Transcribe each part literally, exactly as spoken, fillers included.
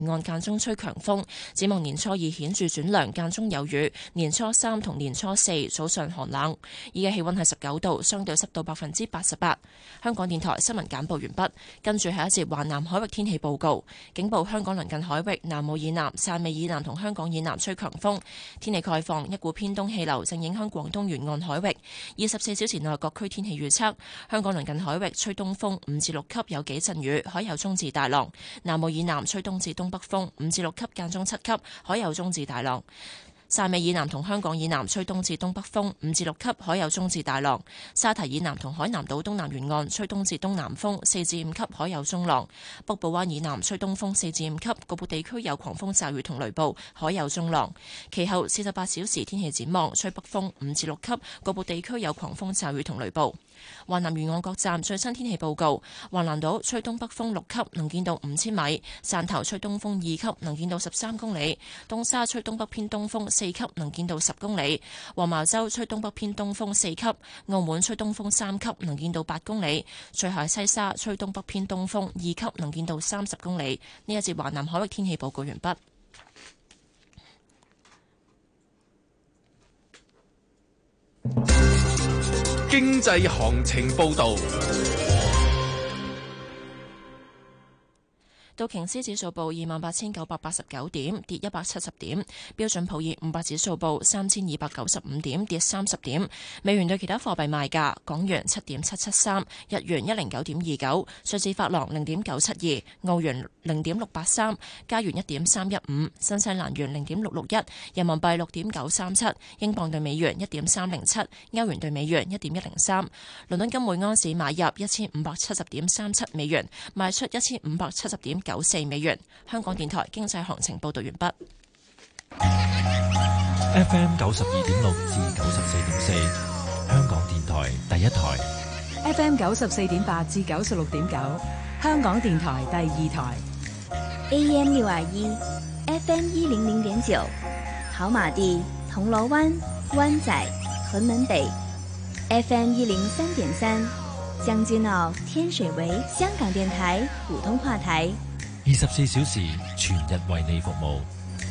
岸間中吹強風，展望年初二顯著轉涼，間中有雨。年初三同年初四早上寒冷。依家氣溫係十九度，相對濕度百分之八十八。香港電台新聞簡報完畢，跟住係一節華南海域天氣報告。警報：香港鄰近海域、南澳以南、汕尾以南同香港以南吹強風。天氣概況：一股偏東氣流正影響廣東沿岸海域。二十四小時內各區天氣預測：香港鄰近海域吹東風五至六級，有幾陣雨，海有中至大浪。南澳以南吹東至東北風五至六級，間中七級，海有中至大浪。汕尾以南同香港以南吹東至東北風五至六級，海有中至大浪。沙堤以南同海南島東南沿岸吹東至東南風四至五級，海有中浪。北部灣以南吹東風四至五級，局部地區有狂風驟雨同雷暴，海有中浪。其後四十八小時天氣展望：吹北風五至六級，局部地區有狂風驟雨同雷暴。華南沿岸各站最新天氣報告：橫瀾島吹東北風六級，能見度五千米；汕頭吹東風二級，能見度十三公里；東沙吹東北偏東風四級，能見度十公里；黃茅洲吹東北偏東風四級；澳門吹東風三級，能見度八公里；最後西沙吹東北偏東風二級，能見度三十公里。呢一節華南海域天氣報告完畢。 經濟行情報導。 道瓊斯指數報二萬八千九百八十九點，跌一百七十點。標準普爾五百指數報三千二百九十五點，跌三十點。美元對其他貨幣賣價：港元七點七七三，日元一零九點二九，瑞士法郎零點九七二，澳元零點六八三，加元一點三一五，新西蘭元零點六六一，人民幣六點九三七，英鎊對美元一點三零七，歐元對美元一點一零三。倫敦金每安士買入一千五百七十點三七美元，賣出一千五百七十點九四美元。香港電台經濟行情報道完畢。 F M 九十二點六至九十四點四，香港電台第一台。 F M 九十四點八至九十六點九，香港電台第二台。 A M 六二一，F M 一零零點九，跑馬地、銅鑼灣、灣仔、屯門北。F M 一零三點三，將軍澳、天水圍，香港電台普通話台。 二十四小時全日為你服務。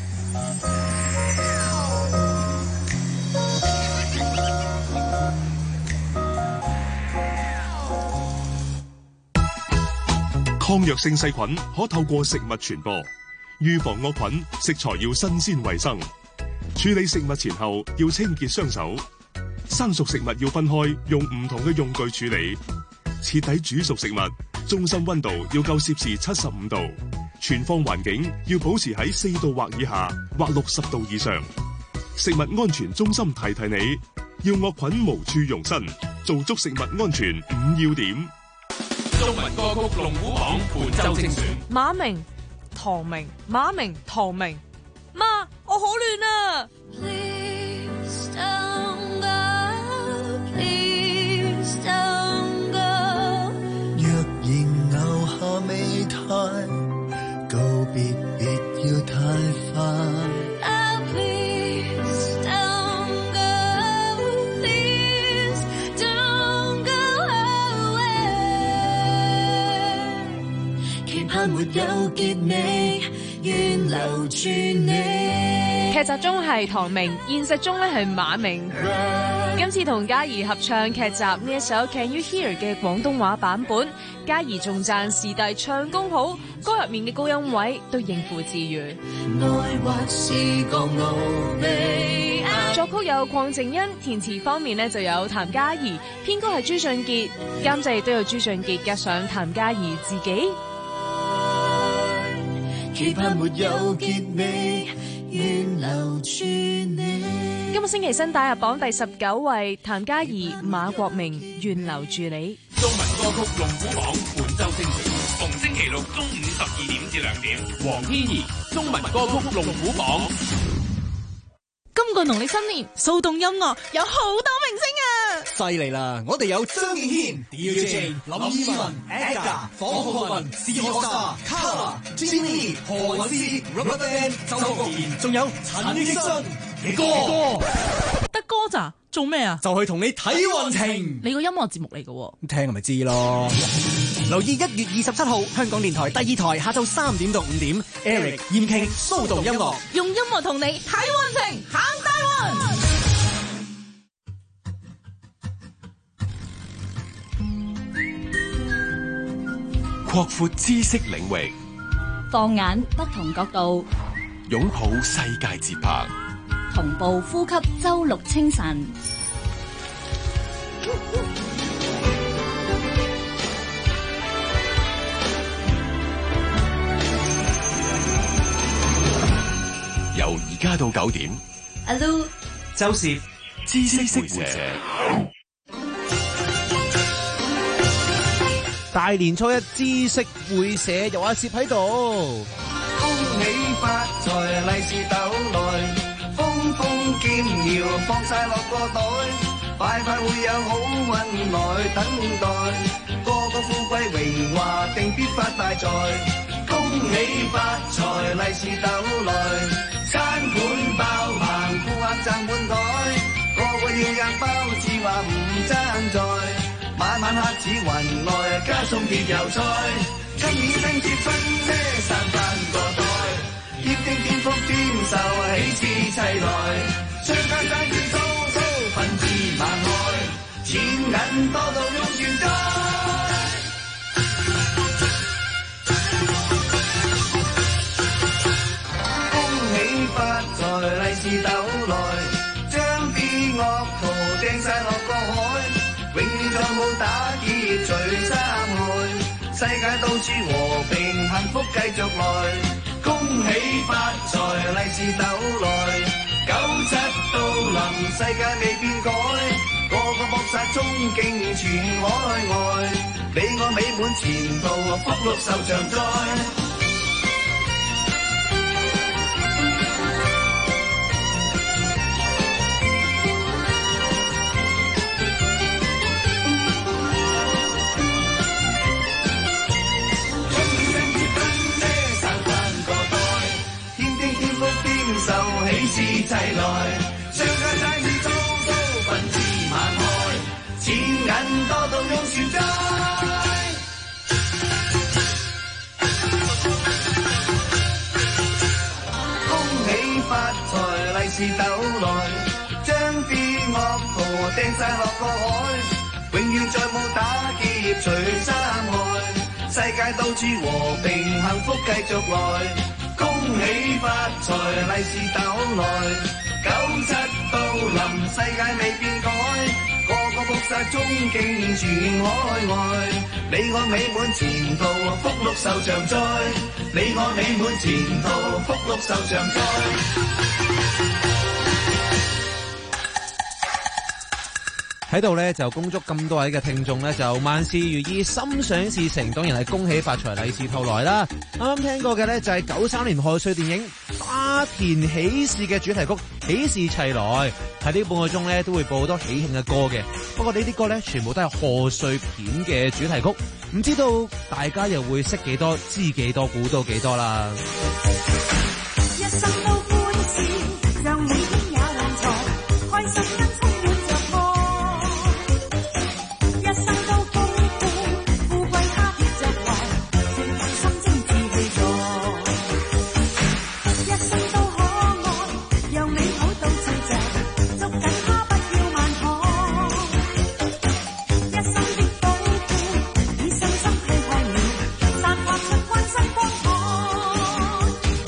抗藥性細菌可透過食物傳播，預防惡菌，食材要新鮮衛生。處理食物前後要清潔雙手。生熟食物要分開，用唔同嘅用具處理。徹底煮熟食物，中心溫度要夠攝氏七十五度，存放環境要保持喺四度或以下，或六十度以上。食物安全中心提提你，要惡菌無處容身，做足食物安全五要點。 中文歌曲龍虎榜本周精選。 馬明、唐明、馬明、唐明，媽，我好亂啊！ Please don't go, please don't go。 若然留下未太，告別別要太快。 沒有結尾，願留住你。 劇集中係唐明，現實中咧係馬明。今次同嘉怡合唱劇集呢一首 Can You Hear 嘅廣東話版本，嘉怡仲讚師弟唱功好，歌入面嘅高音位都應付自如。 愛或是個奧秘。 作曲有鄺靜欣，填詞方面呢就有譚嘉怡，編歌係朱俊傑，監製亦都有朱俊傑加上譚嘉怡自己。 期盼沒有結尾，願留住你。 今個星期新打入榜第十九位，譚嘉怡、馬國明，願留住你。 中文歌曲龍虎榜本周精選，逢星期六中午十二點至兩點。黃天怡，中文歌曲龍虎榜。 今個農曆新年，騷動音樂有好多明星啊！ 犀利啦！我哋有張敬軒、D J、林依文、Edgar、房浩文、C AllStar、Kala、Jenny、何韻詩、RubberBand、周國賢，仲有陳奕迅嘅歌。 得歌咋？做咩啊？ 就去同你睇運程。 你個音樂節目嚟嘅， 聽咪知咯。 留意一月二十七號香港電台第二台下晝三點到五點 ，Eric 嚴慶騷動音樂， 用音樂同你睇運程，行大運。 擴闊知識領域， 放眼不同角度， 擁抱世界節拍， 同步呼吸周六清晨。 由而家到九點， 阿 Lu、 周涉知識會社。 大年初一知識會社有阿涉喺度， 恭喜發財利是斗來，風風劍搖放晒落個袋，快快會有好運來等待，個個富貴榮華定必發大財，恭喜發財利是斗來，餐盤爆棚顧客賺滿台，個個要硬包至話唔爭在。晚晚黑似雲來，加餸碟油菜，春意升接春車散翻個袋，添丁添福添壽喜事齊來，商家生意粗粗奮至萬海，錢銀多到用船載。恭喜發財利是斗來，將啲惡徒掟晒落個海，永遠再冇打劫除三害，世界到處和平幸福繼續來，恭喜發財利是斗來，九七到臨世界未變改，個個搏殺衝勁全海外，你我美滿前途福祿壽長在。就喜事齊來，商家生意粗粗奮至萬海，錢銀多到用船載。恭喜發財利是斗來，將啲惡徒掟晒落個海，永遠再冇打劫除三害，世界到處和平幸福繼續來。恭喜發財利是斗來，九七到臨世界未變改，個個搏殺衝勁全海外，你我美滿前途福祿壽長在，你我美滿前途福祿壽長在。 喺度咧就恭祝咁多位嘅聽眾咧就萬事如意，心想事成，當然係恭喜發財利是透來啦。啱啱聽過嘅咧就係九三年賀歲電影花田喜事嘅主題曲喜事齊來，喺呢半個鐘咧都會播好多喜慶嘅歌嘅，不過呢啲歌咧全部都係賀歲片嘅主題曲，唔知道大家又會識幾多知幾多估到幾多啦。 一生都歡笑，讓每天也旺財，開心跟充滿着愛。一生都豐富，富貴他貼着來，正開心精緻氣壯。一生都可愛，讓美好到照着，捉緊他不要慢看。一生的寶庫，以信心去看了，散發出關心光芒。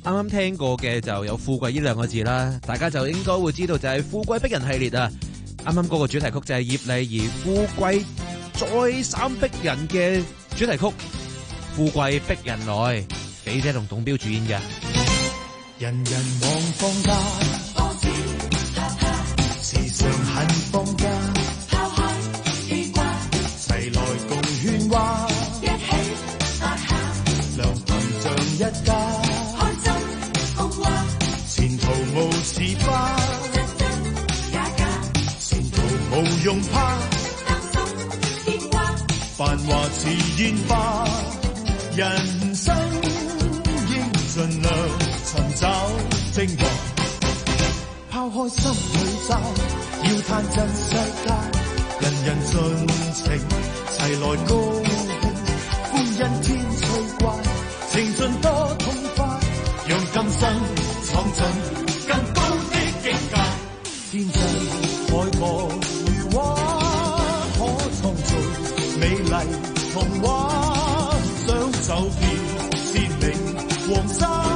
啱啱聽過嘅就有富貴呢兩個字啦，大家就應該會知道就係富貴逼人系列啊。啱啱嗰個主題曲就係葉麗儀富貴再三逼人嘅主題曲，富貴逼人來，肥姐同董彪主演嘅。 人人望放假，時常恨放假，齊來共喧嘩，一起發下，良朋像一家，開心共話，前途無似花，真真假假，前途無用怕，擔心變化，繁華似煙花，人生應盡量尋找精華，拋開心裏債，要探真世界，人人盡情，齊來高興，歡欣天趣怪，情盡多痛快，讓今生闖進更高的境界，天際海角如畫，可創造美麗童話，想走遍千里黃沙。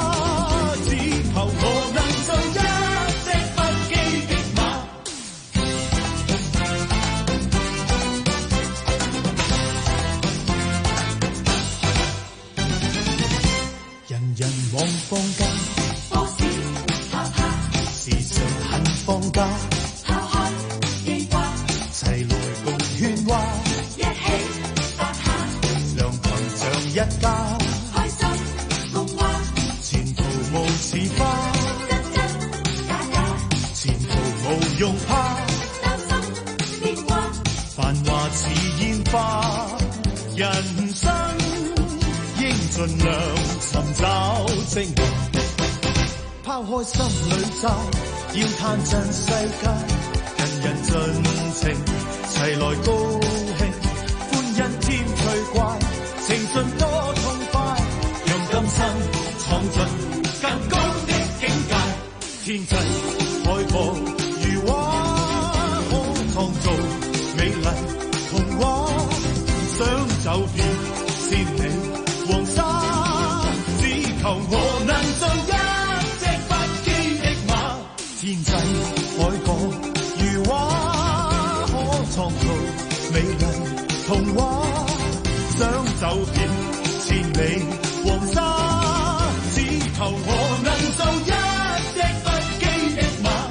望放假，波士下下，時常恨放假，拋開記掛，齊來共喧嘩，一起發下，良朋像一家，開心共話，前途無似花，真真假假，前途無用怕，擔心變化，繁華似煙花，人生應盡量尋找精華，拋開心裏債，要探盡世界，人人盡情，齊來高興，歡欣天趣怪，情盡多痛快，讓今生闖進更高的境界，天際海角如畫，可創造美麗童話，想走遍千里黃沙，求我能做一隻不羈的馬，天際海角如畫，可創造美麗童話，想走遍千里黃沙，只求我能做一隻不羈的馬。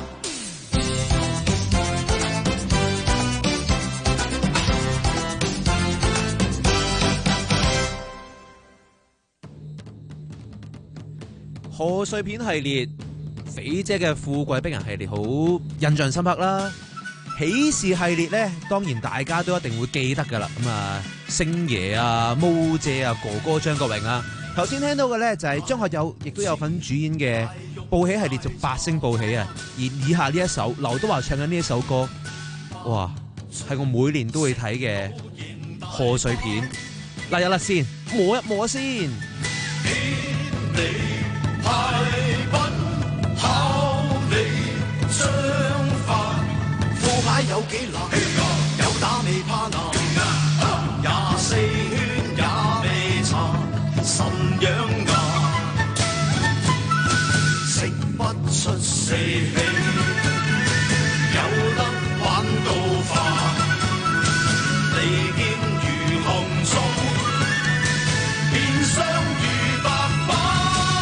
賀歲片系列，肥姐嘅富貴逼人系列好印象深刻啦。喜事系列咧，當然大家都一定會記得噶啦。咁啊，星爺啊、毛姐啊、哥哥張國榮啊，頭先聽到嘅咧就係張學友亦都有份主演嘅報喜系列，就八星報喜啊。而以下呢一首劉德華唱緊呢一首歌，哇，係我每年都會睇嘅賀歲片。嗱，有啦先，摸一摸先。 派品考你章法，副牌有幾難？有打未怕難，廿四圈也未查，神養牙，食不出四喜，有得玩到化，利劍如紅燭，變相如白髮。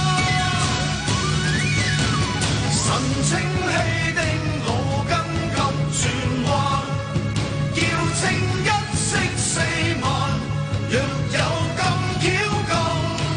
神清氣定腦筋及轉彎，要清一色四萬，若有咁巧咁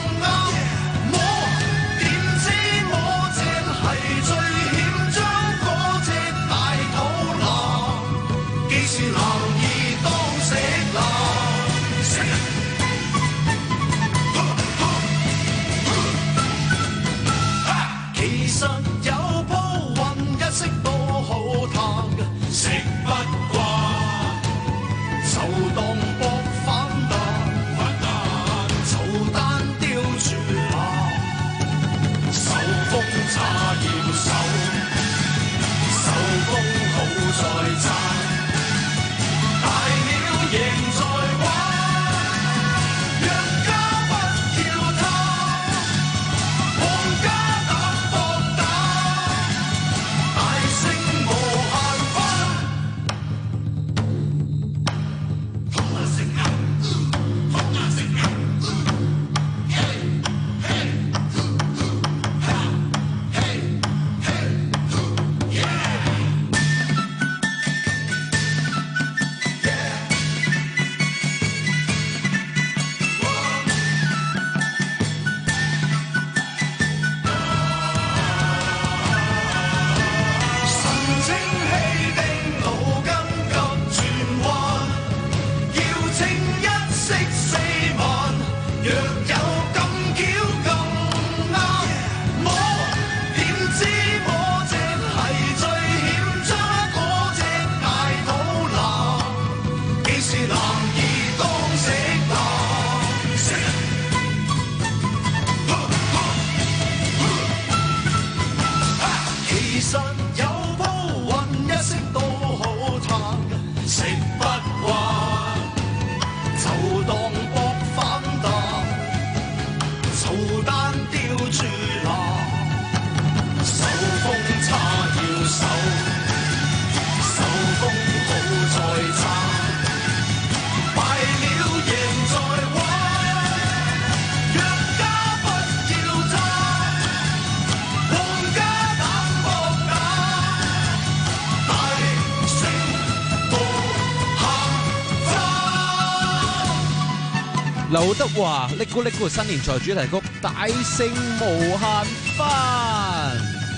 劉德華《嚦咕嚦咕》新年財主題曲《大聖無限翻》。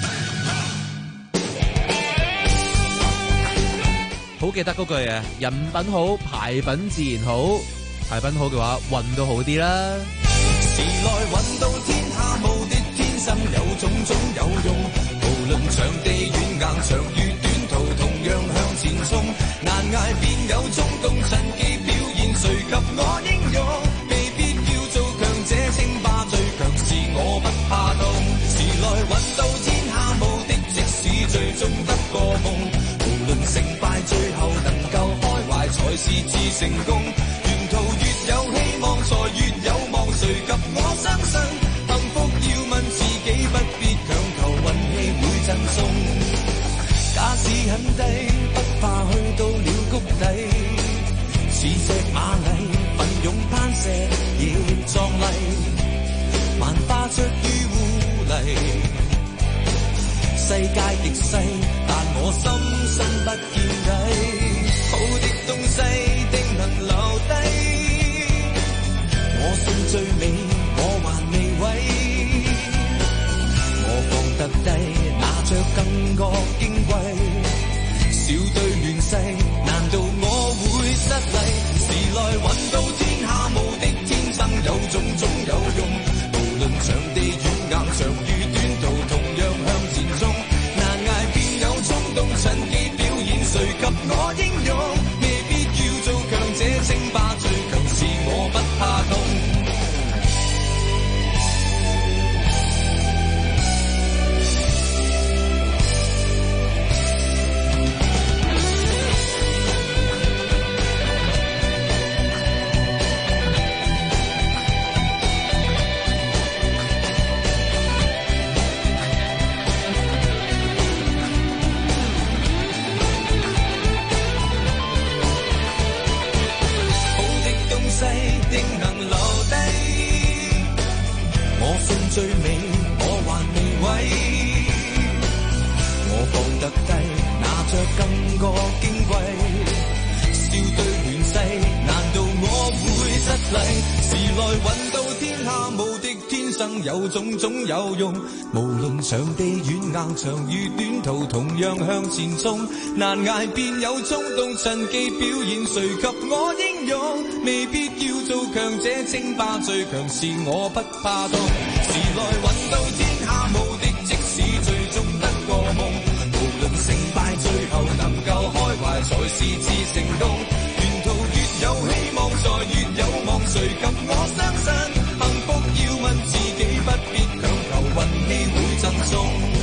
好記得嗰句啊，人品好，牌品自然好。牌品好嘅話，運都好啲啦。 時來運到天下無敵，天生有種種有用。無論場地遠硬，長與短途同樣向前衝。難捱便有衝動，趁機表現，誰及我英勇？未必要做強者稱霸，最強是我不怕痛。時來運到天下無敵，即使最終得個夢。無論成敗，最後能夠開懷才是至成功。沿途越有希望，才越有望。誰及我相信，幸福要問自己，不必強求運氣會贈送。假使很低，不怕去到了谷底。似隻螞蟻，奮勇攀石亦壯麗。萬花出於污泥。世界極細，但我深深不見底。好的東西定能留低。我信最美，我還未毀。我放得低，拿着更覺矜貴。小隊亂世，難道我會失禮？時來運到天下無敵，天生有種種有用。無論場地遠硬，長與短途同樣向前衝。難捱便有衝動，趁機表演，誰及我英勇？未必要做強者稱霸，最強是我不怕痛。定能留低，我信最美，我還未毀。我放得低，拿着更覺矜貴。笑對亂世，難道我會失禮？時來運到天下無敵，天生有種種有用。無論場地遠硬，長與短途同樣向前衝。難捱便有衝動，趁機表演，誰及我英勇？未必要做強者稱霸，最強是我不怕痛。時來運到天下無敵，即使最終得個夢。無論成敗，最後能夠開懷才是至成功。沿途越有希望，才越有望。誰及我相信，幸福要問自己，不必強求運氣會贈送。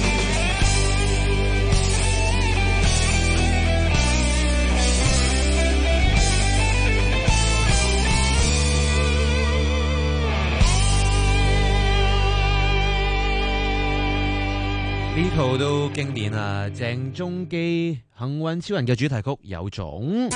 呢套都經典啊！鄭中基《幸運超人》嘅主題曲《有種》。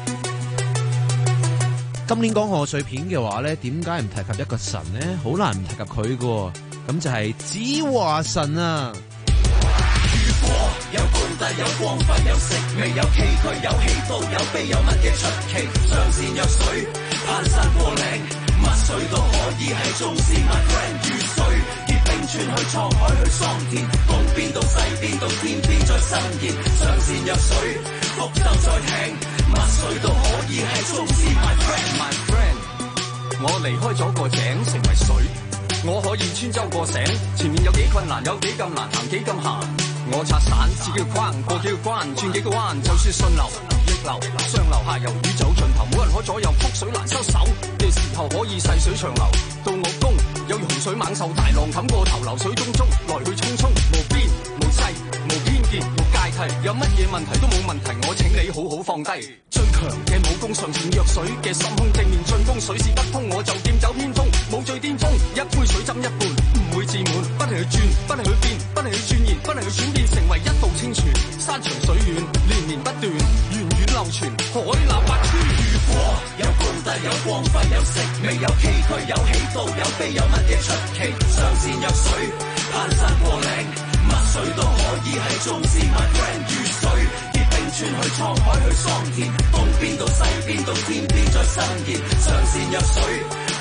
今年講賀歲片嘅話咧，點解唔提及一個神呢？好難唔提及佢嘅，咁就係子華神啊！ 如果有高低，有光輝，有色味，有崎嶇，有起伏，有悲，有乜嘢出奇？上善若水，攀山過嶺，乜水都可以係宗師 my friend。如水結冰川去滄海去桑田，東邊到西邊到天邊再伸延。上善若水，福州再聽，乜水都可以係宗師 my friend my friend。我離開咗個井，成為水，我可以穿州過省，前面有幾困難，有幾咁難行，幾咁閒。我拆散，自己框過幾個關，轉幾個彎，就算順流逆流，上流下游宇宙盡頭，冇人可左右，覆水難收手嘅時候，可以細水長流。到我攻，有洪水猛獸大浪冚過頭，流水淙淙，來去匆匆，無邊無際無偏見無界題，有乜嘢問題都冇問題，我請你好好放低。最強嘅武功上善若水嘅心胸，正面進攻，水勢不通我就劍走偏鋒，冇最巔峰，一杯水斟一半，唔會自滿，不停去轉，不停去變，不停去鑽研，不停去轉變，成為一道清泉，山長水遠，連綿不斷，源遠流傳，海納百川。如果有高低，有光輝，有色味，有崎嶇，有起伏，有悲，有乜嘢出奇？上善若水，攀山過嶺，乜水都可以係宗師 my friend。如水結冰川去滄海去桑田，東邊到西邊到天邊再伸延。上善若水，福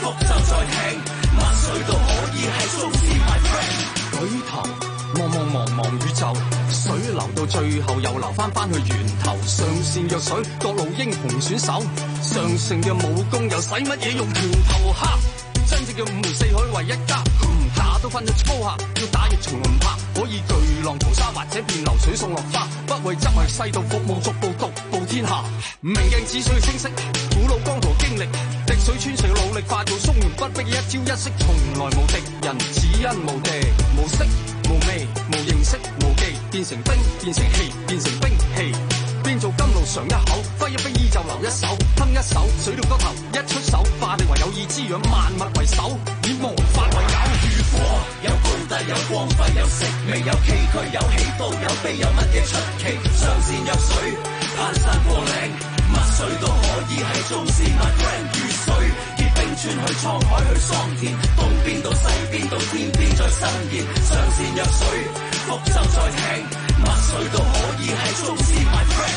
復就再聽，乜水都可以係宗師 my friend。舉頭望望茫茫宇宙，水流到最後又流翻翻去源頭。上善若水，各路英雄選手，上乘嘅武功又使乜嘢用拳頭黑？真正嘅五湖四海為一家，唔打都分咗粗客，要打亦從唔怕。可以巨浪淘沙或者變流水送落花，不為執迷世道服務，逐步獨步天下。明鏡只需要清晰，古老江湖經歷，滴水穿石努力化做松原不逼，一朝一夕從來無敵人，只因無地無色無味無形式無技，變成兵變成氣變成兵器。變做甘露嘗一口，揮一揮衣就留一手，哼一手水到嗰頭，一出手化力為有意滋養萬物為首，以魔法為友。如果有高低有光輝有色味有崎嶇有起伏有悲有乜嘢出奇？上善若水，攀山過嶺，乜水都可以係宗師 my friend。如水結冰川去滄海去桑田，東邊到西邊到天邊再伸延。上善若水，福就再聽，乜水都可以係宗師 my friend。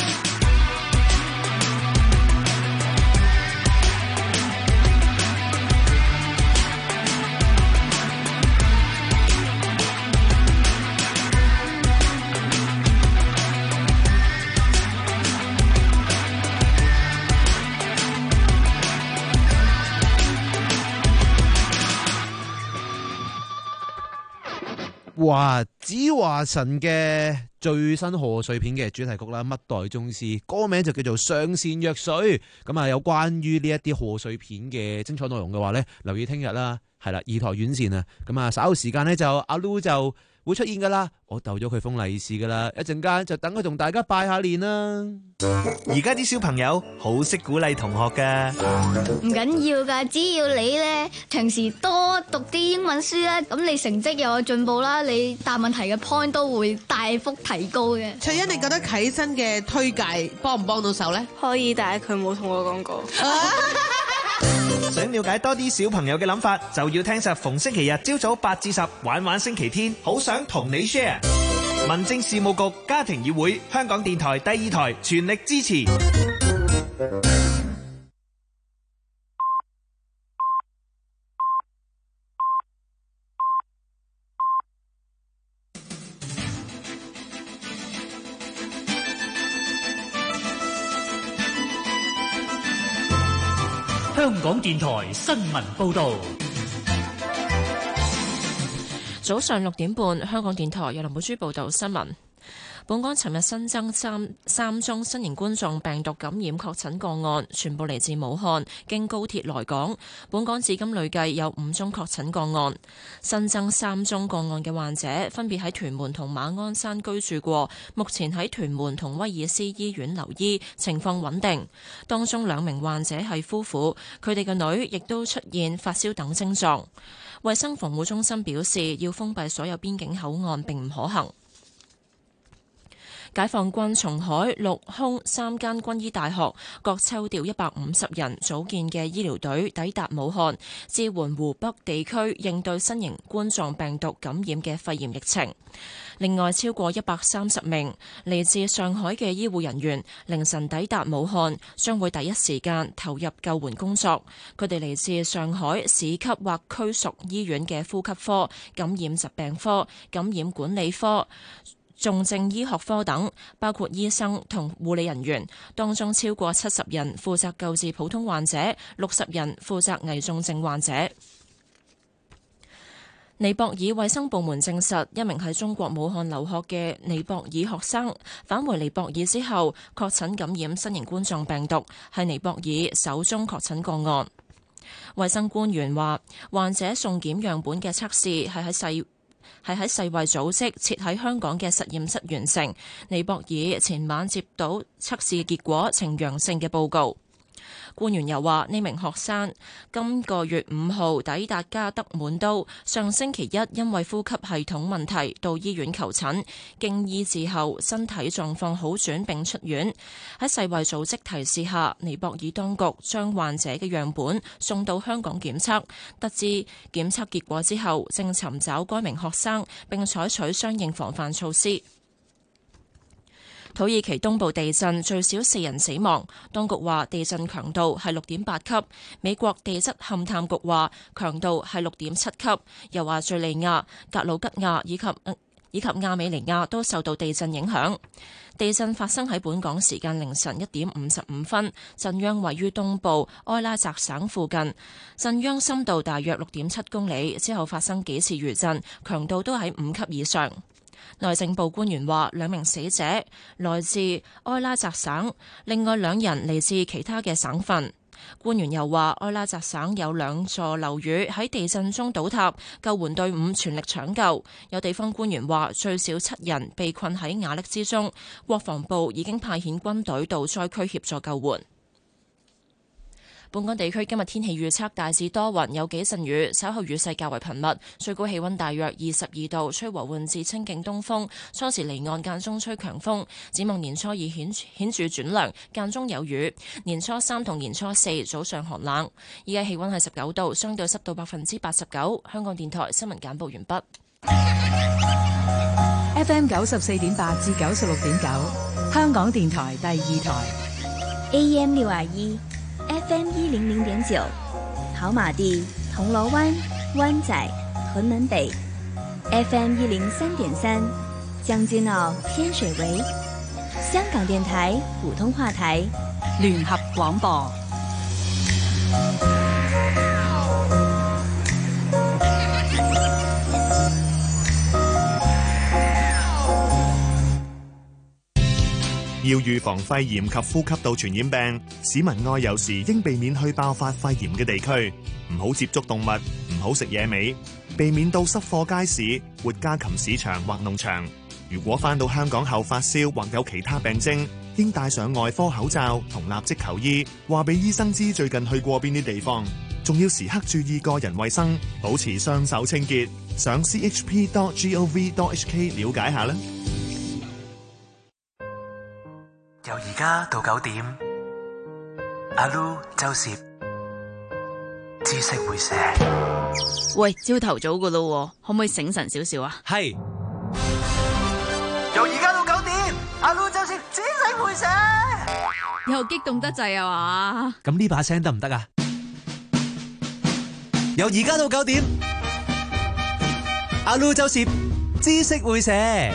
哇！子華神嘅最新賀歲片嘅主題曲啦，乜代宗師，歌名就叫做上善若水。咁啊，有關於呢一啲賀歲片嘅精彩內容嘅話咧，留意聽日啦，係啦，二台院線啊。咁啊，稍後時間咧就阿 Lu 就會出現噶啦，我逗咗佢封利是噶啦，一陣間就等佢同大家拜下年啦。 而家啲小朋友好識鼓勵同學噶， 唔緊要噶，只要你咧平時多讀啲英文書咧，咁你成績又有進步啦，你答問題嘅 point 都會大幅提高嘅。 卓欣，你覺得啟新嘅推介幫唔幫到手咧？ 可以，但係佢冇同我講過。 想了解多啲小朋友嘅諗法，就要聽實逢星期日朝早八至十玩玩星期天，好想同你 share。民政事務局家庭議會，香港電台第二台全力支持。 香港電台新聞報導。 早上六點半，香港電台由林寶珠報道新聞。本港尋日新增三三宗新型冠狀病毒感染確診個案，全部嚟自武漢，經高鐵來港。本港至今累計有五宗確診個案。新增三宗個案嘅患者分別喺屯門同馬鞍山居住過，目前喺屯門同威爾斯醫院留醫，情況穩定。當中兩名患者係夫婦，佢哋嘅女亦都出現發燒等症狀。衛生防護中心表示，要封閉所有邊境口岸並唔可行。解放軍從海陸空三間軍醫大學各抽調一百五十人組建嘅醫療隊抵達武漢，支援湖北地區應對新型冠狀病毒感染嘅肺炎疫情。另外，超過一百三十名嚟自上海嘅醫護人員凌晨抵達武漢，將會第一時間投入救援工作。佢哋嚟自上海市級或區屬醫院嘅呼吸科、感染疾病科、感染管理科、重症醫學科等，包括醫生同護理人員，當中超過七十人負責救治普通患者，六十人負責危重症患者。尼泊爾衛生部門證實，一名喺中國武漢留學嘅尼泊爾學生返回尼泊爾之後確診感染新型冠狀病毒，係尼泊爾首宗確診個案。衛生官員話，患者送檢樣本嘅測試係喺世係喺世衛組織設喺香港嘅實驗室完成。尼泊爾前晚接到測試結果呈陽性嘅報告。官員又話，呢名學生今個月五號抵達加德滿都，上星期一因為呼吸系統問題到醫院求診，經醫治後身體狀況好轉並出院。喺世衛組織提示下，尼泊爾當局將患者嘅樣本送到香港檢測，得知檢測結果之後，正尋找該名學生並採取相應防範措施。 土耳其東部地震最少四人死亡，當局話地震強度係六點八級。美國地質勘探局話強度係六點七級，又話敘利亞、格魯吉亞以及以及亞美尼亞都受到地震影響。地震發生喺本港時間凌晨一點五十五分，震央位於東部埃拉澤省附近，震央深度大約六點七公里。之後發生幾次餘震，強度都喺五級以上。內政部官員話，兩名死者來自埃拉澤省，另外兩人嚟自其他嘅省份。官員又話，埃拉澤省有兩座樓宇喺地震中倒塌，救援隊伍全力搶救。有地方官員話，最少七人被困喺瓦礫之中，國防部已經派遣軍隊到災區協助救援。本港地區今日天氣預測大致多雲，有幾陣雨，稍後雨勢較為頻密，最高氣溫大約二十二度，吹和緩至清勁東風，初時離岸間中吹強風。展望年初二顯顯著轉涼，間中有雨。年初三同年初四早上寒冷。而家氣溫係十九度，相對濕度百分之八十九。香港電台新聞簡報完畢。 F M 九十四點八至九十六點九，香港電台第二台。 A M 六二一。F M 一零零點九，跑馬地、銅鑼灣、灣仔、屯門北 ；F M 一零三點三，將軍澳、天水圍。香港電台普通話台， 聯合廣播。 要預防肺炎及呼吸道傳染病，市民外遊時應避免去爆發肺炎嘅地區，唔好接觸動物，唔好食野味，避免到濕貨街市、活家禽市場或農場。如果返到香港後發燒或有其他病徵，應戴上外科口罩同立即求醫，話俾醫生知最近去過邊啲地方，仲要時刻注意個人衛生，保持雙手清潔。上 c h p dot gov dot h k 了解下啦。 由而家到九點，阿 Lu 周攝知識會寫。 喂，朝頭早噶咯，可唔可以醒神少少啊？ 係。 由而家到九點，阿 Lu 周攝知識會寫。 又激動得滯啊嘛？ 咁呢把聲得唔得啊？由而家到九點，阿 Lu 周攝知識會寫。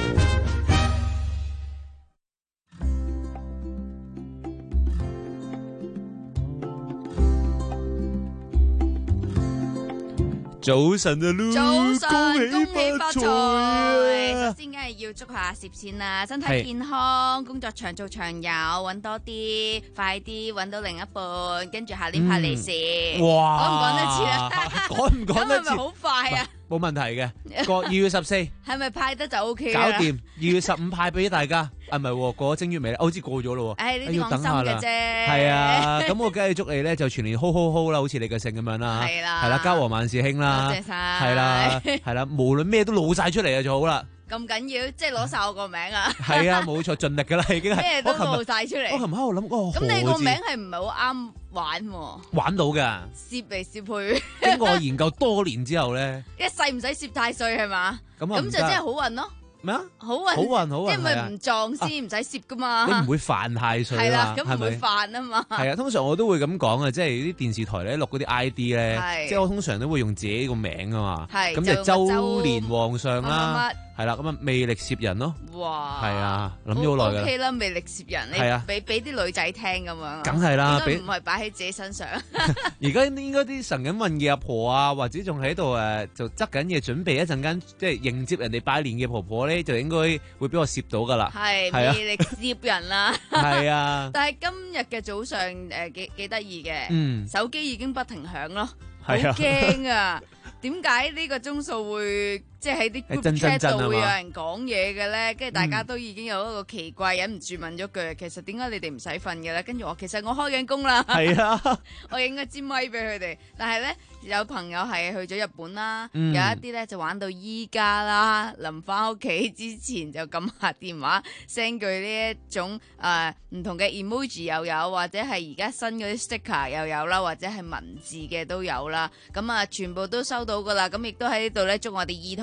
早晨啊 Lu， 早晨，恭喜發財啊！ 首先梗係要祝下阿攝先啦，身體健康，工作長做長有，搵多啲，快啲搵到另一半，跟住下年派利是。 哇！ 講唔講得切啊？ 講唔講得切？ 咁係咪好快啊？ 冇問題嘅，過二月十四， 係咪派得就 O K 搞掂。二月十五派俾大家，啊唔係過咗正月未咧？好似過咗咯。 誒，呢啲放心嘅啫。 係啊，咁我梗係祝你咧就全年好好好啦，好似你嘅姓咁樣啦。 係啦， 係啦，家和萬事興啦。 多謝晒。 係啦，係啦，無論咩都攞晒出嚟啊，就好啦。 咁緊要，即係攞晒我個名啊！ 係啊，冇錯，盡力噶啦，已經係。 咩都露晒出嚟。 我琴日喺度諗，哦， 咁你個名係唔係好啱玩？ 玩到噶， 攝嚟攝去。 經過研究多年之後咧， 一世唔使攝太歲係嘛？ 咁咁就真係好運咯。 咩啊？ 好運， 好運，好運， 即係咪唔撞先唔使攝噶嘛？ 你唔會犯太歲係啦，咁唔會係咪？ 犯啊嘛。 係啊，通常我都會咁講啊，即係啲電視台咧錄嗰啲 I D 咧，即係我通常都會用自己個名啊嘛。 係咁就周年皇上啦，係啦，咁啊魅力攝人咯。 哇！ 係啊，諗咗好耐噶。 O K 啦，魅力攝人， 係啊， 俾俾啲女仔聽咁樣。 梗係啦， 應該唔係擺喺自己身上。 而家應該啲神緊運嘅阿婆啊，或者仲喺度誒，就執緊嘢，準備一陣間即係迎接人哋拜年嘅婆婆咧，就應該會俾我攝到噶啦。 係魅力攝人啦。 係啊。 但係今日嘅早上誒幾幾得意嘅， 嗯， 手機已經不停響咯，好係啊驚啊！點解呢個鐘數會即係喺啲 group chat 度會有人講嘢嘅咧？跟住大家都已經有一個奇怪，忍唔住問咗句：其實點解你哋唔使瞓嘅咧？跟住我其實我開緊工啦。 係啊， 我影咗支咪俾佢哋，但係咧有朋友係去咗日本啦， 嗯、 有一啲咧就玩到依家啦。臨翻屋企之前就撳下電話 send 句呢一種誒唔、呃、同嘅 emoji 又有，或者係而家新嗰啲 sticker 又有啦，或者係文字嘅都有啦。咁啊，全部都收到噶啦。咁亦都喺呢度咧，祝我哋二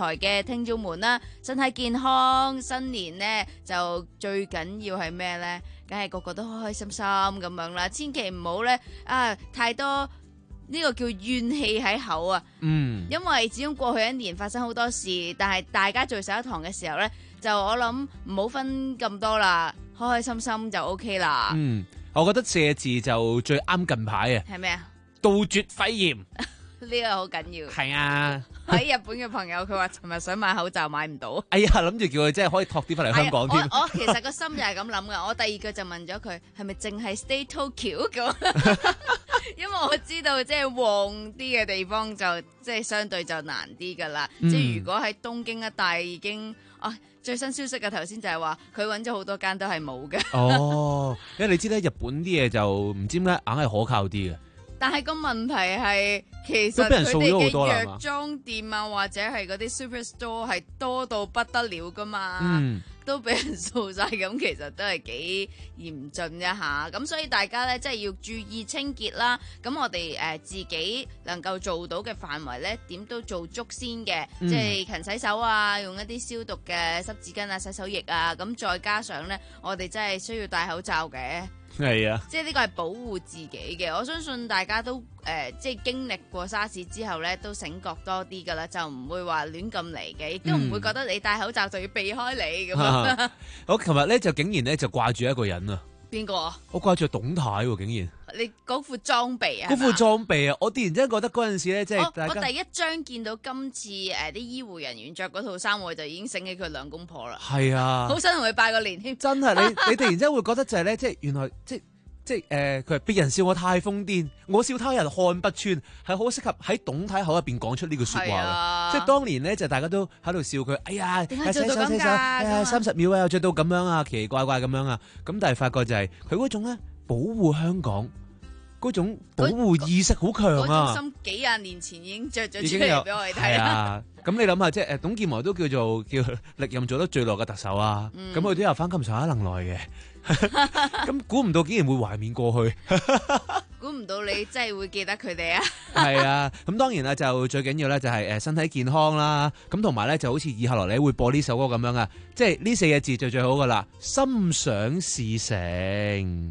台嘅聽眾們啦，身體健康，新年呢就最緊要係咩呢？梗係個個都開開心心咁樣啦，千祈唔好呢啊太多呢個叫怨氣喺口啊。 嗯， 因為始終過去一年發生好多事，但係大家聚首一堂嘅時候呢，就我諗唔好分咁多啦，開開心心就 OK 啦。 嗯，我覺得四個字就最啱近排啊。 係咩啊？ 杜絕肺炎。 呢個好緊要。 係啊。 喺日本嘅朋友，佢話尋日想買口罩買唔到。 哎呀，諗住叫佢即係可以托啲翻嚟香港添。 我我其實個心就係咁諗噶。我第二句就問咗佢，係咪淨係 stay Tokyo 咁？因為我知道即係旺啲嘅地方就即係相對就難啲噶啦。 嗯、 即係如果喺東京一帶已經啊最新消息嘅頭先就係話佢揾咗好多間都係冇嘅。 哦，因為你知咧，日本啲嘢就唔知點解硬係可靠啲嘅。 但係個問題係，其實佢哋嘅藥妝店啊，或者係嗰啲 superstore 係多到不得了噶嘛， 嗯、 都俾人掃晒，咁其實都係幾嚴峻一下。咁所以大家咧，即係要注意清潔啦。咁我哋誒、呃、自己能夠做到嘅範圍咧，點都做足先嘅，嗯、即係勤洗手啊，用一啲消毒嘅濕紙巾啊、洗手液啊。咁再加上咧，我哋真係需要戴口罩嘅。 係啊， 即係呢個係保護自己嘅，我相信大家都誒、呃，即係經歷過沙士之後咧，都醒覺多啲噶啦，就唔會話亂咁嚟嘅，亦都唔會覺得你戴口罩就要避開你咁樣。 嗯、我琴日咧就竟然咧就掛住一個人啊！ 邊個啊？ 我掛住董太喎，竟然。 你嗰副裝備啊？ 嗰副裝備啊！我突然之間覺得嗰陣時咧，即係大家我第一張見到今次誒啲、呃、醫護人員着嗰套衫，我就已經醒起佢兩公婆啦。 係啊， 好想同佢拜個年添。 真係你你突然之間會覺得就係咧，即係原來即係。即係誒，佢、呃、係別人笑我太瘋癲，我笑他人看不穿，係好適合喺董太口入邊講出呢句説話、啊、即係當年咧，就大家都喺度笑佢，哎呀， 點解做到咁㗎？ 哎呀，三十秒啊，又着到咁樣啊，奇奇怪怪咁樣啊，咁但係發覺就係佢嗰種咧保護香港嗰種保護意識好強啊！ 嗰種心幾廿年前已經着咗出嚟俾我哋睇啊！咁你諗下，即係誒董建華都叫做叫歷任做得最耐嘅特首啊！咁佢、嗯、都有翻咁上下能耐嘅。咁估唔到竟然會懷緬過去， 估唔到你真係會記得佢哋啊！ 係啊，咁當然啦，就最緊要咧就係誒身體健康啦，咁同埋咧就好似以下落嚟會播呢首歌咁樣啊，即係呢四個字就最好噶啦，心想事成。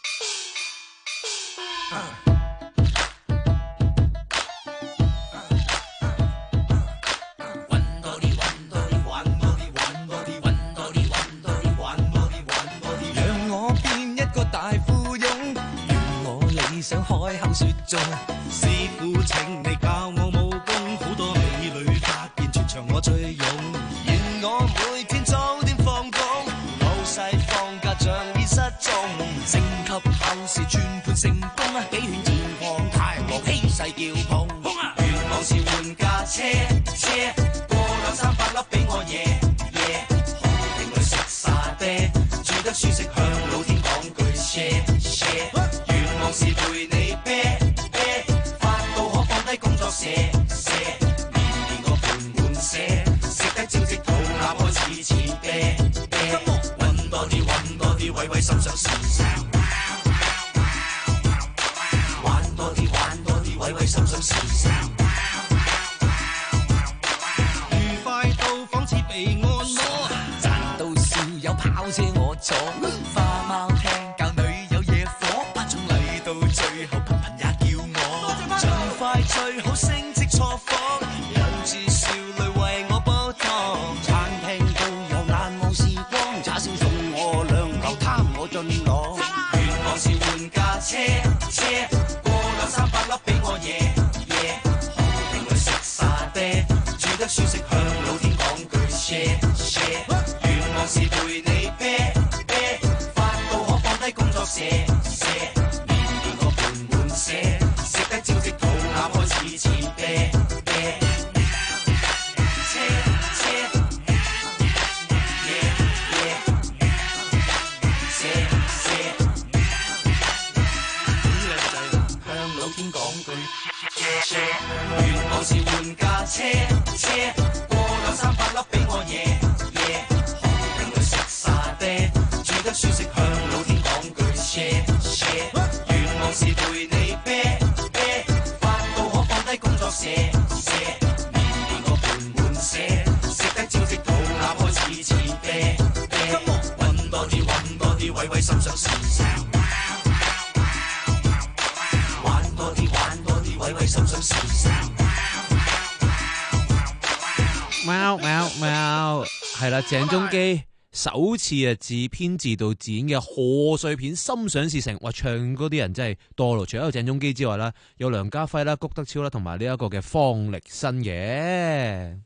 啊想開口說中，師傅請你教我武功，好多美女發現全場我最勇。願我每天早點放工，老細放假仗義失蹤，升級後是全盤成功，幾圈戰況太忙氣勢叫碰。願望是換架車，車過兩三百粒俾我夜夜，好定去食沙爹，住得舒適向老天講句謝謝。是陪你啤啤，發到可放低工作卸卸，年年個盤滿瀉，食得招積肚腩開始似啤啤，揾多啲揾多啲，位位心想事成，玩多啲玩多啲，位位心想事成，愉快到仿似被按摩，賺到笑有跑車我坐，花貓聽教女友野火，到最後頻頻也叫我，盡快最好升職錯房，有志少女為我煲湯，餐廳都有難忘時光，叉燒送我兩嚿貪我盡攞，願望是換架車，車過兩三百粒俾我夜夜，好定去食沙爹，住得舒適向老天講句謝謝，願望是陪你啤啤，發到可放低工作卸卸。食得招積肚腩開始似啤啤，車車耶耶，射射，向老天講句謝謝，願望是換架車，車過兩三百粒俾我夜夜，好定去食沙爹，住得舒適向老天講句謝謝，願望是陪你。寫寫，年年個盤滿瀉。 喵喵喵，係啦，鄭中基首次啊自編自導自演嘅賀歲片《心想事成》，哇，唱嗰啲人真係多咯，除咗有鄭中基之外啦，有梁家輝啦、谷德超啦，同埋呢一個嘅方力申嘅。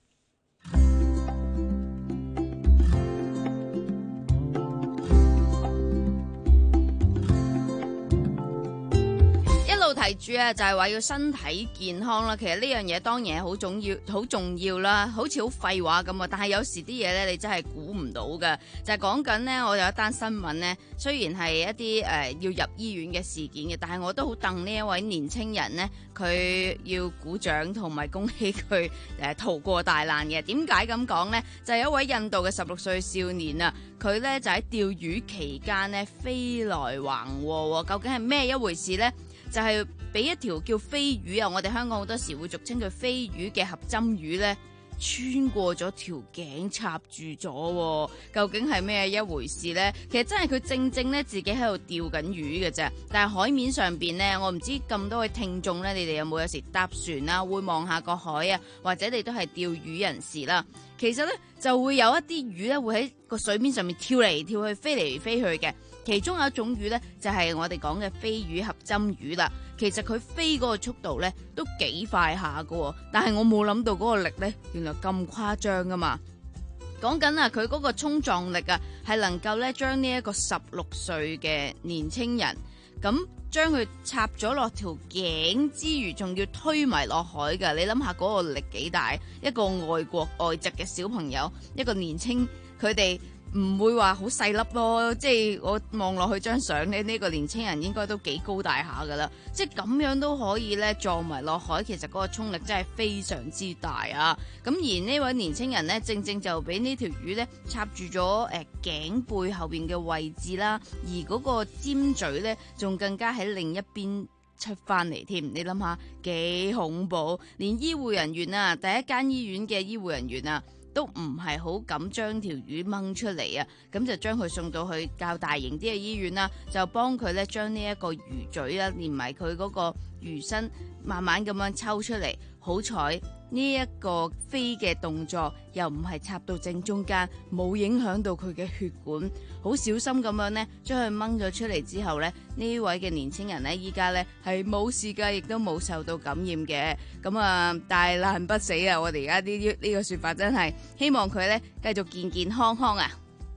提住啊，就係話要身體健康啦。其實呢樣嘢當然係好重要，好重要啦。好似好廢話咁啊，但係有時啲嘢咧，你真係估唔到㗎。就係講緊呢，我有一單新聞呢，雖然係一啲誒、呃、要入醫院嘅事件嘅，但係我都好戥呢一位年青人呢，佢要鼓掌同埋恭喜佢誒逃過大難嘅。點解咁講呢？就係、是、一位印度嘅十六歲少年啊，佢呢就喺釣魚期間呢飛來橫禍，究竟係咩一回事呢？就係俾一條叫飛魚啊，我哋香港好多時會俗稱佢飛魚嘅合針魚呢，穿過咗條頸插住咗，究竟係咩一回事呢？其實真係佢正正呢自己喺度釣緊魚嘅啫，但係海面上邊呢，我唔知咁多位聽眾呢，你哋有冇有時搭船啊，會望下個海啊，或者你都係釣魚人士啦。其實呢，就會有一啲魚呢會喺個水面上面跳嚟跳去，飛嚟飛去嘅。其中有一種魚呢，就係我哋講嘅飛魚合針魚啦。其實佢飛嗰個速度呢都幾快下㗎，但係我冇諗到嗰個力呢原來咁誇張㗎嘛。講緊啊，佢嗰個衝撞力啊，係能夠呢將呢一個十六歲嘅年青人咁將佢插咗落條頸之餘，仲要推埋落海㗎。你諗下嗰個力幾大？一個外國外籍嘅小朋友，一個年青，佢哋唔會話好細粒咯，即係我望落去張相咧，呢個年青人應該都幾高大下噶啦，即係咁樣都可以咧撞埋落海，其實嗰個衝力真係非常之大啊！咁而呢位年青人呢，正正就俾呢條魚咧插住咗誒頸背後邊嘅位置啦，而嗰個尖嘴咧仲更加喺另一邊出翻嚟添，你諗下幾恐怖！連醫護人員啊，第一間醫院嘅醫護人員啊，都唔係好敢將條魚掹出嚟啊，咁就將佢送到去較大型啲嘅醫院啦，就幫佢咧將呢一個魚嘴啦，連埋佢嗰個魚身，慢慢咁樣抽出嚟。好彩呢一個飛嘅動作又唔係插到正中間，冇影響到佢嘅血管，好小心咁樣呢將佢掹咗出嚟之後呢，呢位嘅年輕人呢，依家呢係冇事㗎，亦都冇受到感染嘅。咁啊，大難不死啊！我哋而家呢啲呢個說法真係希望佢呢繼續健健康康啊！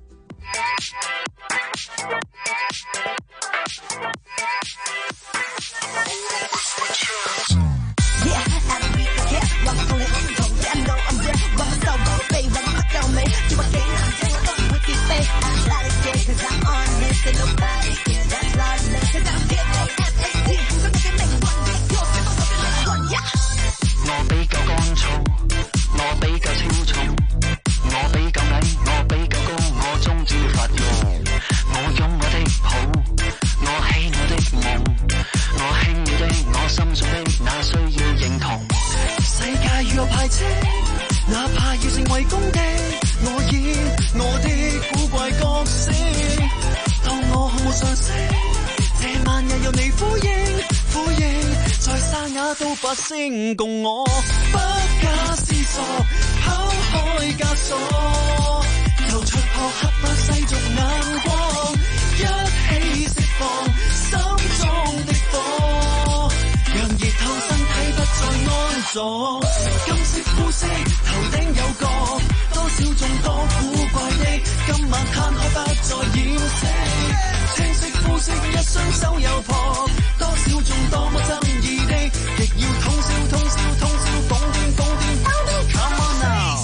我比較乾燥，我比較清重，我比較矮，我比較高，我終止發育。我擁我的好，我起我的夢，我輕要的，我心中的那需要認同。世界與我排斥，哪怕要成為公敵，我演我的古怪角色，當我毫無常識，這晚也有你呼應。呼應在沙啞都發聲，共我不假思索，拋開枷鎖，就出破黑板世俗眼光，一起釋放心中的火，讓熱透身體不再安坐。金色膚色頭頂有角，多少眾多古怪的，今晚攤開不再掩飾。青色膚色一雙手有破，多少眾多麼爭議的，亦要通宵通宵通宵瘋癲瘋癲 Come on now。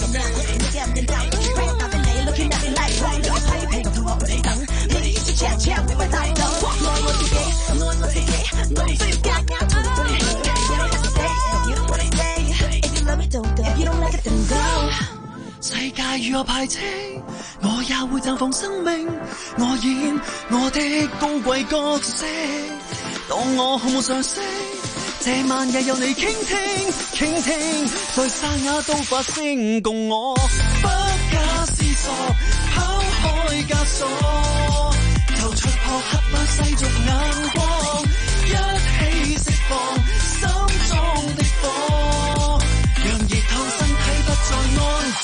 世界與我排斥，我也會綻放生命，我演我的高貴角色，當我毫無常識，這晚也有你傾聽傾聽，在沙啞都發聲，共我不假思索，拋開枷鎖，就出破黑板世俗眼光，一起釋放心中的火，讓熱透身體不再安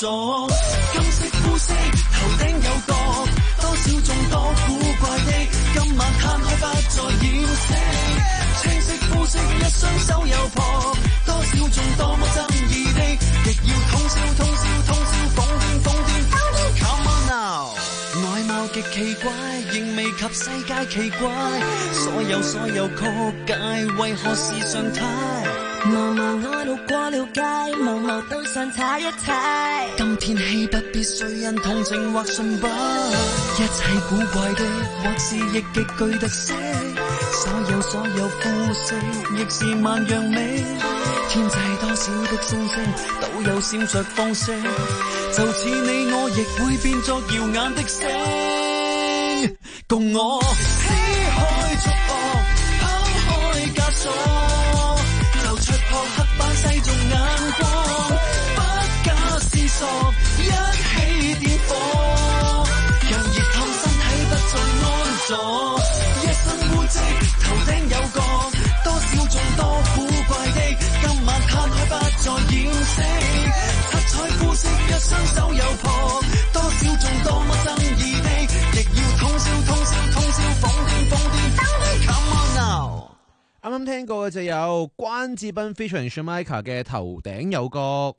咗。金色膚色，頭頂有角，多少眾多古怪的，今晚攤開不再掩飾。青色膚色，一雙手有破，多少眾多麼爭議的，亦要通宵通宵通宵瘋癲瘋癲瘋癲 Come on now。外貌極奇怪，仍未及世界奇怪，所有所有曲解，為何是常態？ 茫茫愛路過了界，茫茫都想踩一踩。 今天豈不必須因同情或信不？一切古怪的，或是亦極具特色，所有所有膚色，亦是萬樣美。天際多少的星星，都有閃着放射，就似你我亦會變作耀眼的星。共我撕開束縛，拋開枷鎖，就戳破黑板世俗眼光，不假思索，一起點火，讓熱燙身體不再安坐。一身污跡，頭頂有角，多少眾多古怪的，今晚攤開不再掩飾。七彩膚色，一雙手有破，多少眾多麼爭議的，亦要通宵通宵通宵瘋癲瘋癲 Come on now。 啱啱聽過嘅就有關智斌 featuring Jamaica 嘅頭頂有角。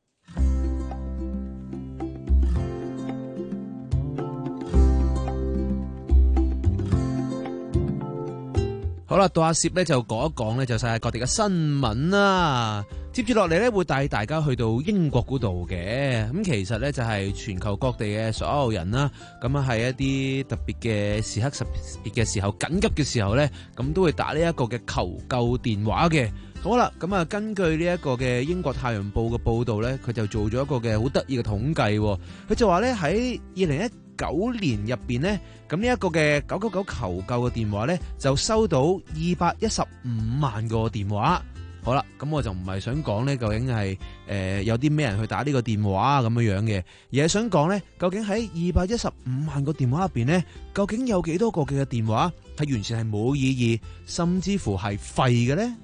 好啦，到阿攝咧就講一講咧就世界各地嘅新聞啦。接住落嚟咧會帶大家去到英國嗰度嘅，咁其實咧就係全球各地嘅所有人啦，咁啊係一啲特別嘅時刻、特別嘅時候、緊急嘅時候咧，咁都會打呢一個嘅求救電話嘅。好啦，咁啊根據呢一個嘅英國太陽報嘅報導咧，佢就做咗一個嘅好得意嘅統計，佢就話咧喺二零一九年入邊咧，咁呢一個嘅九九九求救嘅電話咧，就收到二百一十五萬個電話。好啦，咁我就唔係想講咧，究竟係誒、呃、有啲咩人去打呢個電話咁樣樣嘅，而係想講咧，究竟喺二百一十五萬個電話入邊咧，究竟有幾多個嘅電話係完全係冇意義，甚至乎係廢嘅咧？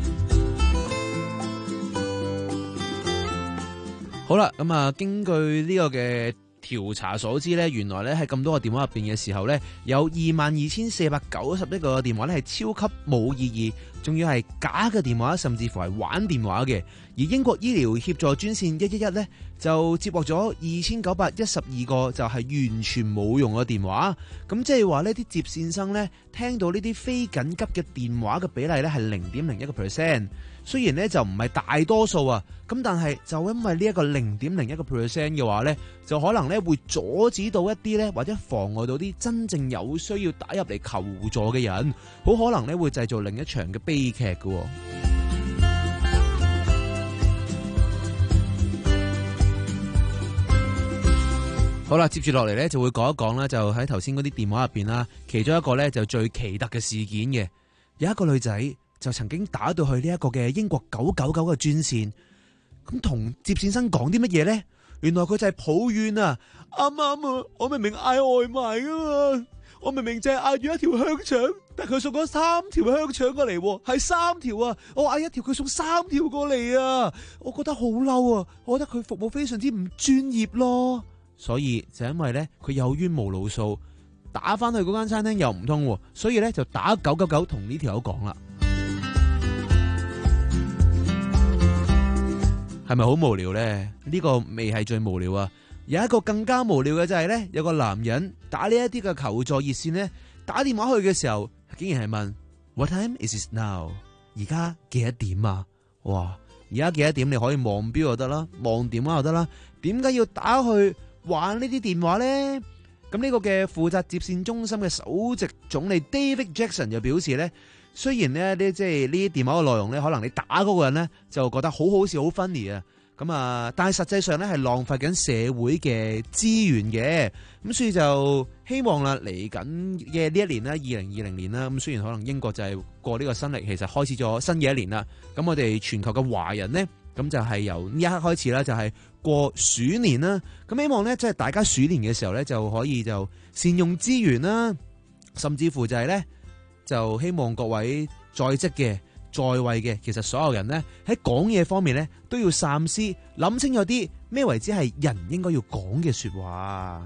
好啦，咁啊，根據呢個嘅調查所知咧，原來咧喺咁多個電話入邊嘅時候咧，有二萬二千四百九十一個電話咧係超級冇意義，仲要係假嘅電話，甚至乎係玩電話嘅。而英國醫療協助專線一一一咧就接獲咗二千九百一十二個就係完全冇用嘅電話。咁即係話呢啲接線生咧聽到呢啲非緊急嘅電話嘅比例咧係零點零一個 percent。雖然咧就唔係大多數啊，咁但係就因為呢一個零點零一個 percent 嘅話咧，就可能咧會阻止到一啲咧或者妨礙到啲真正有需要打入嚟求助嘅人，好可能咧會製造另一場嘅悲劇嘅。好啦，接住落嚟咧就會講一講啦，就喺頭先嗰啲電話入邊啦，其中一個咧就最奇特嘅事件嘅，有一個女仔就曾經打到去呢一個嘅英國九九九嘅專線，咁同接線生講啲乜嘢咧？原來佢就係抱怨啊，啱啱啊，我明明嗌外賣噶嘛，我明明淨係嗌住一條香腸，但佢送咗三條香腸過嚟，係三條啊，我嗌一條佢送三條過嚟啊，我覺得好嬲啊，我覺得佢服務非常之唔專業咯。所以就因為咧佢有冤無路訴，打翻去嗰間餐廳又唔通，所以咧就打九九九同呢條友講啦。係咪好無聊咧？呢個未係最無聊啊！有一個更加無聊嘅就係咧，有個男人打呢一啲嘅求助熱線咧，打電話去嘅時候，竟然係問 What time is it now？ 而家幾多點啊？哇！而家幾多點？你可以望表就得啦，望電話就得啦。點解要打去玩呢啲電話咧？咁呢個嘅負責接線中心嘅首席總理 David Jackson 就表示咧，雖然咧呢即係呢啲電話嘅內容咧，可能你打嗰個人咧就覺得好好笑、好 funny 啊，咁啊，但係實際上咧係浪費緊社會嘅資源嘅，咁所以就希望啦嚟緊嘅呢一年啦，二零二零年啦，咁雖然可能英國就係過呢個新曆，其實開始咗新嘅一年啦，咁我哋全球嘅華人咧，咁就係由呢一刻開始啦，就係過鼠年啦，咁希望咧即係大家鼠年嘅時候咧就可以就善用資源啦，甚至乎就係咧。就希望各位在職嘅在位嘅，其實所有人呢，喺講嘢方面呢，都要三思，諗清楚啲咩為之係人應該要講嘅說話。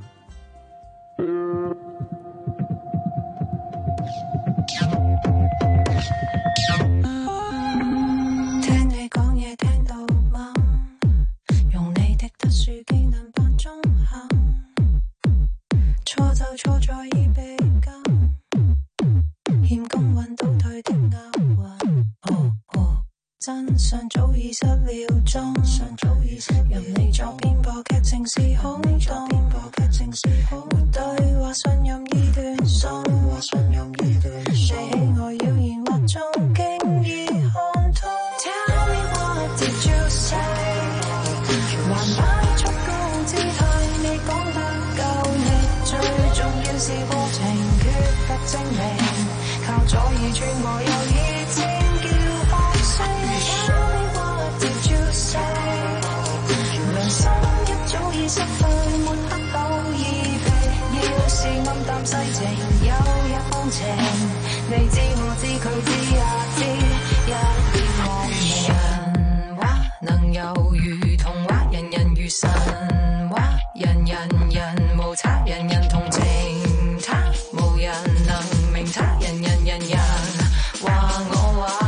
聽你講嘢聽到懵，用你的特殊技能扮中肯，錯就錯在已被禁，欠公允倒退的押韻。哦哦，真相早已失了蹤，任你作編播劇情是空洞，沒對話信任已斷送，你喜愛謠言惑眾經已看通。Tell me what did you say？ 還擺出高姿態，你講得夠力，最重要是過程缺乏證明，靠左耳穿過右耳尖叫學聲。Tell me what did you say？ 良心一早已失去，抹黑到已疲，要是暗淡世情，有日放晴，你知我知佢知也知，一點莫名。人話能有如童話，人人如神話，人人人無差，人人同情他，無人能明他，人人人人話我話。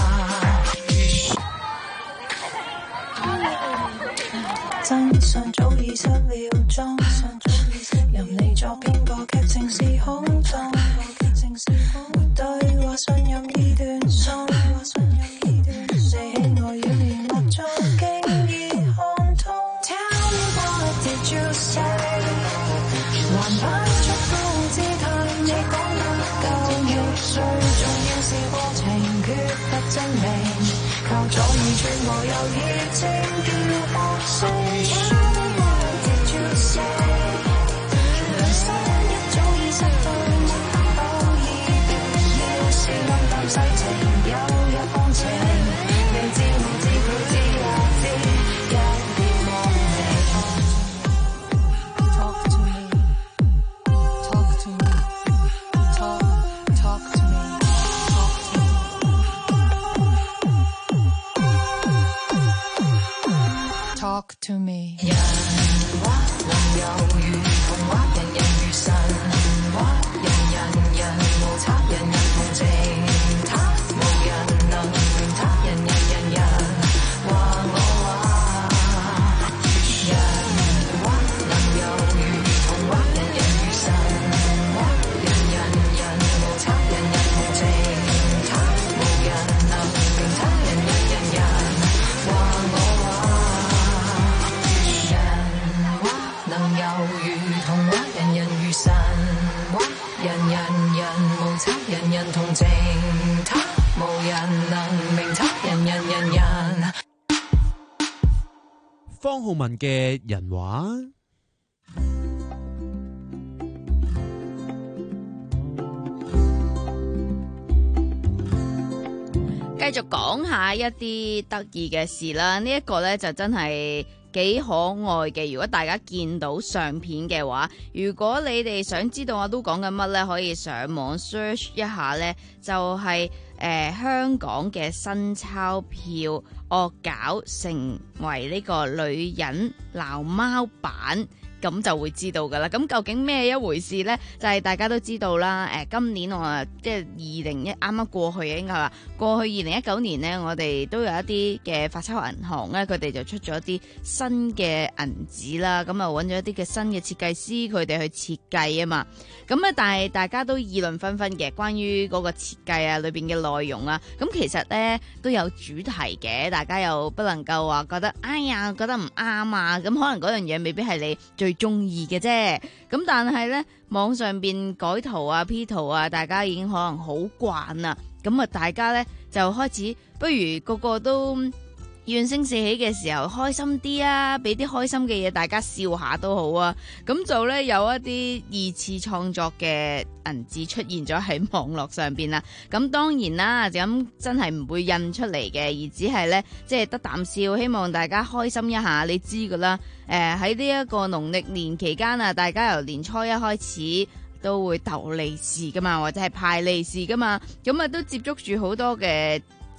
真相早已失了蹤，任你作編播劇情是空洞，沒對話信任已斷送，你喜愛謠言惑眾經已看通。Tell me what did you say？ 還擺出高姿態，你講得夠力，最重要是過程缺乏證明，靠左耳穿過右耳尖叫學聲。Tell me what did you say？ 良心一早已失去，抹黑到已疲，要是暗淡世情，有日放晴，你知我知佢知也知，一點莫名。Talk to me, talk to me, talk, talk to me, talk to me. 人話能有如童話，人人如神話，人人人無差，人人同情他，無人能明他，人人人人話我話。人話能有如童話，人人如神話，人人人無差，人人同情他，無人能明他，人人人人話我話。人話能有如童話，人人如神話，人人人無差，人人同情他，無人能明他，人人人人。 方浩文嘅人話。 繼續講下一啲得意嘅事啦，呢、這、一個呢，就真係幾可愛嘅。如果大家見到相片嘅話，如果你哋想知道我都講緊乜呢，可以上網 search 一下呢，就係、是、誒、呃、香港嘅新鈔票惡搞成為呢個女人鬧貓版。咁就會知道噶啦。咁究竟咩一回事呢？就係、是、大家都知道啦。誒、呃，今年我啊，即係二零一啱啱過去嘅應該話，過去二零一九年呢，我哋都有一啲嘅發鈔銀行咧，佢哋就出咗一啲新嘅銀紙啦。咁啊，揾咗一啲嘅新嘅設計師，佢哋去設計啊嘛。咁咧，但係大家都議論紛紛嘅，關於嗰個設計啊，裏邊嘅內容啊。咁其實咧都有主題嘅，大家又不能夠話覺得，哎呀，覺得唔啱啊。咁可能嗰樣嘢未必係你最中意嘅啫，咁但係呢，網上邊改圖啊 P 圖啊，大家已經可能好慣啦，咁啊大家呢，就開始不如個個都怨聲四起嘅時候開心啲啊，俾啲開心嘅嘢大家笑下都好啊，咁就呢，有一啲二次創作嘅銀紙出現咗喺網絡上邊啦，咁當然啦，咁真係唔會印出嚟嘅，而只係呢，即係得啖笑，希望大家開心一下，你知噶啦。誒喺呢一個農曆年期間啊，大家由年初一開始都會逗利是噶嘛，或者係派利是噶嘛，咁啊都接觸住好多嘅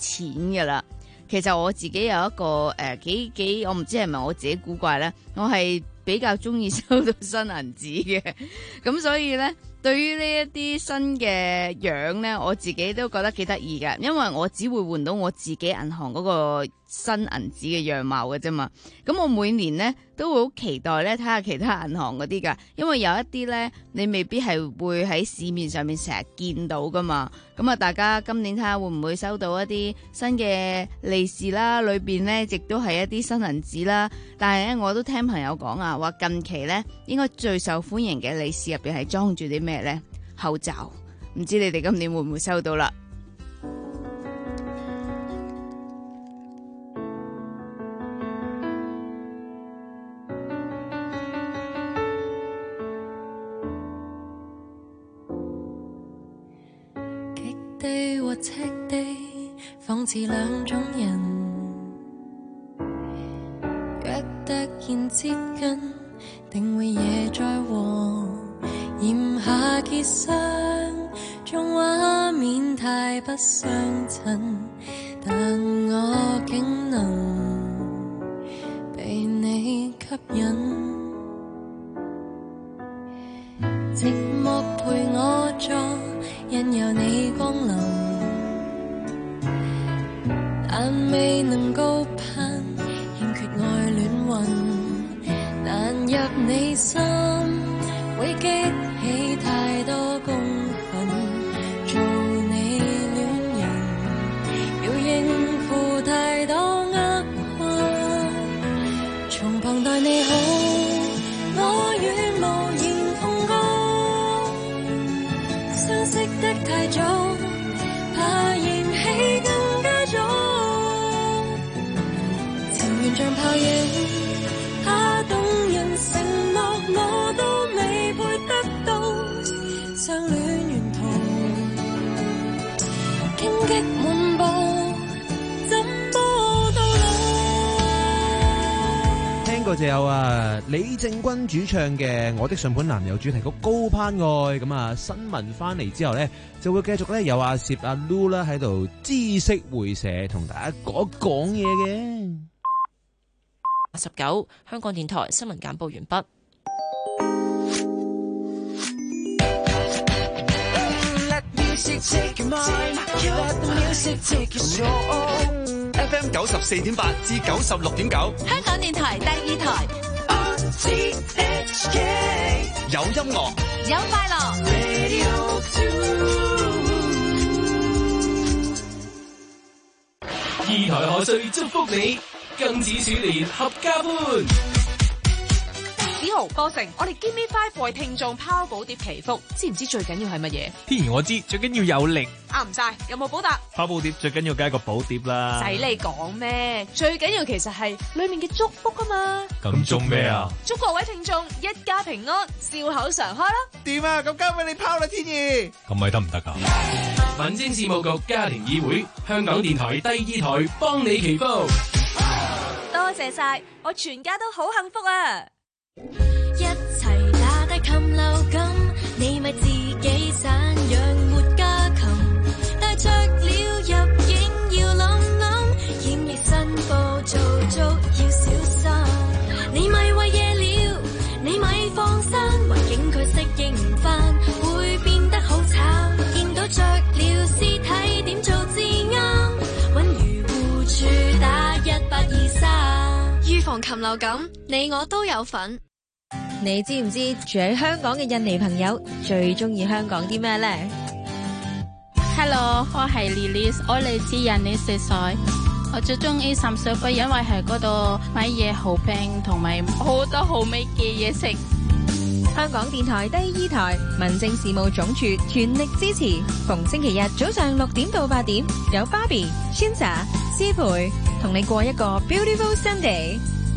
錢㗎啦。其實我自己有一個誒、呃、幾幾，我唔知係咪我自己古怪咧，我係比較中意收到新銀紙嘅，咁所以咧，對於呢一啲新嘅樣咧，我自己都覺得幾得意嘅，因為我只會換到我自己銀行嗰個新銀紙嘅樣貌嘅啫嘛。咁我每年咧都會好期待咧睇下其他銀行嗰啲噶，因為有一啲咧你未必係會喺市面上面成日見到噶嘛。咁啊，大家今年睇下會唔會收到一啲新嘅利是啦，裏邊咧亦都係一啲新銀紙啦。但係咧，我都聽朋友講啊，話近期咧應該最受歡迎嘅利是入邊係裝住啲咩咧？口罩。唔知你哋今年會唔會收到啦？ 極地和赤地，仿似兩種人。若突然接近，定會惹災禍。炎夏結霜，縱畫面太不相襯，但我竟能被你吸引。寂寞陪我坐，任由你光臨，但未能高攀，欠缺愛戀運，難入你心，會激起太多公憤，做你戀人，要應付太多厄運，從旁待你好，我願無言奉告，相識得太早，怕燃起更加早，情緣像泡影，怕動人承諾我都未配得到，相戀沿途荊棘滿布，怎麼到老？ 聽過就有啊李正軍主唱嘅《我的上盤男友》主題曲《高攀愛》。咁啊新聞翻嚟之後咧，就會繼續咧有阿攝阿 Lu 啦喺度知識會社同大家講講嘢嘅。 十九香港電台新聞簡報完畢。 F M 九十四點八至九十六點九， 香港電台第二台， 有音樂， 有快樂。 二台賀歲祝福你，更似鼠年合家歡。 子豪、歌成，我哋 Give Me Five 為聽眾拋寶碟祈福，知唔知最緊要係乜嘢？ 天然我知，最緊要有力。 啱唔晒，有冇補答？ 拋寶碟最緊要梗係個寶碟啦。 使你講咩？最緊要其實係裏面嘅祝福啊嘛。 咁祝咩啊？ 祝各位聽眾一家平安，笑口常開啦。 掂啊？咁交俾你拋啦，天意。咁咪得唔得噶？ 民政事務局家庭議會，香港電台第二台幫你祈福。 多謝晒，我全家都好幸福啊！ 一齊打低禽流感，你咪自己散養活家禽，帶着了入境要諗諗，染疫申報做足要小心，你咪餵夜了，你咪放心，環境佢適應唔返，會變得好慘，見到着了屍體點做至啱，揾漁護處打一八二三，預防禽流感，你我都有份。 你知唔知住喺香港嘅印尼朋友最中意香港啲咩呢？ Hello， 我係 Lilis， 我嚟自印尼四歲。我最中意深水埗，因為喺嗰度買嘢好平，同埋好多好味嘅嘢食。 香港電台第二台民政事務總署全力支持，逢星期日早上六點到八點，有 Barbie、Shinsa、思培同你過一個 Beautiful Sunday。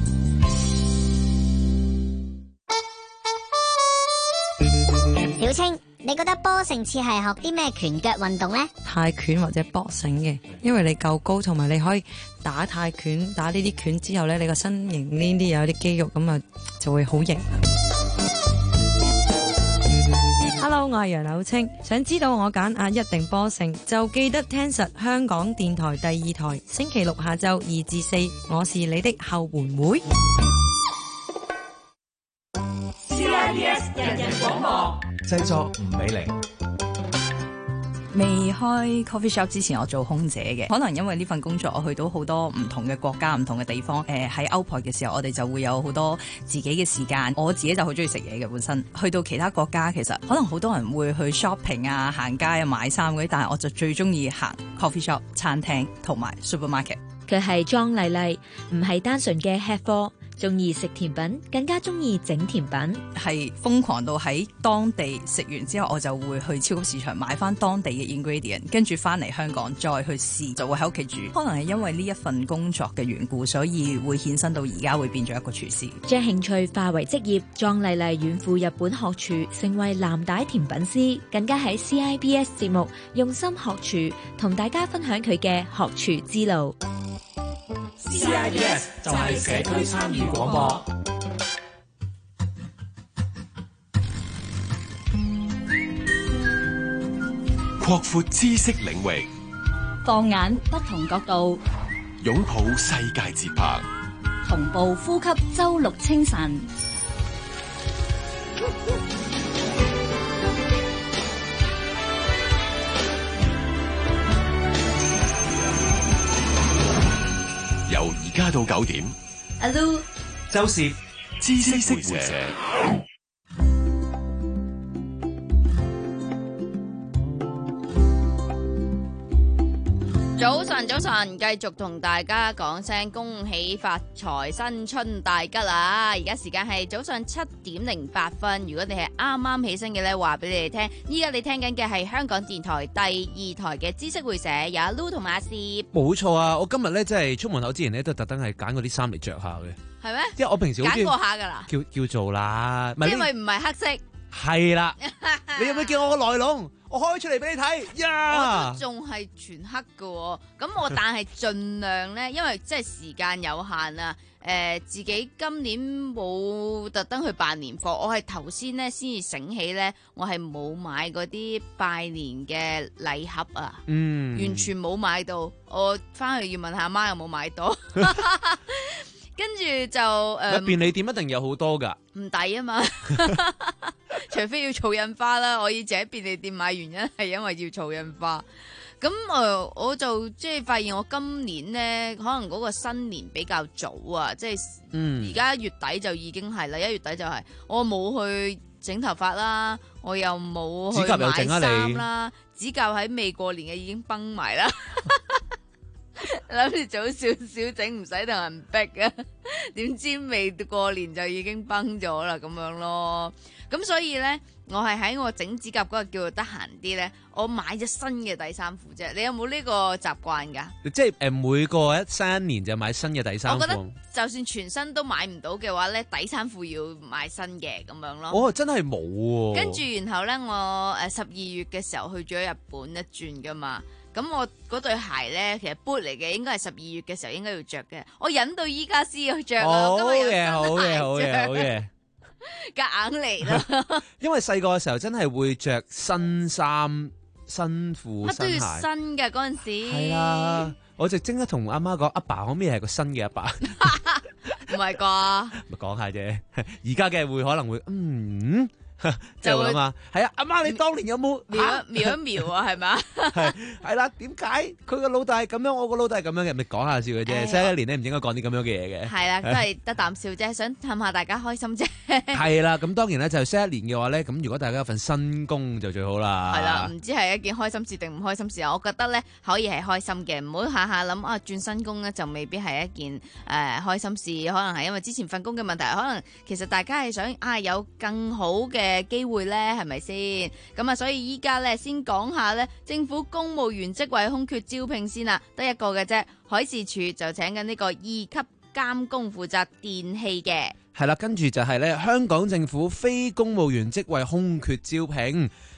小青，你覺得波成似係學啲咩拳腳運動呢？ 泰拳或者搏繩嘅，因為你夠高，同埋你可以打泰拳，打呢啲拳之後咧，你個身形呢啲有啲肌肉咁啊，就會好型。 Hello， Hello， 我係楊柳青，想知道我揀啊一定波勝，就記得聽實香港電台第二台，星期六下晝二至四，我是你的後援會。 C I B S 人人廣播， 製作吳美玲。 未開 coffee shop 之前，我做空姐嘅，可能因為呢份工作，我去到好多唔同嘅國家、唔同嘅地方。誒喺歐派嘅時候，我哋就會有好多自己嘅時間。我自己就好中意食嘢嘅本身。去到其他國家，其實可能好多人會去 shopping 啊、行街啊、買衫嗰啲，但係我就最中意行 coffee shop 餐廳同埋 supermarket。 佢係莊麗麗，唔係單純嘅吃貨。中意食甜品，更加中意整甜品， 係瘋狂到喺當地食完之後，我就會去超級市場買翻當地嘅 ingredient， 跟住翻嚟香港再去試，就會喺屋企煮。可能係因為呢一份工作嘅緣故，所以會衍生到而家會變咗一個廚師。 將興趣化為職業，莊麗麗遠赴日本學廚，成為藍帶甜品師，更加喺 C I B S 節目用心學廚，同大家分享佢嘅學廚之路。 C I B S 就係社區參與廣播， 擴闊知識領域， 放眼不同角度， 擁抱世界節拍， 同步呼吸周六清晨。 由而家到九點， 阿 Lu 周攝知識會社。 早晨，早晨，繼續同大家講聲恭喜發財，新春大吉啦！而家時間係早上七點零八分。如果你係啱啱起身嘅呢，話俾你哋聽，依家你聽緊嘅係香港電台第二台嘅知識會社，有阿 Lu 同埋阿攝。 冇錯啊！我今日咧，即係出門口之前呢，都特登係揀嗰啲衫嚟着下嘅。 係咩？ 因為我平時好中意揀過下噶啦， 叫叫做啦， 因為唔係黑色。 係啦，你有冇見我個內籠？我開出嚟俾你睇呀！ 我都仲係全黑㗎，咁我但係盡量咧，因為即係時間有限啊。誒、呃，自己今年冇特登去辦年貨，我係頭先咧先至醒起咧，我係冇買嗰啲拜年嘅禮盒啊，嗯，完全冇買到。我翻去要問下阿媽有冇買到。跟住就誒， 嗯、便利店一定有好多噶， 唔抵啊嘛，除非要儲印花啦。我以前喺便利店買原因係因為要儲印花。咁誒、呃，我就即係發現我今年咧，可能嗰個新年比較早啊，即係而家月底就已經係啦，一月底就係、是、我冇去整頭髮啦，我又冇去買衫啦，指甲喺未過年嘅已經崩埋啦。諗住早少少整，唔使同人逼啊！點知未過年就已經崩咗啦，咁樣咯。咁所以呢，我係喺我整指甲嗰日叫做得閒啲呢，我買咗新嘅底衫褲啫。你有冇呢個習慣噶？ 即係誒，每個一三年就買新嘅底衫褲。 我覺得就算全新都買唔到嘅話呢，底衫褲要買新嘅咁樣咯。 哦，真係冇喎。 跟住然後呢，我誒十二月嘅時候去咗日本一轉噶嘛。咁我嗰對鞋咧，其實 boot 嚟嘅，應該係十二月嘅時候應該要着嘅。我忍到依家先要着啊！ 好嘅，好嘅，好嘅，好嘅， 夾硬嚟啦。因為細個嘅時候真係會着新衫、新褲、新鞋，乜都要新嘅嗰陣時。 係啦，我就即刻同阿媽講：阿爸可唔可以係個新嘅阿爸？ 唔係啩？ 咪講下啫。而家嘅會可能會嗯。就咁啊，係啊，阿媽你當年有冇瞄一瞄一瞄啊？係咪？ 係係啦，點解佢個老豆係咁樣，我個老豆係咁樣嘅？咪講下笑嘅啫。新一年咧唔應該講啲咁樣嘅嘢嘅。係啦， 都係得啖笑啫，想氹下大家開心啫。 係啦，咁當然咧就新一年嘅話咧，咁如果大家有份新工就最好啦。 係啦，唔知係一件開心事定唔開心事啊？我覺得咧可以係開心嘅，唔好下下諗啊轉新工咧就未必係一件誒、呃、開心事，可能係因為之前份工嘅問題，可能其實大家係想啊有更好嘅嘅機會呢，係咪先？咁啊，所以依家呢，先講下呢政府公務員職位空缺招聘先啦，得一個嘅啫。海事處就請緊呢個二級監工負責電器嘅。係啦，跟住就係呢香港政府非公務員職位空缺招聘。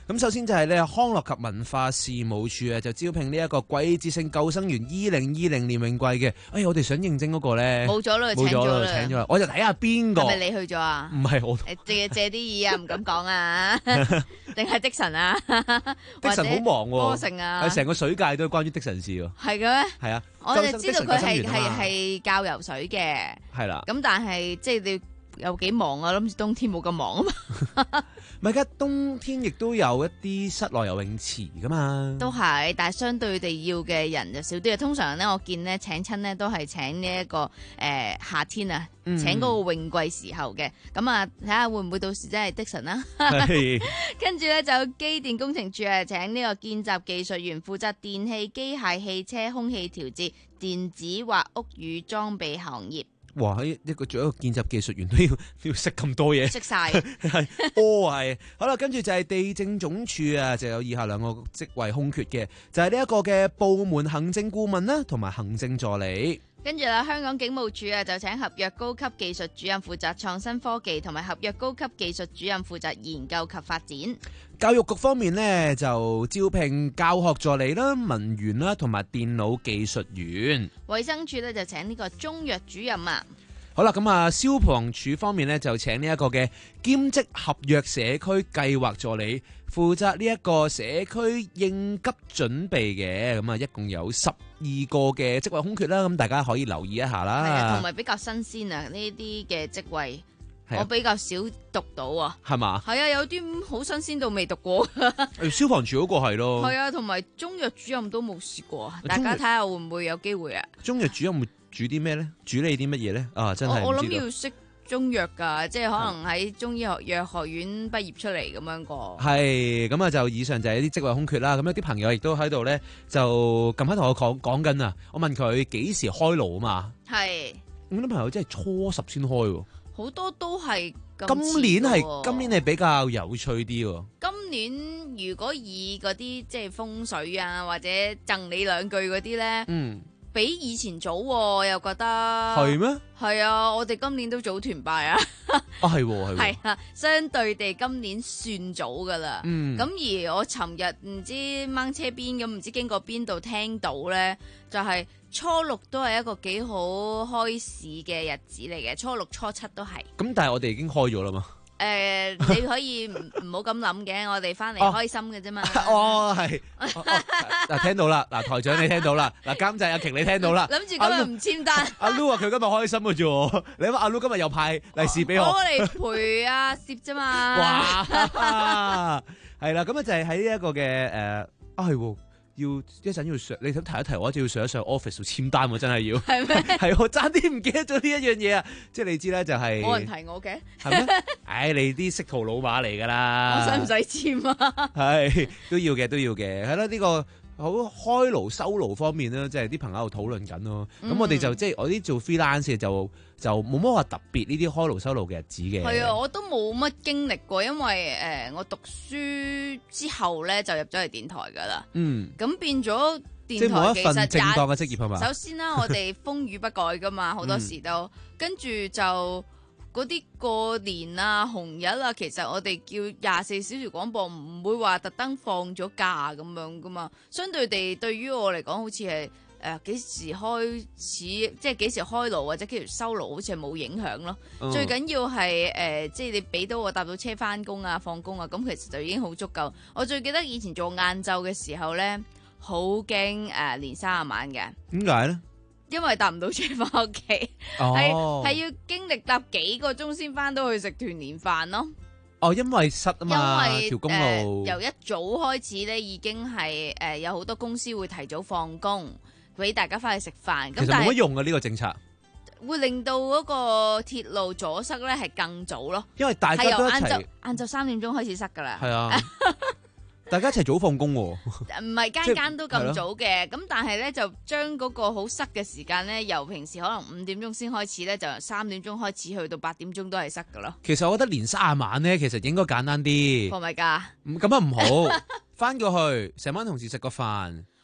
咁首先就係咧康樂及文化事務處啊，就招聘呢一個季節性救生員二零二零年泳季嘅。哎，我哋想應徵嗰個咧， 冇咗啦， 冇咗啦，請咗啦。我就睇下邊個。 係咪你去咗啊？ 唔係我。 借借啲意啊，唔敢講啊。定係的神啊？ 的神好忙喎。 歌成啊。 係成個水界都係關於的神事喎。 係嘅咩？ 係啊。 我哋知道佢係係係教游水嘅。係啦。咁但係即係你。有幾忙啊？諗住冬天冇咁忙啊嘛。 唔係，而家冬天亦都有一啲室內游泳池噶嘛。 都係，但係相對地要嘅人就少啲啊。通常咧，我見咧請親咧都係請呢、這、一個誒、呃、夏天啊，嗯、請嗰個泳季時候嘅。咁啊，睇下會唔會到時真係的神啦。跟住咧就機電工程處啊，請呢個見習技術員負責電氣、機械、汽車、空氣調節、電子或屋宇裝備行業。 哇！喺一個做一個見習技術員都要都要識咁多嘢， 識晒係哦係。好啦，跟住就係地政總署啊，就有以下兩個職位空缺嘅，就係呢一個嘅部門行政顧問啦，同埋行政助理。 跟住啦，香港警務處啊就請合約高級技術主任負責創新科技，同埋合約高級技術主任負責研究及發展。 教育局方面呢，就招聘教學助理啦、文員啦，同埋電腦技術員。 衛生署呢，就請呢個中藥主任啊。 好啦，咁啊，消防處方面呢，就請呢一個嘅兼職合約社區計劃助理，負責呢一個社區應急準備嘅。咁啊，一共有十二個嘅職位空缺啦，咁大家可以留意一下啦。 係啊，同埋比較新鮮啊，呢啲嘅職位。我比較少讀到啊，係嘛？係啊，有啲好新鮮到未讀過。 消防處嗰個係咯， 係啊，同埋中藥主任都冇試過，大家睇下會唔會有機會啊？ 中藥主任會煮啲咩咧？處理啲乜嘢咧？啊，真係我諗要識中藥噶，即係可能喺中醫學藥學院畢業出嚟咁樣個。係咁啊，就以上就係一啲職位空缺啦。咁有啲朋友亦都喺度咧，就近排同我講講緊啊。我問佢幾時開爐啊嘛？係咁啲朋友真係初十先開。 好多都係今年係今年係比較有趣啲喎。 今年如果以嗰啲即係風水啊，或者贈你兩句嗰啲咧，嗯，比以前早，我又覺得係咩？ 係啊，我哋今年都早團拜啊。 啊係係係啊，相對地今年算早噶啦。嗯，咁而我尋日唔知掹車邊咁，唔知經過邊度聽到咧，就係、是。初六都係一個幾好開市嘅日子嚟嘅，初六初七都係。 咁但係我哋已經開咗啦嘛。 誒、呃，你可以唔唔好咁諗嘅，我哋翻嚟開心嘅啫嘛。 哦，係。嗱，聽到啦，嗱，台長你聽到啦，嗱，監製阿瓊你聽到啦。 諗住今日唔簽單。 阿 Lu 話佢今日開心嘅啫，你諗阿 Lu 今日又派利是俾我。 我嚟陪阿攝啫嘛。 哇！係啦，咁啊就係喺呢一個嘅誒，啊係。要一陣要上，你想提一提我，就要上一上 office 度簽單喎，真係要。係咩？係我爭啲唔記得咗呢一樣嘢啊！即係你知咧，就係冇人提我嘅。 係咩？唉，你啲識途老馬嚟㗎啦。 我使唔使簽啊？ 係都要嘅，都要嘅。係啦，呢個好開爐收爐方面咧，即係啲朋友喺度討論緊咯。咁、嗯、我哋就即係我啲做 freelance 嘅就就冇乜話特別呢啲開爐收爐嘅日子嘅。 係啊，我都冇乜經歷過，因為誒、呃、我讀書之後咧就入咗去電台㗎啦。嗯，咁變咗電台其實正當嘅職業係嘛？ 首先啦，我哋風雨不改㗎嘛，好多時都、嗯、跟住就。嗰啲過年啊、紅日啊，其實我哋叫廿四小時廣播，唔會話特登放咗假咁樣噶嘛。相對地，對於我嚟講，好似係誒幾時開始，即係幾時開爐或者幾時收爐，好似係冇影響咯。嗯、最緊要係誒、呃，即係你俾到我搭到車翻工啊、放工啊，咁其實就已經好足夠。我最記得以前做晏晝嘅時候咧，好驚誒年卅晚嘅。 點解咧？ 因為搭唔到車翻屋企，係係、哦、要經歷搭幾個鐘先翻到去食團年飯咯。 哦，因為塞啊嘛， 因為條公路、呃、 由一早開始咧，已經係誒、呃、有好多公司會提早放工，俾大家翻去食飯。 其實冇乜用啊，呢、這個政策會令到嗰個鐵路阻塞咧係更早咯。 因為大家都一齊， 晏晝晏晝三點鐘開始塞噶啦。係啊。 大家一齊早放工喎， 唔係間間都咁早嘅，咁但係咧就將嗰個好塞嘅時間咧，由平時可能五點鐘先開始咧，就由三點鐘開始去到八點鐘都係塞噶咯。 其實我覺得年卅晚咧，其實應該簡單啲。 放咪假？ 咁啊唔好，翻過去成班同事食個飯，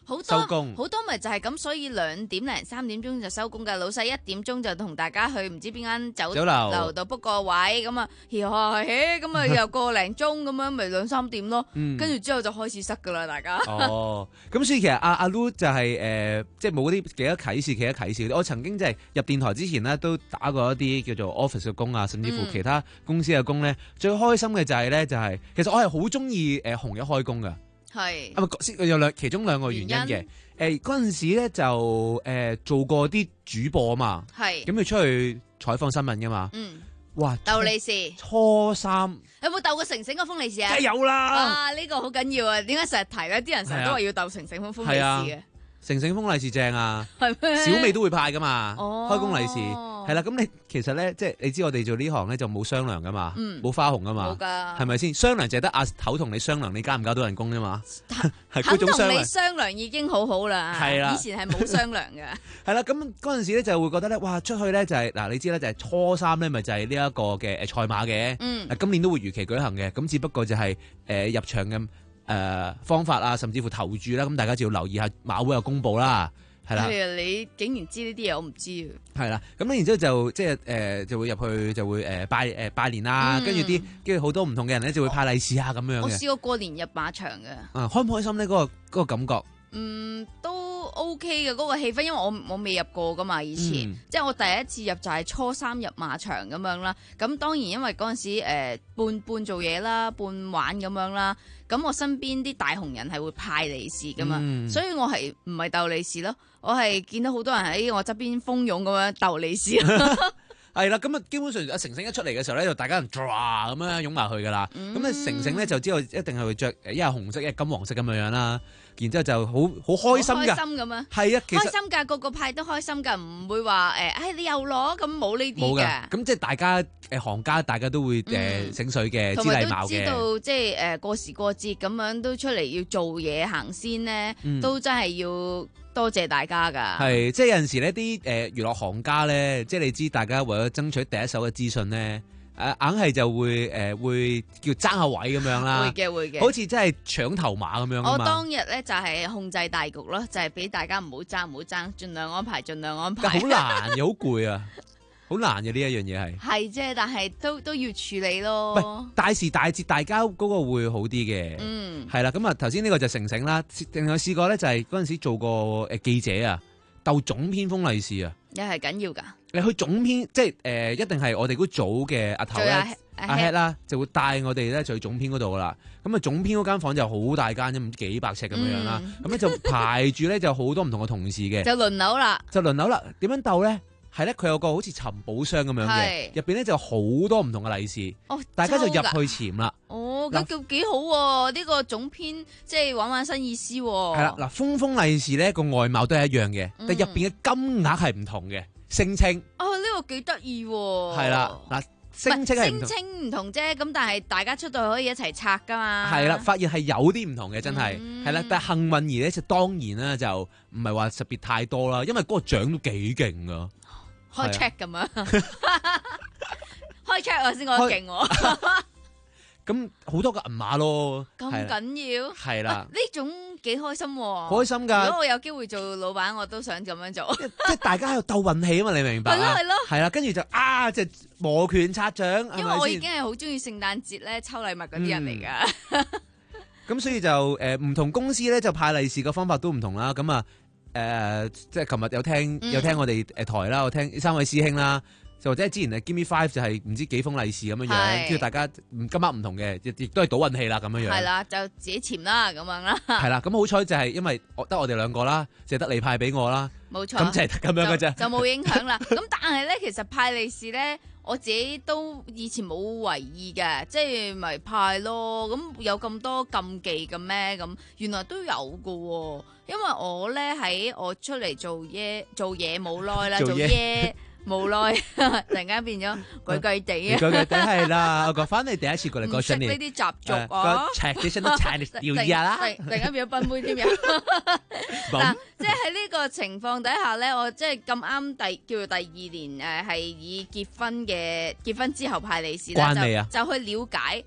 好收工多好多咪就係咁，所以兩點零三點鐘就收工㗎。老細一點鐘就同大家去唔知邊間酒酒樓樓度 book 個位，咁啊，嘻下嘻咁啊，又個零鐘咁樣，咪兩三點咯。 嗯跟住之後就開始塞㗎啦，大家。 哦，咁所以其實阿阿 Lu 就係、是、誒、呃，即係冇嗰啲幾多啟示，幾多啟示。我曾經即係入電台之前呢，都打過一啲叫做 office 嘅工啊，甚至乎其他公司嘅工咧。嗯、最開心嘅就係咧，就係、是、其實我係好中意誒紅日開工㗎。係，啊咪有兩其中兩個原因嘅。誒嗰陣時咧就誒、呃、做過啲主播啊嘛，係，咁要出去採訪新聞㗎嘛。嗯，哇！ 鬥利是， 初三有冇鬥過成成個封利是啊？ 梗係有啦！ 啊，呢、呢個好緊要啊！點解成日提咧？啲人成日都話要鬥成成封封利是嘅。 成成封利是正啊， 係咩？ 小美都會派噶嘛， 哦、 開工利是係啦。咁你其實咧，即係你知我哋做呢行咧就冇商量噶嘛，冇、嗯、花紅噶嘛，係咪先？商量就係得阿頭同你商量，你交唔交到人工啫嘛。係嗰種商量。同你商量已經好好啦，係啦，以前係冇商量嘅。係啦，咁嗰陣時咧就會覺得咧，哇，出去咧就係、是、嗱，你知咧就係初三咧，咪就係呢一個嘅誒賽馬嘅，嗯，今年都會如期舉行嘅，咁只不過就係、是、誒、呃、入場嘅。誒、呃、方法啊，甚至乎投注啦，咁大家就要留意下馬會有公佈啦，係啦。係啊，你竟然知呢啲嘢，我唔知啊。係啦，咁咧然之後就即係誒就會入去就會誒、呃、拜誒、呃、拜年啦，跟住啲跟住好多唔同嘅人咧就會派利是啊咁樣嘅。我試過過年入馬場嘅。啊，開唔開心咧？嗰、嗰個嗰、嗰個感覺。嗯，都 OK 嘅嗰、嗰個氣氛，因為我我未入過噶嘛，以前、嗯、即係我第一次入就係初三入馬場咁樣啦。咁當然因為嗰陣時誒、呃、半半做嘢啦，半玩咁樣啦。咁我身邊啲大紅人係會派利是噶嘛，嗯、所以我係唔係鬥利是咯，我係見到好多人喺我側邊蜂擁咁樣鬥利是。係啦，咁啊，基本上阿成成一出嚟嘅時候咧，就大家人咁樣擁埋去噶啦。咁咧、嗯，成成咧就知道一定係會着一係紅色，一係金黃色咁樣樣啦。然之後就好好開心噶，開心咁啊，係啊，開心噶，個個派都開心噶，唔會話誒，唉、哎，你又攞咁冇呢啲嘅。咁即係大家誒行家，大家都會誒醒水嘅，知禮貌嘅。知道即係誒過時過節咁樣都出嚟要做嘢行先咧，嗯、都真係要。多謝大家噶，係即係有陣時呢啲誒娛樂行家咧，即係你知大家為咗爭取第一手嘅資訊咧，誒硬係就會誒、呃、會叫爭下位咁樣啦，會嘅會嘅，好似真係搶頭馬咁樣。我當日咧就係控制大局咯，就係、是、俾大家唔好爭唔好爭，盡量安排盡量安排。好難又好攰啊！好難嘅呢一樣嘢係係啫，但係都都要處理咯。唔大時大節，大家嗰個會好啲嘅。嗯，係啦。咁啊，頭先呢個就成成啦。另外試過咧，就係嗰陣時做過誒記者啊，鬥總編封利是啊，又係緊要㗎。你去總編，即係誒、呃，一定係我哋嗰組嘅阿頭咧，阿 head 啦，就會帶我哋咧就去總編嗰度啦。咁啊，總編嗰間房就好大間，唔知幾百尺咁樣樣啦。咁咧、嗯、就排住咧就好多唔同嘅同事嘅，就輪流啦，就輪流啦。點樣鬥咧？係咧，佢有個好似尋寶箱咁樣嘅，入邊咧就好多唔同嘅利是，哦、大家就入去潛啦。哦，咁叫幾好喎！呢、這個總編即係玩玩新意思。係啦，嗱，封封利是咧個外貌都係一樣嘅，嗯、但入邊嘅金額係唔同嘅，聲稱。哦，呢、這個幾得意。係啦，嗱，聲稱係聲稱唔同啫，咁但係大家出到去可以一齊拆噶嘛。係啦，發現係有啲唔同嘅，真係係啦，但係幸運兒咧就當然啦，就唔係話特別太多啦，因為嗰個獎都幾勁噶。開 check 咁樣，開 check 我先覺得勁喎。咁好多個銀碼咯，咁緊要係啦。呢種幾開心，開心噶。如果我有機會做老闆，我都想咁樣做。即係大家喺度鬥運氣啊嘛，你明白？係咯係咯，係啦。跟住就啊，即係摩拳擦掌。因為我已經係好中意聖誕節咧抽禮物嗰啲人嚟噶。咁所以就誒唔同公司咧就派利是嘅方法都唔同啦。咁啊。誒、呃，即係琴日有聽、嗯、有聽我哋誒台啦，我聽三位師兄啦，就或者之前誒 Give Me Five 就係唔知幾封利是咁樣樣，跟住大家今晚唔同嘅，亦亦都係賭運氣啦咁樣樣。係啦，就自己潛啦咁樣啦。係啦，咁好彩就係因為得我哋兩個啦，就係得你派俾我啦。冇錯，咁就係咁樣嘅啫，就冇影響啦。咁但係咧，其實派利是咧，我自己都以前冇為意嘅，即係咪派咯？咁有咁多禁忌嘅咩？咁原來都有㗎喎。因為我咧喺我出嚟做嘢做嘢冇耐啦，做嘢冇耐，突然間變咗鬼鬼地啊！鬼鬼地係啦，我講翻你第一次過嚟嗰陣，唔識呢啲習俗啊！赤啲身都赤啲掉嘢啦，突然間變咗賓妹添樣。嗱，即係喺呢個情況底下咧，我即係咁啱第叫做第二年誒，係以結婚嘅結婚之後派利是啦，就就去了解。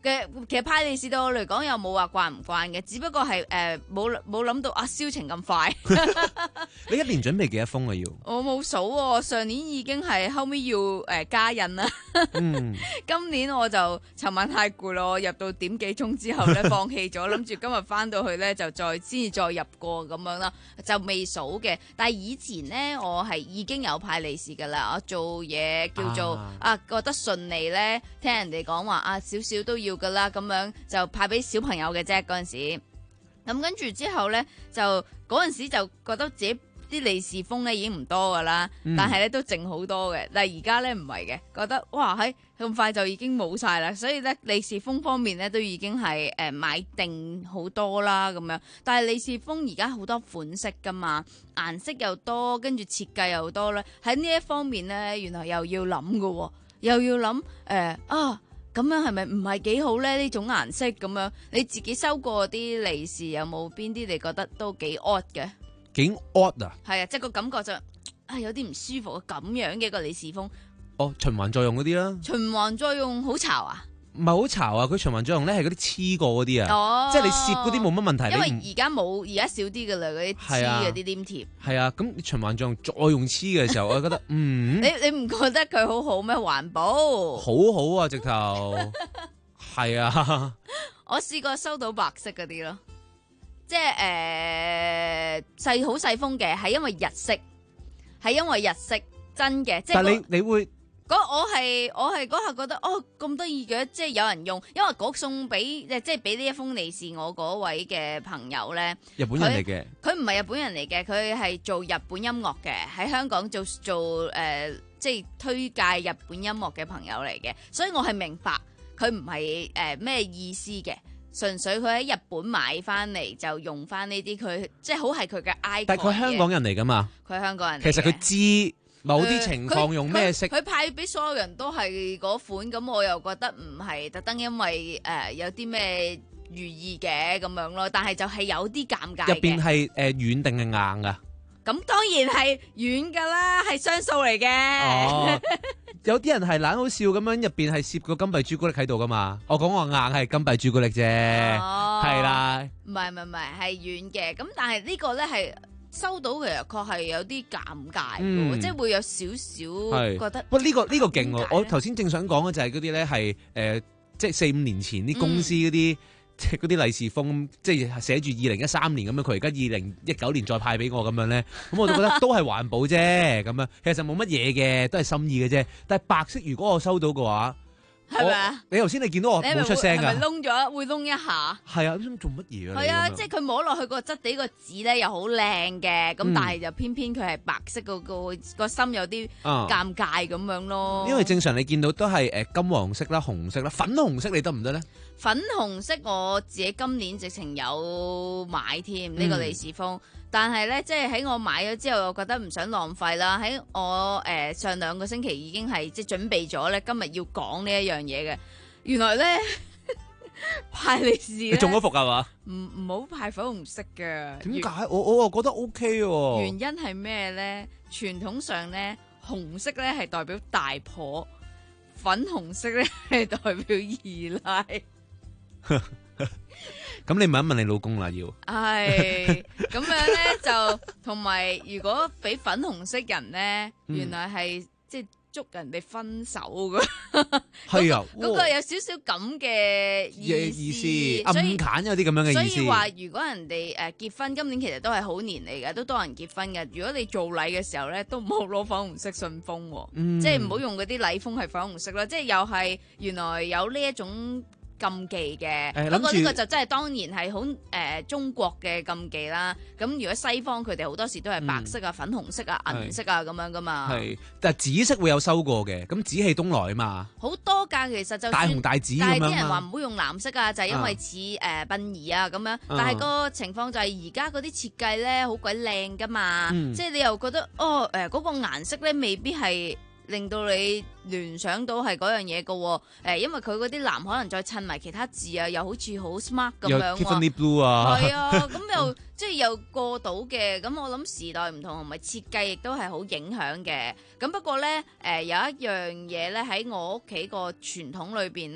嘅其實派利是對我嚟講又冇話慣唔慣嘅，只不過係誒冇冇諗到啊銷情咁快。 你一年準備幾多封啊？要我冇數喎，上年已經係後尾要誒、呃、加印啦。 嗯， 今年我就尋晚太攰咯，我入到點幾鐘之後咧放棄咗，諗住今日翻到去咧就再先至再入過咁樣啦，就未數嘅。但係以前咧我係已經有派利是噶啦，我做嘢叫做啊，啊覺得順利咧，聽人哋講話啊少少都要噶啦，咁樣就派俾小朋友嘅啫嗰陣時。咁跟住之後咧就嗰陣時就覺得自己啲利是封咧已經唔多噶啦，嗯、但係咧都剩好多嘅。但係而家咧唔係嘅，覺得哇喺咁快就已經冇晒啦，所以咧利是封方面咧都已經係誒、呃、買定好多啦咁樣。但係利是封而家好多款式噶嘛，顏色又多，跟住設計又多咧。喺呢一方面咧，原來又要諗噶，又要諗誒、呃、啊咁樣係咪唔係幾好咧？呢種顏色咁樣，你自己收過啲利是有冇邊啲你覺得都幾 odd 嘅？ 幾 odd 啊？ 係啊，即係個感覺就啊有啲唔舒服啊，咁樣嘅一個利是封。 哦，循環作用嗰啲啦。 循環作用好潮啊？唔係好潮啊！佢循環作用咧係嗰啲黐過嗰啲啊， 哦、 即係你攝嗰啲冇乜問題。 因為而家冇，而家少啲噶啦，嗰啲黐嗰啲黏貼。係啊，咁循環作用再用黐嘅時候，我覺得嗯。 你你唔覺得佢好好咩？環保。 好好啊，直頭。係啊。 我試過收到白色嗰啲咯。即係誒細好細封嘅，係因為日式，係因為日式真嘅。即係、那個、但係你你會我係我係嗰下覺得哦咁得意嘅，即係有人用，因為嗰送俾即係俾呢一封利是我嗰位嘅朋友咧， 日本人嚟嘅， 佢唔係日本人嚟嘅，佢係做日本音樂嘅，喺香港做做誒、呃、即係推介日本音樂嘅朋友嚟嘅，所以我係明白佢唔係誒咩意思嘅。純粹佢喺日本買翻嚟就用翻呢啲，佢即係好係佢嘅 icon。但係佢香港人嚟噶嘛？ 佢係香港人嚟。 其實佢知某啲情況用咩色。 佢派俾所有人都係嗰款，咁我又覺得唔係特登，因為誒、呃、有啲咩寓意嘅咁樣咯。但係就係有啲尷尬嘅。 入邊係誒軟定係硬噶？ 咁當然係軟噶啦，係雙數嚟嘅。 哦有啲人係懶好笑咁樣，入邊係攝個金幣朱古力喺度噶嘛？我講我硬係金幣朱古力啫，係、哦、啦。唔係唔係唔係，係軟嘅。咁但係呢個咧係收到，其實確係有啲尷尬嘅，嗯、即係會有少少覺得。不過呢個呢、呢個勁喎！我頭先正想講嘅就係嗰啲咧係誒，即係四五年前啲公司嗰啲。嗯即係嗰啲利是封，即係寫住二零一三年咁樣，佢而家二零一九年再派俾我咁樣咧，咁我就覺得都係環保啫，咁樣其實冇乜嘢嘅，都係心意嘅啫。但係白色如果我收到嘅話，係咪啊？你頭先你見到我冇出聲㗎？ 係咪窿咗？會窿一下？ 係啊，做乜嘢啊？ 係啊，即係佢摸落去個質地個紙咧又好靚嘅，咁、嗯、但係就偏偏佢係白色，個個個心有啲尷尬咁樣咯、 嗯。因為正常你見到都係誒金黃色啦、紅色啦、粉紅色，你得唔得咧？ 粉紅色我自己今年直情有買添呢、呢個利是封，嗯、但係咧即係喺我買咗之後，我覺得唔想浪費啦。喺我誒、呃、上兩個星期已經係即係準備咗咧，今日要講呢一樣嘢嘅。原來咧派利是你中咗伏係嘛？ 唔唔好派粉紅色嘅。 點解？我我又覺得 O K 喎。 原因係咩咧？傳統上咧紅色咧係代表大婆，粉紅色咧係代表二奶。 咁你問一問你老公啦，要係咁樣咧就同埋，如果俾粉紅色人咧，嗯、原來係即係祝人哋分手噶，係啊，嗰個有少少咁嘅意思， 意思暗揀有啲咁樣嘅意思。 所以話如果人哋誒結婚，今年其實都係好年嚟嘅，都多人結婚嘅。如果你做禮嘅時候咧，都唔好攞粉紅色信封，嗯、即係唔好用嗰啲禮封係粉紅色啦。即係又係原來有呢一種禁忌嘅，不過呢個就真係當然係好誒中國嘅禁忌啦。咁如果西方佢哋好多時都係白色啊、嗯、粉紅色啊、銀色啊咁樣噶嘛。 係，但係紫色會有收過嘅，咁紫氣東來啊嘛。 好多㗎，其實就大紅大紫咁樣。 但係啲人話唔好用藍色啊，就係、是、因為似誒殯儀啊咁樣。啊、但係個情況就係而家嗰啲設計咧好鬼靚㗎嘛，嗯、即係你又覺得哦誒嗰、呃嗰個顏色咧未必係令到你聯想到係嗰樣嘢嘅喎，誒，因為佢嗰啲藍可能再襯埋其他字啊，又好似好 smart 咁樣喎。 Tiffany blue 啊， 係啊，咁又即係又過到嘅，咁我諗時代唔同同埋設計亦都係好影響嘅。咁不過咧，誒有一樣嘢咧喺我屋企個傳統裏邊咧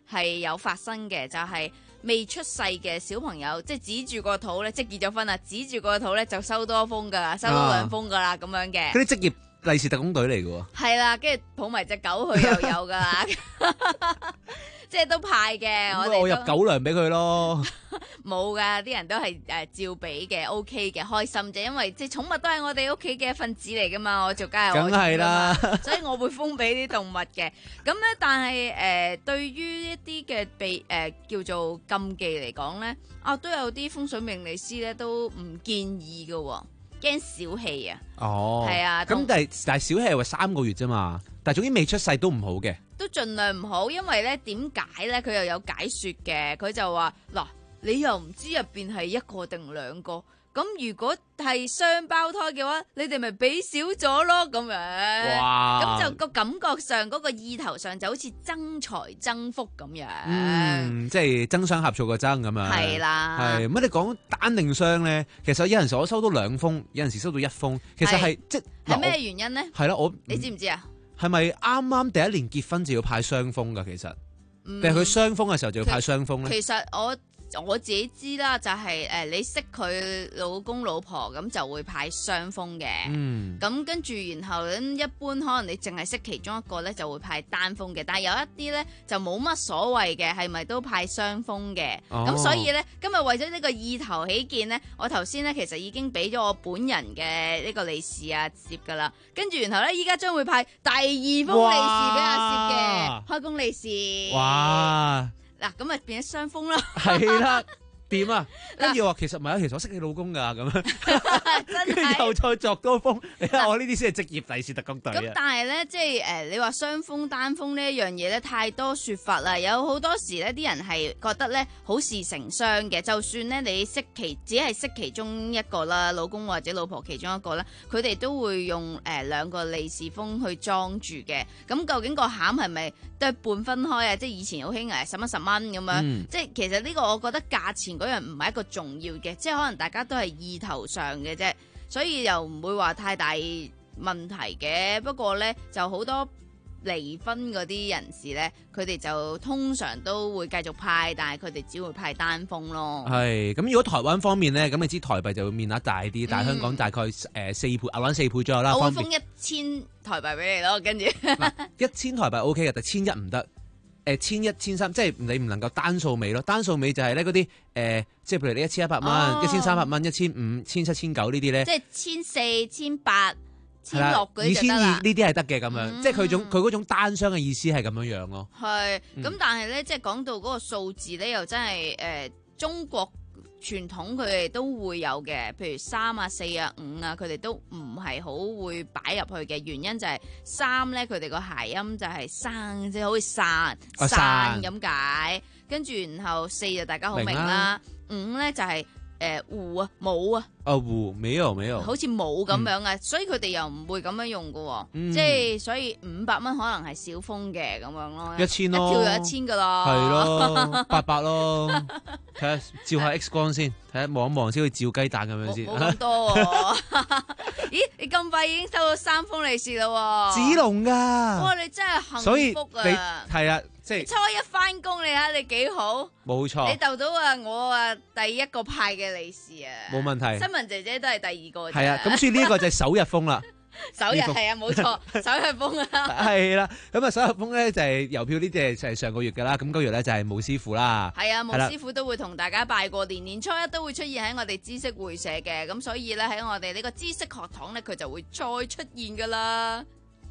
係有發生嘅，就係、是、未出世嘅小朋友，即係指住個肚咧，即係結咗婚啦，指住個肚咧就收多封噶啦，收多兩封噶啦咁樣嘅。 嗰啲職業利是特工隊嚟嘅喎。 係啦，跟住抱埋隻狗佢又有噶啦，即係都派嘅。我哋我入狗糧俾佢咯。 冇噶，啲人都係誒照俾嘅 ，OK 嘅，開心啫。因為即係寵物都係我哋屋企嘅一份子嚟噶嘛，我做家梗係啦， 所以我會封俾啲動物嘅。咁咧，但係誒、呃，對於一啲嘅被誒叫做禁忌嚟講咧，啊都有啲風水命理師咧都唔建議嘅，驚小氣啊。 哦， 係啊。 咁但係但係小氣係話三個月啫嘛，但係總之未出世都唔好嘅， 都盡量唔好，因為咧點解咧佢又有解說嘅，佢就話嗱。你又唔知入邊係一個定兩個，咁如果係雙胞胎嘅話，你哋咪俾少咗咯，咁樣，咁就個感覺上嗰個意頭上就好似增財增福咁樣， 嗯，即係爭相合造個爭咁樣， 係啦， 係乜你講單定雙咧？其實有陣時我收到兩封，有陣時收到一封，其實係即係咩原因咧？ 係啦，我你知唔知啊？ 係咪啱啱第一年結婚就要派雙封噶？其實，定係佢雙封嘅時候就要派雙封咧？ 其實我。我自己知啦，就係、是、誒你識佢老公老婆咁就會派雙封嘅，咁、嗯、跟住然後一般可能你淨係識其中一個咧就會派單封嘅，但係有一啲咧就冇乜所謂嘅，係咪都派雙封嘅？咁、哦、所以咧今日為咗呢個意頭起見咧，我頭先咧其實已經俾咗我本人嘅呢個利是啊攝噶啦，跟住然後咧依家將會派第二封利是俾阿攝嘅開工利是。哇！嗱，咁咪變咗雙封啦， 係啦，點啊？跟住話其實唔係啊，其實我識你老公噶咁樣，跟住又再作多封。你睇我呢啲先係職業利是特工隊啊！ 咁但係咧，即係誒，你話雙封單封呢一樣嘢咧，太多說法啦。有好多時咧，啲人係覺得咧好事成雙嘅。就算咧你識其只係識其中一個啦，老公或者老婆其中一個啦，佢哋都會用誒兩、呃、個利是封去裝住嘅。咁究竟個餡係咪都係半分開啊？即係以前好興誒十蚊十蚊咁樣。嗯、即係其實呢個我覺得價錢嗰樣唔係一個重要嘅，即係可能大家都係意頭上嘅啫，所以又唔會話太大問題嘅。不過呢，就好多離婚嗰啲人士呢，佢哋就通常都會繼續派，但係佢哋只會派單封咯。 係咁，如果台灣方面呢，咁你知台幣就會面額大啲，但係香港大概誒四倍，亞灣四倍左右啦。 我會封一千台幣俾你咯，跟住一千台幣 O K 嘅，但千一唔得。誒千一千三，即係你唔能夠單數尾咯。單數尾就係咧嗰啲誒，即係譬如你一千一百蚊、一千三百蚊、一千五、千七、千九呢啲咧， 即係千四、千八、千六嗰啲就得啦。二千二呢啲係得嘅咁樣，嗯、即係佢種佢嗰種單雙嘅意思係咁樣樣咯。 係，咁、嗯、但係咧，即係講到嗰個數字咧，又真係誒、呃、中國。傳統佢哋都會有嘅，譬如三啊、四啊、五啊，佢哋都唔係好會擺入去嘅。原因就係三咧，佢哋個諧音就係生，即係好似散散咁解。跟住然後四就大家好明啦，五咧就係誒戶啊冇啊。 啊戶沒有沒有， 好似冇咁樣啊，嗯、所以佢哋又唔會咁樣用嘅，嗯、即係所以五百蚊可能係小封嘅咁樣咯， 一千咯， 一跳就一千噶啦， 係咯，八百咯，睇下照下 X 光先，睇下望一望先去照雞蛋咁樣先， 冇咁多喎，咦？你咁快已經收到三封利是啦？ 子龍噶， 哇！你真係幸福啊， 係啊。即係初一翻工，你睇你幾好，冇錯，你逗到啊我啊第一個派嘅利是啊， 冇問題。 新聞姐姐都係第二個， 係啊，咁所以呢個就係首日封啦， 首日係啊，冇錯，首日封啊， 係啦，咁啊首日封咧就係郵票呢啲係上個月噶啦，咁嗰月咧就係巫師傅啦， 係啊，巫師傅都會同大家拜過年，年初一都會出現喺我哋知識會社嘅，咁所以咧喺我哋呢個知識學堂咧佢就會再出現噶啦。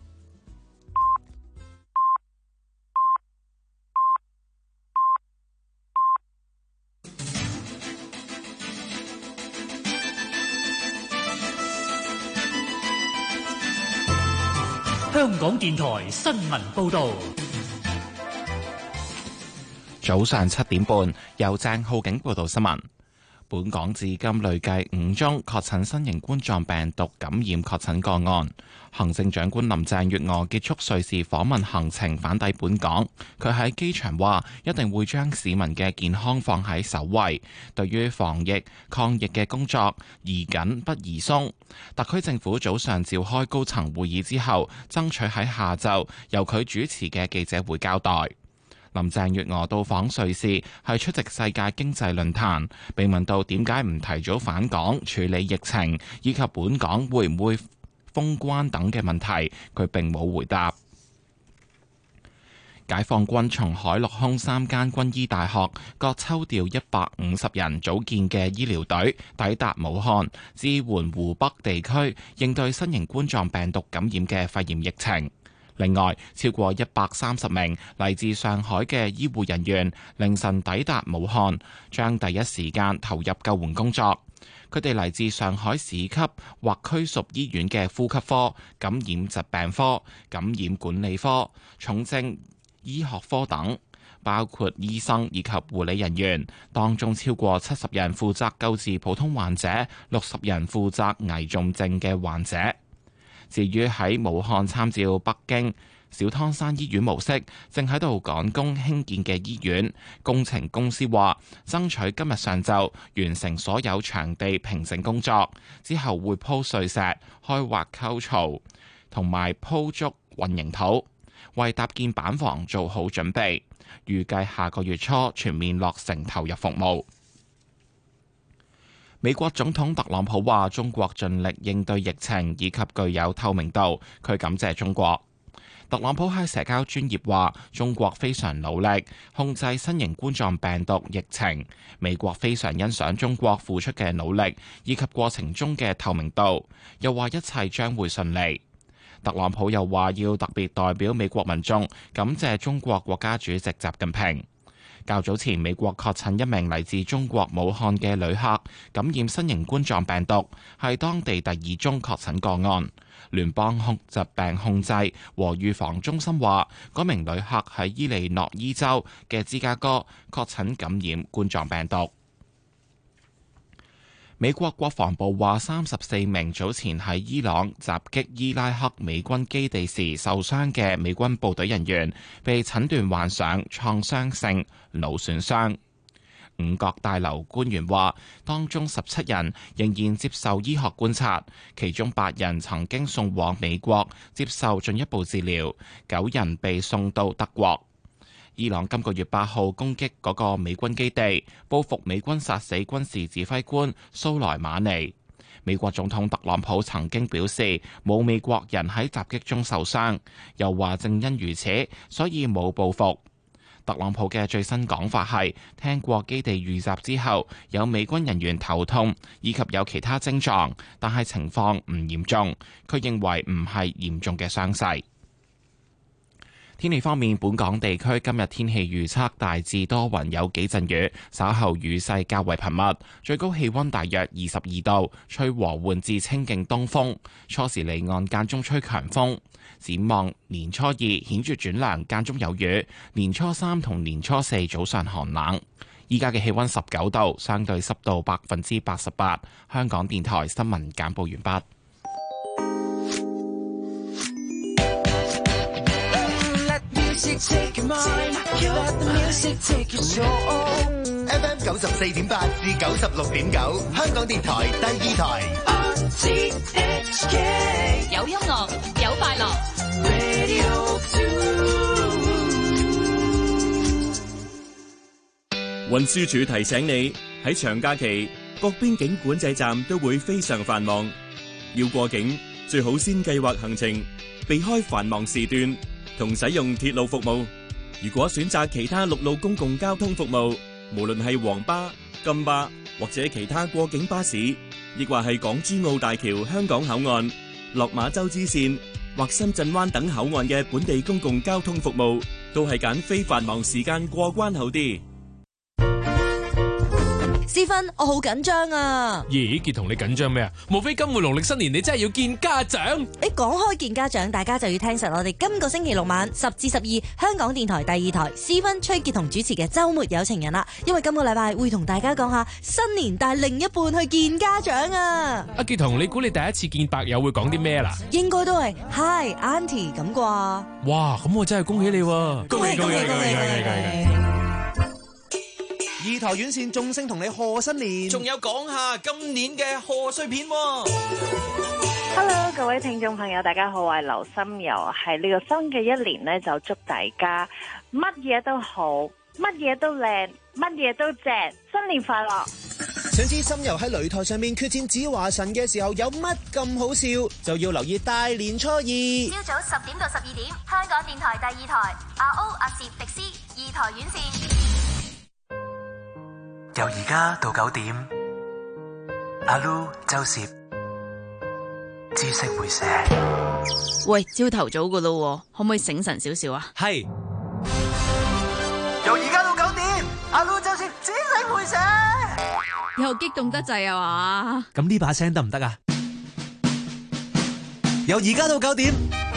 香港電台新聞報道， 早上七點半，由鄭浩景報道新聞。本港至今累計五宗確診新型冠狀病毒感染確診個案。行政長官林鄭月娥結束瑞士訪問行程返抵本港，佢喺機場話一定會將市民嘅健康放喺首位，對於防疫抗疫嘅工作宜緊不宜鬆。特區政府早上召開高層會議之後，爭取喺下晝由佢主持嘅記者會交代。 林鄭月娥到訪瑞士係出席世界經濟論壇，被問到點解唔提早返港處理疫情，以及本港會唔會封關等嘅問題，佢並冇回答。解放軍從海陸空三間軍醫大學各抽調一百五十人組建嘅醫療隊抵達武漢，支援湖北地區應對新型冠狀病毒感染嘅肺炎疫情。另外，超過一百三十名嚟自上海嘅醫護人員凌晨抵達武漢，將第一時間投入救援工作。佢哋嚟自上海市級或區屬醫院嘅呼吸科、感染疾病科、感染管理科、重症醫學科等，包括醫生以及護理人員，當中超過七十人負責救治普通患者，六十人負責危重症嘅患者。至於喺武漢參照北京小湯山醫院模式，正喺度趕工興建嘅醫院，工程公司話爭取今日上晝完成所有場地平整工作，之後會鋪碎石、開挖溝槽同埋鋪築混凝土，為搭建板房做好準備，預計下個月初全面落成投入服務。美國總統特朗普話：中國盡力應對疫情以及具有透明度，佢感謝中國。特朗普喺社交專頁話：中國非常努力控制新型冠狀病毒疫情，美國非常欣賞中國付出嘅努力以及過程中嘅透明度，又話一切將會順利。特朗普又話要特別代表美國民眾感謝中國國家主席習近平。較早前，美國確診一名嚟自中國武漢嘅旅客感染新型冠狀病毒，係當地第二宗確診個案。聯邦控疾病控制和預防中心話，嗰名旅客喺伊利諾伊州嘅芝加哥確診感染冠狀病毒。美國國防部話，三十四名早前喺伊朗襲擊伊拉克美軍基地時受傷嘅美軍部隊人員，被診斷患上創傷性腦損傷。五角大樓官員話，當中十七人仍然接受醫學觀察，其中八人曾經送往美國接受進一步治療，九人被送到德國。伊朗今個月八號攻擊嗰個美軍基地，報復美軍殺死軍事指揮官蘇萊馬尼。美國總統特朗普曾經表示冇美國人喺襲擊中受傷，又話正因如此，所以冇報復。特朗普嘅最新講法係聽過基地遇襲之後有美軍人員頭痛以及有其他症狀，但係情況唔嚴重。佢認為唔係嚴重嘅傷勢。天氣方面，本港地區今日天氣預測大致多雲，有幾陣雨，稍後雨勢較為頻密，最高氣溫大約二十二度，吹和緩至清勁東風，初時離岸間中吹強風。展望年初二顯著轉涼，間中有雨，年初三同年初四早上寒冷。依家嘅氣溫十九度，相對濕度百分之八十八。香港電台新聞簡報完畢。 F M 九十四點八至九十六點九，香港電台第二台。 有音樂，有快樂。 運輸署提醒你，喺長假期，各邊境管制站都會非常繁忙，要過境最好先計劃行程，避開繁忙時段，同使用鐵路服務。如果選擇其他陸路公共交通服務，無論係黃巴、金巴或者其他過境巴士，亦或係港珠澳大橋香港口岸、落馬洲支線或深圳灣等口岸嘅本地公共交通服務，都係揀非繁忙時間過關好啲。 思芬，我好緊張啊！ 咦，傑同你緊張咩啊？莫非今個農曆新年你真係要見家長？ 你講開見家長，大家就要聽實我哋今個星期六晚十至十二香港電台第二台思芬崔傑同主持嘅週末有情人啦。因為今個禮拜會同大家講下新年帶另一半去見家長啊！ 阿傑同，你估你第一次見伯友會講啲咩啦？ 應該都係 Hi Auntie 咁啩。 哇，咁我真係恭喜你喎！ 恭喜恭喜恭喜恭喜！ 二台院線眾星同你賀新年， 仲有講下今年嘅賀歲片喎。 Hello， 各位聽眾朋友，大家好，我係劉心柔。係呢個新嘅一年呢，就祝大家乜嘢都好，乜嘢都靚，乜嘢都正，新年快樂！ 想知心柔喺擂台上面決戰子華神嘅時候有乜咁好笑，就要留意大年初二。 朝早十點到十二點，香港電台第二台，阿 O 阿攝迪斯二台院線。 由而家到九點，阿 Lu 周攝知識會寫。 喂，朝頭早噶咯，可唔可以醒神少少啊？ 係。由而家到九點，阿 Lu 周攝知識會寫。 又激動得滯啊嘛！ 咁呢把聲得唔得啊？由而家到九點，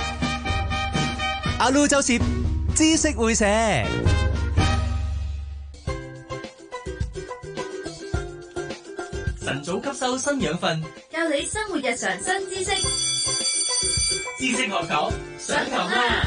阿 Lu 周攝知識會寫。 晨早吸收新養分， 教你生活日常新知識。 知識學堂上堂啦！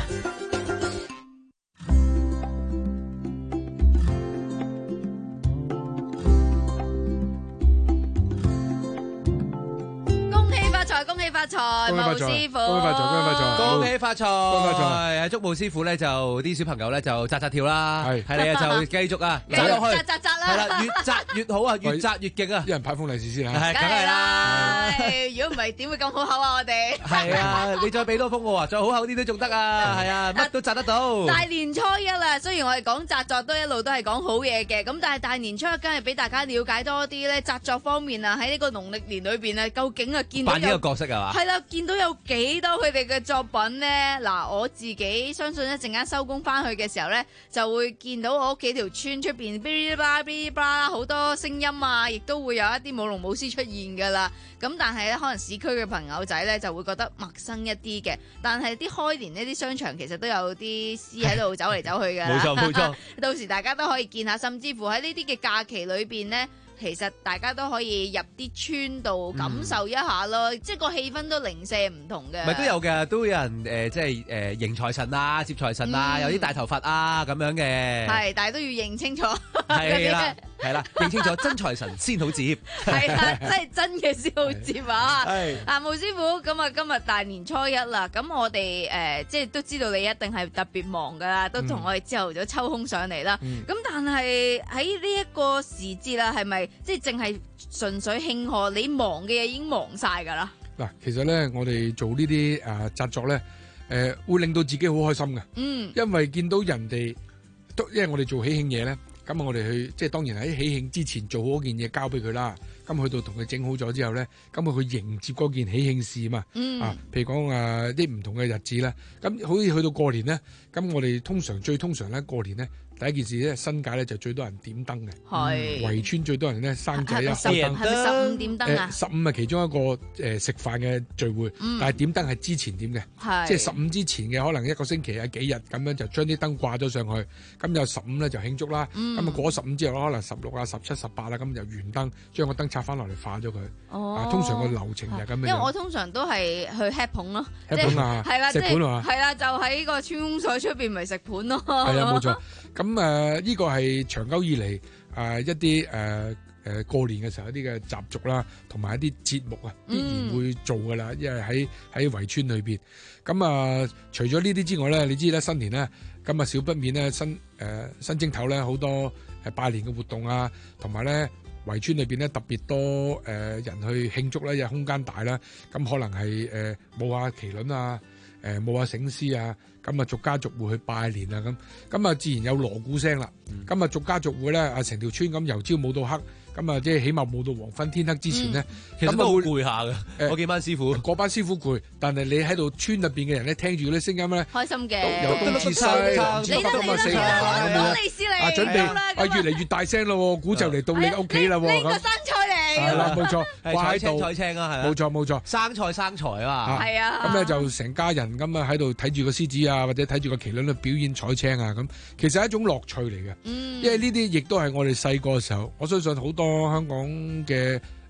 恭喜發財，毛師傅！ 恭喜發財，恭喜發財， 恭喜發財！ 恭喜發財！ 係祝毛師傅咧，就啲小朋友咧就扎扎跳啦，係係你啊就繼續啊， 繼續扎扎扎啦， 係啦，越扎越好啊，越扎越勁啊！ 一人派封利是先啊， 係梗係啦！ 如果唔係點會咁好口啊？我哋係啊，你再俾多封我啊，再好口啲都仲得啊，係啊，乜都扎得到。 大年初一啦，雖然我哋講紮作都一路都係講好嘢嘅，咁但係大年初一梗係俾大家了解多啲咧紮作方面啊，喺呢個農曆年裏邊啊，究竟啊見到扮呢個角色啊嘛？ 係啦，見到有幾多佢哋嘅作品呢？嗱，我自己相信一陣間收工翻去嘅時候呢，就會見到我屋企條村出邊嗶哩吧嗶哩吧好多聲音啊，亦都會有一啲舞龍舞獅出現噶啦。咁但係咧，可能市區嘅朋友仔呢就會覺得陌生一啲嘅。但係啲開年呢啲商場其實都有啲獅喺度走嚟走去㗎。 冇錯冇錯， 到時大家都可以見下，甚至乎喺呢啲嘅假期裏邊呢。其實大家都可以入啲村度感受一下咯，嗯、即係個氣氛都零舍唔同嘅。 咪都有嘅，都有人誒、呃，即係誒迎財神啊、接財神啊，嗯、有啲大頭髮啊咁樣嘅。 係，但係都要認清楚。 係啦，係啦，認清楚真財神先好接。 係啦，真係真嘅先好接啊！ 係啊，毛師傅，咁啊今日大年初一啦，咁我哋誒、呃、即係都知道你一定係特別忙噶啦，都同我哋朝頭早抽空上嚟啦。咁、嗯、但係喺呢一個時節啦，係咪？即係淨係純粹慶賀，你忙嘅嘢已經忙晒噶啦。 嗱，其實咧，我哋做呢啲誒紮作咧，誒、呃、會令到自己好開心嘅。嗯，因為見到人哋都，因為我哋做喜慶嘢咧，咁啊我哋去即係當然喺喜慶之前做好件嘢交俾佢啦。咁去到同佢整好咗之後咧，咁啊去迎接嗰件喜慶事嘛。嗯、啊，譬如講誒啲唔同嘅日子啦，咁好似去到過年咧，咁我哋通常最通常咧過年咧。第一件事咧，新界咧就最多人點燈嘅，係圍村最多人咧生仔啊， 開燈係咪十五點燈啊？ 十五係其中一個誒食飯嘅聚會，嗯、但係點燈係之前點嘅，即係十五之前嘅可能一個星期啊幾日咁樣就將啲燈掛咗上去，咁有十五咧就慶祝啦，咁啊過咗十五之後可能十六啊、十七、十八啦，咁就完燈，將個燈拆翻落嚟化咗佢。哦、啊，通常個流程就係咁樣。因為我通常都係去吃捧咯， 吃捧啊， 係啦， 食盤啊， 係啦，就喺個村公所出邊咪食盤咯。 係啊，冇錯。咁誒呢個係長久以嚟誒、呃、一啲誒誒過年嘅時候一啲嘅習俗啦，同埋一啲節目啊，必然會做噶啦，因為喺喺圍村裏邊。咁啊、呃，除咗呢啲之外咧，你知咧新年咧，咁啊少不免咧新誒、呃、新正頭咧好多誒拜年嘅活動啊，同埋咧圍村裏邊咧特別多誒、呃、人去慶祝啦，因為空間大啦，咁可能係誒舞下麒麟啊。誒舞下醒獅啊，咁啊逐家逐戶去拜年啊，咁咁啊自然有鑼鼓聲啦。咁啊、嗯、逐家逐戶咧，啊成條村咁由朝舞到黑，咁啊即係起碼舞到黃昏天黑之前咧， 嗯、其實都好攰下嘅。誒嗰幾班師傅， 嗰班師傅攰，但係你喺度村入邊嘅人咧，聽住嗰啲聲音咧， 開心嘅。 有冬至西，冬至北咁啊四下咁樣。啊準備啊越嚟越大聲咯，鼓就嚟到你屋企啦喎。 呢個生菜嚟。 係啦，冇錯， 掛喺度，菜青啊，係冇錯冇錯， 生菜生財啊嘛。 係啊。 咁咧就成家人咁啊喺度睇住個獅子啊，或者睇住個麒麟去表演彩青啊，咁其實係一種樂趣嚟嘅。嗯。因為呢啲亦都係我哋細個嘅時候，我相信好多香港嘅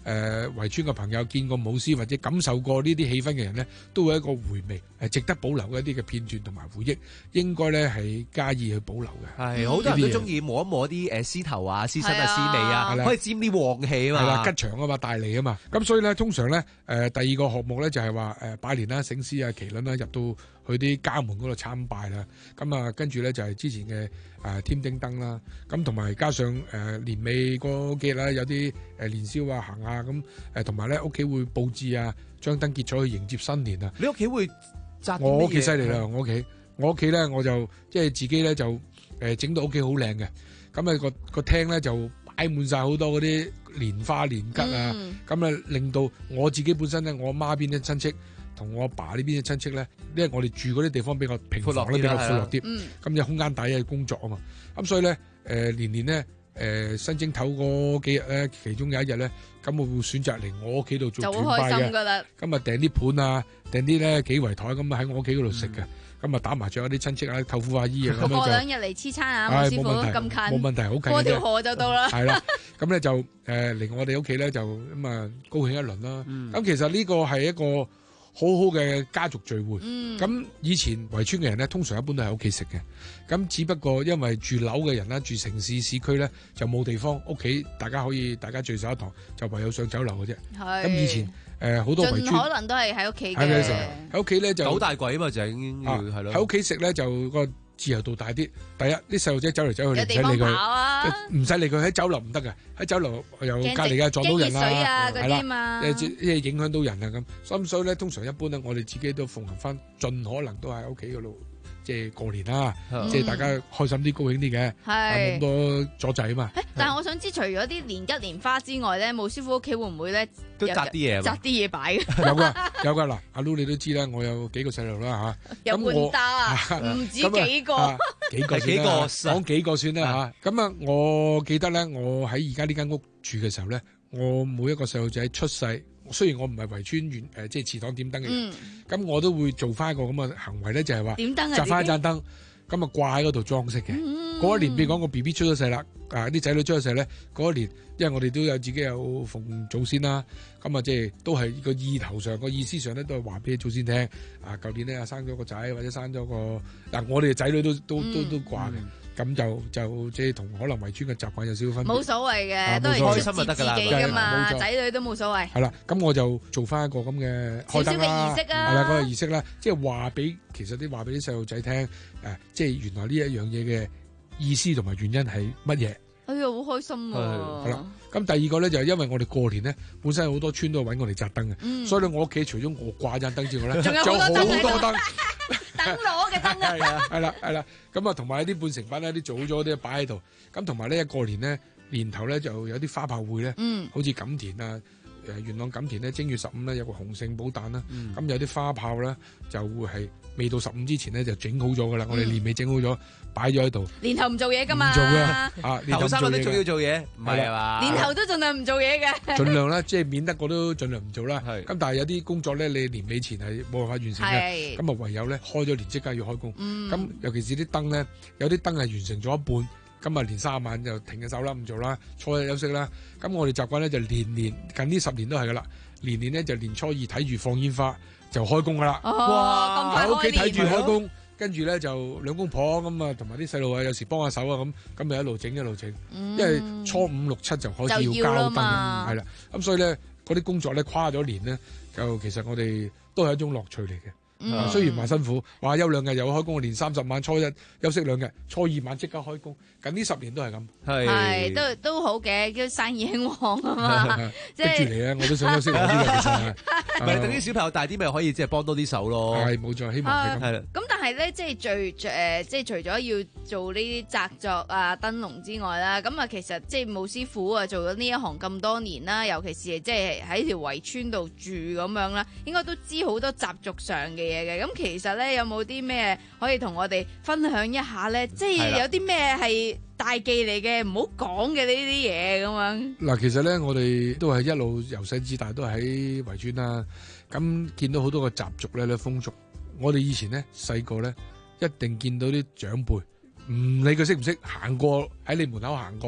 誒圍村嘅朋友見過舞獅或者感受過呢啲氣氛嘅人咧，都會有一個回味，係值得保留嘅一啲嘅片段同埋回憶，應該咧係加以去保留嘅。 係好多人都中意摸一摸啲誒獅頭啊、獅身啊、獅尾啊，可以沾啲旺氣啊嘛。 係啦，吉祥啊嘛，帶嚟啊嘛。咁所以咧，通常咧誒第二個項目咧就係話誒拜年啦、醒獅啊、麒麟啦，入到去啲家門嗰度參拜啦。咁啊，跟住咧就係之前嘅誒添丁燈啦。咁同埋加上誒年尾嗰幾日啦，有啲誒年宵啊、行下咁誒，同埋咧屋企會佈置啊，張燈結彩去迎接新年啊。 你屋企會紮？ 我屋企犀利啦！我屋企，我屋企咧我就即係自己咧就誒整到屋企好靚嘅。咁啊個個廳咧就擺滿晒好多嗰啲蓮花年桔啊。咁啊、嗯、令到我自己本身咧，我媽邊啲親戚同我阿爸呢邊嘅親戚咧，因為我哋住嗰啲地方比較平房咧，比較闊落啲。咁有空間底嘅工作啊嘛。咁所以咧誒年年咧。誒、呃、新正頭嗰幾日咧，其中有一日咧，咁我會選擇嚟我屋企度做團拜嘅。咁啊訂啲盤啊，訂啲咧幾圍台咁啊喺我屋企嗰度食嘅。咁啊打麻雀啊啲親戚啊、舅父阿姨啊咁樣就過兩日嚟黐餐啊，冇師傅咁近，冇問題，好近嘅。過條河就到啦。係啦，咁咧就誒嚟、呃、我哋屋企咧就咁啊高興一輪啦。咁、嗯、其實呢個係一個好好嘅家族聚會，咁、嗯、以前圍村嘅人咧，通常一般都喺屋企食嘅。咁只不過因為住樓嘅人啦，住城市市區咧就冇地方，屋企大家可以大家聚首一堂，就唯有上酒樓嘅啫。咁以前誒好、呃、多圍村可能都係喺屋企嘅。 喺屋企咧就九大簋啊嘛，就係已經要係咯。 喺屋企食咧就個自由度大啲。第一啲細路仔走嚟走去， 有地方跑啊， 唔使理佢。喺酒樓唔得嘅，喺酒樓又隔離嘅撞到人啦，係啦，即係影響到人啊咁。咁所以咧，通常一般咧，我哋自己都奉行翻，盡可能都喺屋企嗰度，即係過年啦，嗯、即係大家開心啲、高興啲嘅，冇咁多阻滯啊嘛。 但係我想知，除咗啲年桔、年花之外咧，巫師傅屋企會唔會咧都紮啲嘢？ 紮啲嘢擺嘅。 有噶，有噶嗱，阿 Lu 你都知啦，我有幾個細路啦嚇。 有半打啊，唔止幾個。 啊、幾個幾個講幾個算啦嚇。咁啊，我記得咧，我喺而家呢間屋住嘅時候咧，我每一個細路仔出世。雖然我唔係圍村員誒，即係祠堂點燈嘅人，咁、嗯、我都會做翻一個咁嘅行為咧，就係話紮翻一盞燈，咁啊掛喺嗰度裝飾嘅。嗰、嗯、一年，譬如講個 B B 出咗世啦，啊啲仔女出咗世咧，嗰一年，因為我哋都有自己有奉祖先啦，咁啊即係都係個意頭上個意思上咧，都係話俾祖先聽。啊，舊年咧生咗個仔或者生咗個，嗱、啊、我哋嘅仔女都都都都掛嘅。嗯咁就就即係同可能圍村嘅習慣有少少分別。冇所謂嘅，啊、都係開心就得㗎啦，自己㗎嘛，仔女都冇所謂。係啦，咁我就做翻一個咁嘅開燈啦，係啦，嗰個儀式啦，即係話俾其實啲話俾啲細路仔聽，誒、啊，即係原來呢一樣嘢嘅意思同埋原因係乜嘢？哎呀，好開心啊！係啦，咁第二個咧就係因為我哋過年咧，本身好多村都揾我哋紮燈嘅，嗯、所以咧我屋企除咗我掛盞燈之外咧，仲有好多燈。燈籠嘅燈啊，係啦係啦，咁啊同埋一啲半成品咧，啲做好咗啲擺喺度，咁同埋呢一過年咧年頭咧就有啲花炮會咧，嗯、好似錦田啊，誒元朗錦田咧正月十五咧有個洪聖寶誕啦，咁、嗯、有啲花炮咧就會係未到十五之前咧就整好咗噶啦，嗯、我哋年尾整好咗擺咗喺度。年頭唔做嘢噶嘛，唔做嘅，啊頭三日都仲要做嘢，唔係嘛？年頭都盡量唔做嘢嘅，盡量啦，即係免得我都盡量唔做啦。咁但係有啲工作咧，你年尾前係冇辦法完成嘅，咁啊唯有咧開咗年即刻要開工。咁、嗯、尤其是啲燈咧，有啲燈係完成咗一半。今日年卅晚就停嘅手啦，唔做啦，初一休息啦。咁我哋習慣咧就年年近呢十年都係噶啦，年年咧就年初二睇住放煙花就開工噶啦。哇！喺屋企睇住開工，跟住咧就兩公婆咁啊，同埋啲細路啊，有時幫下手啊咁，咁咪一路整一路整。嗯、因為初五六七就開始要交燈，係啦。咁所以咧嗰啲工作咧跨咗年咧，就其實我哋都係一種樂趣嚟嘅。嗯、雖然話辛苦，話休兩日又開工，年三十晚初一休息兩日，初二晚即刻開工。近呢十年都係咁，係都都好嘅，叫生意興旺啊嘛。即係逼住嚟啊！我都想休息下啲嘅，其實唔係等啲小朋友大啲，咪可以即係幫多啲手咯。係冇錯，希望係咁。係啦。咁但係咧，即係最誒，即係除咗要做呢啲紮作啊、燈籠之外啦，咁啊，其實即係巫師傅啊，做咗呢一行咁多年啦，尤其是即係喺條圍村度住咁樣啦，應該都知好多習俗上嘅嘢嘅。咁其實咧，有冇啲咩可以同我哋分享一下咧？即係有啲咩係大忌嚟嘅，唔好講嘅呢啲嘢咁樣。嗱，其實咧，我哋都係一路由細至大都喺圍村啦。咁見到好多個習俗咧、咧風俗。我哋以前咧細個咧，一定見到啲長輩，唔理佢識唔識，行過喺你門口行過，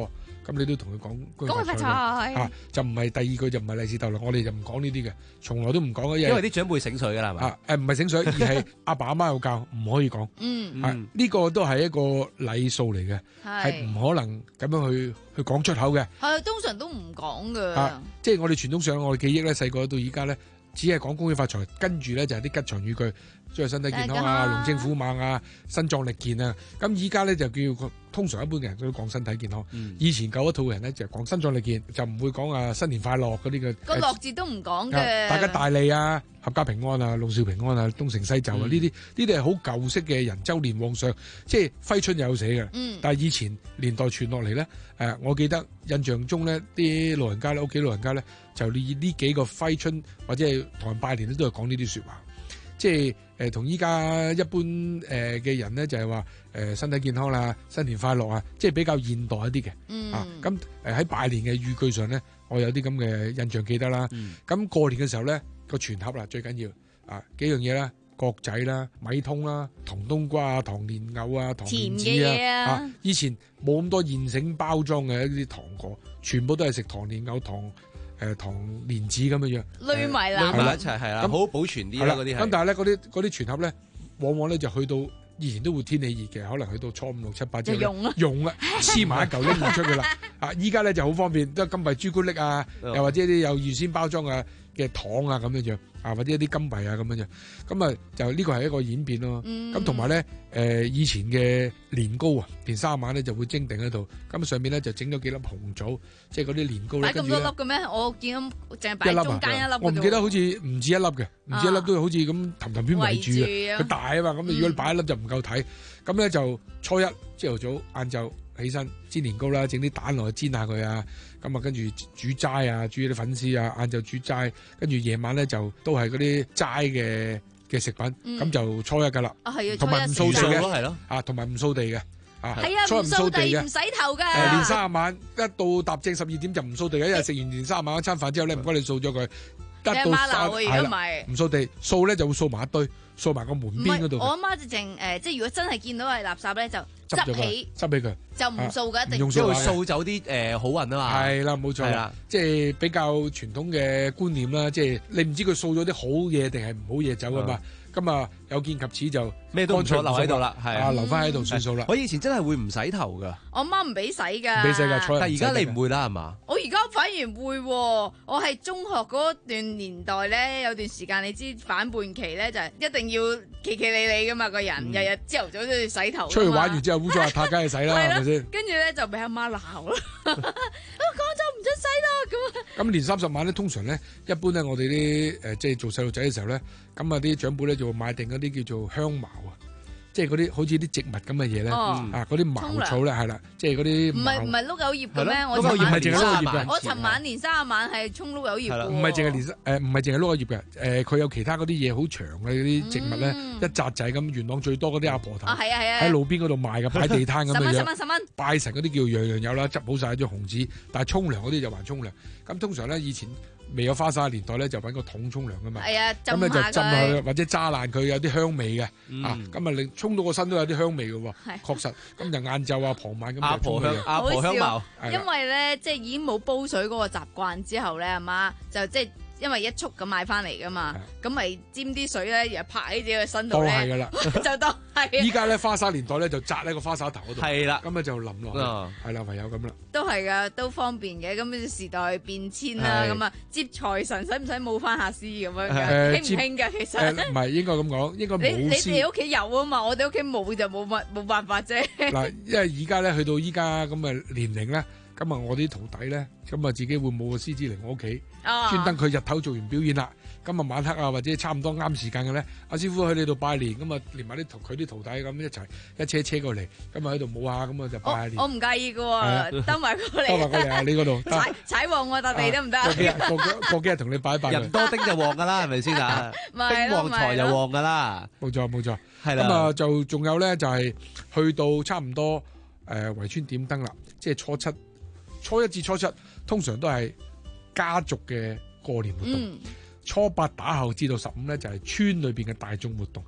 咁你都同佢講恭恭喜發財啊，就唔係第二句就唔係利是逗來，我哋就唔講呢啲嘅，從來都唔講嘅， 因為啲長輩醒水㗎啦，係嘛？ 啊誒唔係醒水，而係阿爸阿媽有教，唔可以講。 嗯啊呢個都係一個禮數嚟嘅，係唔可能咁樣去去講出口嘅。 係通常都唔講㗎。 啊，即係我哋傳統上我哋記憶咧，細個到而家咧，只係講恭喜發財，跟住咧就係啲吉祥語句，祝佢身體健康啊，龍精虎猛啊，身壯力健啊。咁依家咧就叫通常一般嘅人都講身體健康。 嗯、 以前舊一套嘅人咧就講身壯力健，就唔會講啊新年快樂嗰啲嘅。 個樂字都唔講嘅。 大家大利啊，合家平安啊，老少平安啊，東成西就啊，呢啲呢啲係好舊式嘅人周年往上，即係揮春有寫嘅。 嗯、 但係以前年代傳落嚟咧，誒，我記得印象中咧，啲老人家咧，屋企老人家咧，就以呢幾個揮春或者係同人拜年咧，都係講呢啲説話。即係誒同依家一般誒嘅人咧，就係話誒身體健康啦，新年快樂啊，即係比較現代一啲嘅。 嗯、 啊，咁誒喺拜年嘅語句上咧，我有啲咁嘅印象記得啦。咁、嗯、過年嘅時候咧，個全盒啦最緊要啊幾樣嘢啦，角仔啦、米通啦、糖冬瓜啊、糖蓮藕啊、糖蓮子啊。啊，以前冇咁多現成包裝嘅一啲糖果，全部都係食糖蓮藕、糖。誒糖蓮子咁樣樣， 累埋啦， 累埋一齊係啦，咁好保存啲啦嗰啲係。 咁但係咧嗰啲嗰啲全盒咧，往往咧就去到以前都會天氣熱嘅，可能去到初五六七八之後用啦， 用啦，黐埋一嚿拎唔出㗎啦。啊，依家咧就好方便，都係金幣朱古力啊，又或者啲有預先包裝啊嘅糖啊咁樣樣，啊或者一啲金幣啊咁樣樣。咁啊就呢個係一個演變咯。咁同埋咧誒以前嘅年糕啊，年卅晚咧就會蒸定喺度，咁上面咧就整咗幾粒紅棗，即係嗰啲年糕咧。 擺咁多粒嘅咩？我見到淨係擺中間一粒。 我唔記得好似唔止一粒嘅，唔止一粒都好似咁氹氹圈圍住嘅。佢大啊嘛，咁如果你擺一粒就唔夠睇。咁咧就初一朝頭早晏晝起身煎年糕啦，整啲蛋落去煎下佢啊。咁啊跟住煮齋啊，煮啲粉絲啊，晏晝煮齋，跟住夜晚咧就都係嗰啲齋嘅嘅食品。咁、嗯、就初一噶啦。 啊係啊， 同埋唔掃地嘅， 係咯， 啊同埋唔掃地嘅。啊， 係啊，唔掃地嘅，唔洗頭噶。 誒，年卅晚一到踏正十二點就唔掃地嘅，因為食完年卅晚一餐飯之後咧，唔該你掃咗佢。 一到三係啦， 唔掃地，掃咧就會掃埋一堆，掃埋個門邊嗰度。 我阿媽就淨誒，即係如果真係見到係垃圾咧，就執起， 執起佢， 就唔掃嘅，一定用因為掃走啲誒好運啊嘛。 係啦，冇錯啦，即係比較傳統嘅觀念啦，即係你唔知佢掃咗啲好嘢定係唔好嘢走啊嘛。咁啊，有見及此就咩都唔錯留喺度啦，係啊，留翻喺度算數啦。 我以前真係會唔洗頭噶， 我媽唔俾洗噶， 唔俾洗噶， 但係而家你唔會啦，係嘛？ 我而家反而會，我係中學嗰段年代咧，有段時間你知反叛期咧，就係一定要企企理理噶嘛，個人日日朝頭早都要洗頭。 出去玩完之後污糟邋遢，梗係洗啦，係咪先？ 跟住咧就俾阿媽鬧啦，我講咗唔准洗啦咁。 咁年三十晚咧，通常咧，一般咧，我哋啲誒即係做細路仔嘅時候咧，咁啊啲長輩咧就會買定嗰啲叫做香茅啊，即係嗰啲好似啲植物咁嘅嘢咧，啊嗰啲茅草咧係啦，即係嗰啲唔係唔係碌柚葉嘅咩？我碌柚葉係淨係碌柚葉嘅。 我尋晚年卅晚係沖碌柚葉嘅。 唔係淨係年誒唔係淨係碌柚葉嘅，誒佢有其他嗰啲嘢好長嘅嗰啲植物咧，一紮仔咁。元朗最多嗰啲阿婆頭喺路邊嗰度賣嘅，擺地攤咁樣樣。十蚊十蚊十蚊。拜神嗰啲叫樣樣有啦，執好晒啲紅紙，但係沖涼嗰啲就還沖涼。咁通常咧以前未有花灑嘅年代咧，就揾個桶沖涼噶嘛。 係啊， 咁咧就浸下佢，或者揸爛佢，有啲香味嘅。啊，咁啊令沖到個身都有啲香味嘅喎。係，確實。咁就晏晝啊、傍晚咁就沖佢。 阿婆香茅。 因為咧，即係已經冇煲水嗰個習慣之後咧，阿媽就即係。因為一束咁買翻嚟噶嘛，咁咪沾啲水咧，又拍喺自己嘅身度咧， 當係噶啦， 就當係。 依家咧花灑年代咧就紮喺個花灑頭嗰度， 係啦， 咁啊就淋落去，係啦，唯有咁啦。 都係噶，都方便嘅。咁時代變遷啦，咁啊接財神使唔使冇翻下絲咁樣㗎？興唔興㗎？其實唔係應該咁講，應該冇。 你你哋屋企有啊嘛？我哋屋企冇就冇乜冇辦法啫。 嗱，因為而家咧去到依家咁嘅年齡咧。咁啊，我啲徒弟咧，咁啊自己會冇個獅子嚟我屋企，專登佢日頭做完表演啦，咁啊晚黑啊或者差唔多啱時間嘅咧，阿師傅去你度拜年，咁啊連埋啲徒佢啲徒弟咁一齊一車車過嚟，咁啊喺度舞下，咁啊就拜下年。 我唔介意嘅喎，兜埋過嚟。 兜埋過嚟啊！你嗰度踩踩旺我笪地得唔得？ 過幾日過幾過幾日同你拜一拜。 人多丁就旺噶啦，係咪先啊？丁旺財就旺噶啦。 冇錯冇錯， 係啦。 咁啊就仲有咧就係去到差唔多誒圍村點燈啦，即係初七。初一至初七通常都係家族嘅過年活動，嗯、初八打後至到十五咧就係村裏邊嘅大眾活動，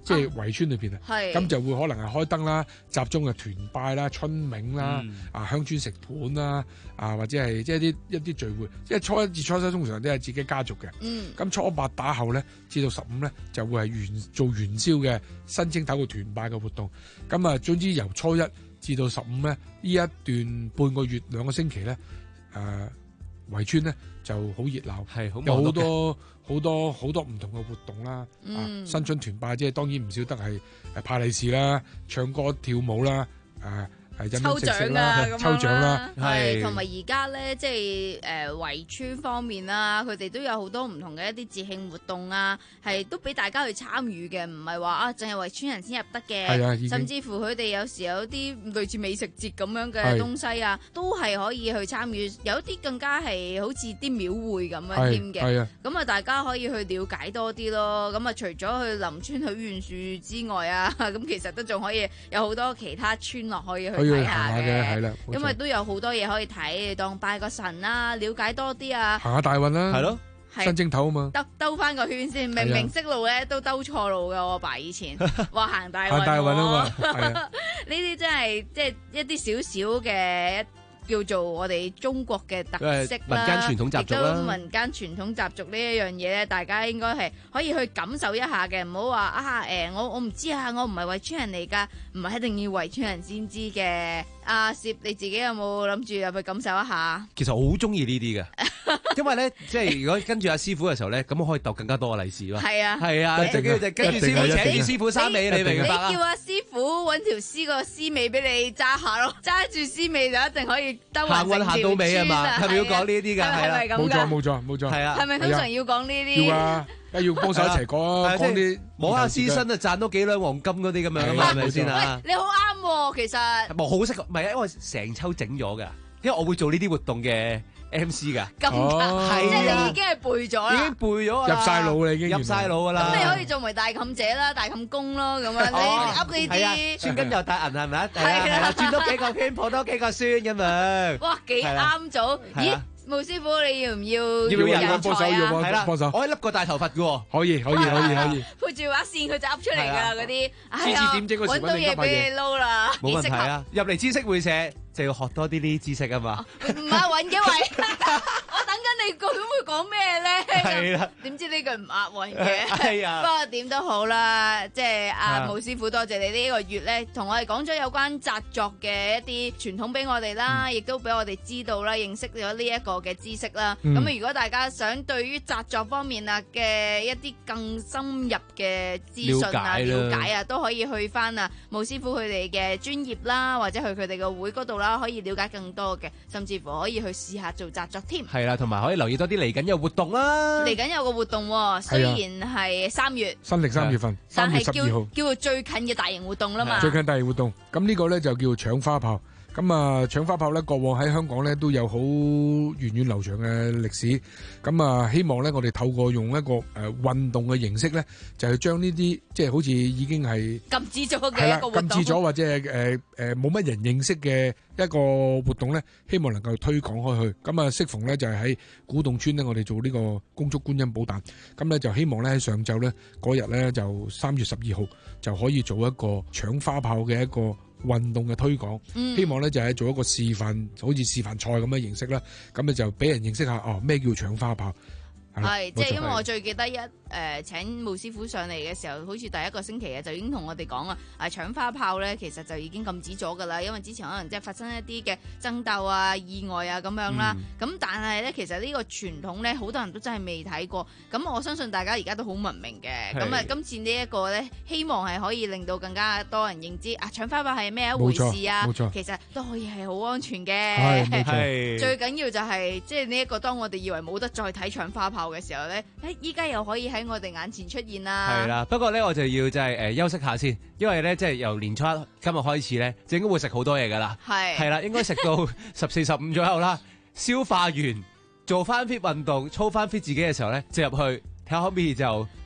即係圍村裏邊啊， 係咁就會可能係開燈啦，集中嘅團拜啦、春茗啦、 嗯、 啊香磚食盤啦，啊或者係即係啲一啲聚會，即係初一至初七通常都係自己家族嘅。 嗯， 咁初八打後咧，至到十五咧就會係元做元宵嘅新正頭嘅團拜嘅活動。咁啊，總之由初一至到十五咧，呢一段半個月兩個星期咧，誒圍村咧就好熱鬧， 係好有好多好多好多唔同嘅活動啦。 嗯、 啊，新春團拜即係當然唔少得係誒派利是啦、唱歌跳舞啦、誒。 抽獎啊， 抽獎啦， 係同埋而家咧，即係誒圍村方面啦，佢哋都有好多唔同嘅一啲節慶活動啊，係都俾大家去參與嘅，唔係話啊，淨係圍村人先入得嘅，甚至乎佢哋有時有啲類似美食節咁樣嘅東西啊，都係可以去參與，有啲更加係好似啲廟會咁樣添嘅，咁啊大家可以去了解多啲咯。咁啊除咗去林村許願樹之外啊，咁其實都仲可以有好多其他村落可以去睇下嘅，係啦，因為都有好多嘢可以睇，當拜個神啦，了解多啲啊， 行下大運啦， 係咯， 新正頭啊嘛， 兜兜翻個圈先，明明識路咧都兜錯路噶，我爸以前話行大運， 行大運啊嘛， 呢啲真係即係一啲少少嘅。叫做我哋中國嘅特色啦， 民間傳統習俗啦， 民間傳統習俗呢一樣嘢咧，大家應該係可以去感受一下嘅，唔好話啊誒，我我唔知啊，我唔係圍村人嚟㗎，唔係一定要圍村人先知嘅。阿攝你自己有冇諗住入去感受一下？ 其實我好中意呢啲嘅，因為咧即係如果跟住阿師傅嘅時候咧，咁我可以鬥更加多嘅利是咯。 係啊， 係啊，最緊要就跟住師傅請住師傅衫尾，你明唔明白啊？ 你叫阿師傅揾條絲個絲尾俾你揸下咯，揸住絲尾就一定可以兜行運行到尾啊嘛，係咪要講呢啲㗎？係啦， 冇錯冇錯冇錯， 係啊， 係咪通常要講呢啲？ 要啊，要幫手一齊講講啲摸下師身啊，賺多幾兩黃金嗰啲咁樣啊嘛，係咪先啊？ 你好啱喎，其實冇好識，唔係啊，因為成抽整咗㗎，因為我會做呢啲活動嘅 M C 㗎。 咁㗎，即係你已經係背咗啦， 已經背咗入晒腦啦，已經入晒腦㗎啦。 咁你可以做埋大妗姐啦、大妗公咯，咁啊，你噏呢啲孫根又大銀係咪啊？係啦，轉多幾個圈，抱多幾個孫咁樣。 哇，幾啱組！咦？毛師傅，你要唔要要人人幫手？要幫手幫手。 我可以笠個大頭髮嘅喎。 可以可以可以可以。 配住把線，佢就噏出嚟㗎啦嗰啲。 知知點整嗰時揾到嘢俾你撈啦。 冇問題啊！入嚟知識會社就要學多啲呢啲知識啊嘛。 唔係揾嘅位，我等緊你究竟會講咩咧？ 係啦。 點知呢句唔押韻嘅？ 係啊。 不過點都好啦，即係阿毛師傅，多謝你呢個月咧，同我哋講咗有關紮作嘅一啲傳統俾我哋啦，亦都俾我哋知道啦，認識咗呢一個嘅知識啦。咁啊、嗯，如果大家想對於紮作方面啊嘅一啲更深入嘅資訊啊、了解啊，都可以去翻啊毛師傅佢哋嘅專業啦，或者去佢哋嘅會嗰度啦，可以了解更多嘅，甚至乎可以去試下做紮作添。 係啦，同埋可以留意多啲嚟緊有活動啦。 嚟緊有個活動，雖然係三月， 新曆三月份，三月十二號， 叫做最近嘅大型活動啦嘛。 最近大型活動，咁呢個咧就叫做搶花炮。咁啊，搶花炮咧，過往喺香港咧都有好源遠流長嘅歷史。咁啊，希望咧我哋透過用一個誒運動嘅形式咧，就係將呢啲即係好似已經係禁止咗嘅一個活動， 禁止咗或者係誒誒冇乜人認識嘅一個活動咧，希望能夠推廣開去。咁啊，適逢咧就係喺古洞村咧，我哋做呢個恭祝觀音寶誕。咁咧就希望咧喺上晝咧嗰日咧就三月十二號就可以做一個搶花炮嘅一個運動嘅推廣，嗯、希望咧就係做一個示範，好似示範賽咁嘅形式啦。咁咧就俾人認識下哦咩叫搶花炮。 係，即係因為我最記得一誒、呃、請毛師傅上嚟嘅時候，好似第一個星期嘅就已經同我哋講啊，啊搶花炮咧其實就已經禁止咗㗎啦，因為之前可能即係發生一啲嘅爭鬥啊、意外啊咁樣啦。咁、嗯、但係咧，其實呢個傳統咧，好多人都真係未睇過。咁我相信大家而家都好文明嘅。咁啊，今次呢一個咧，希望係可以令到更加多人認知啊，搶花炮係咩一回事啊？冇錯，其實都可以係好安全嘅。係，最緊要就係、是、即係呢一個，當我哋以為冇得再睇搶花炮嘅時候咧，誒依家又可以喺我哋眼前出現啦。係啦， 不過咧我就要就係誒休息下先，因為咧即係由年初一今日開始咧，就應該會食好多嘢噶啦。係係啦，應該食到十四十五左右啦，消化完做翻 fit 運動，操翻 fit 自己嘅時候咧，就入去睇下可唔可以就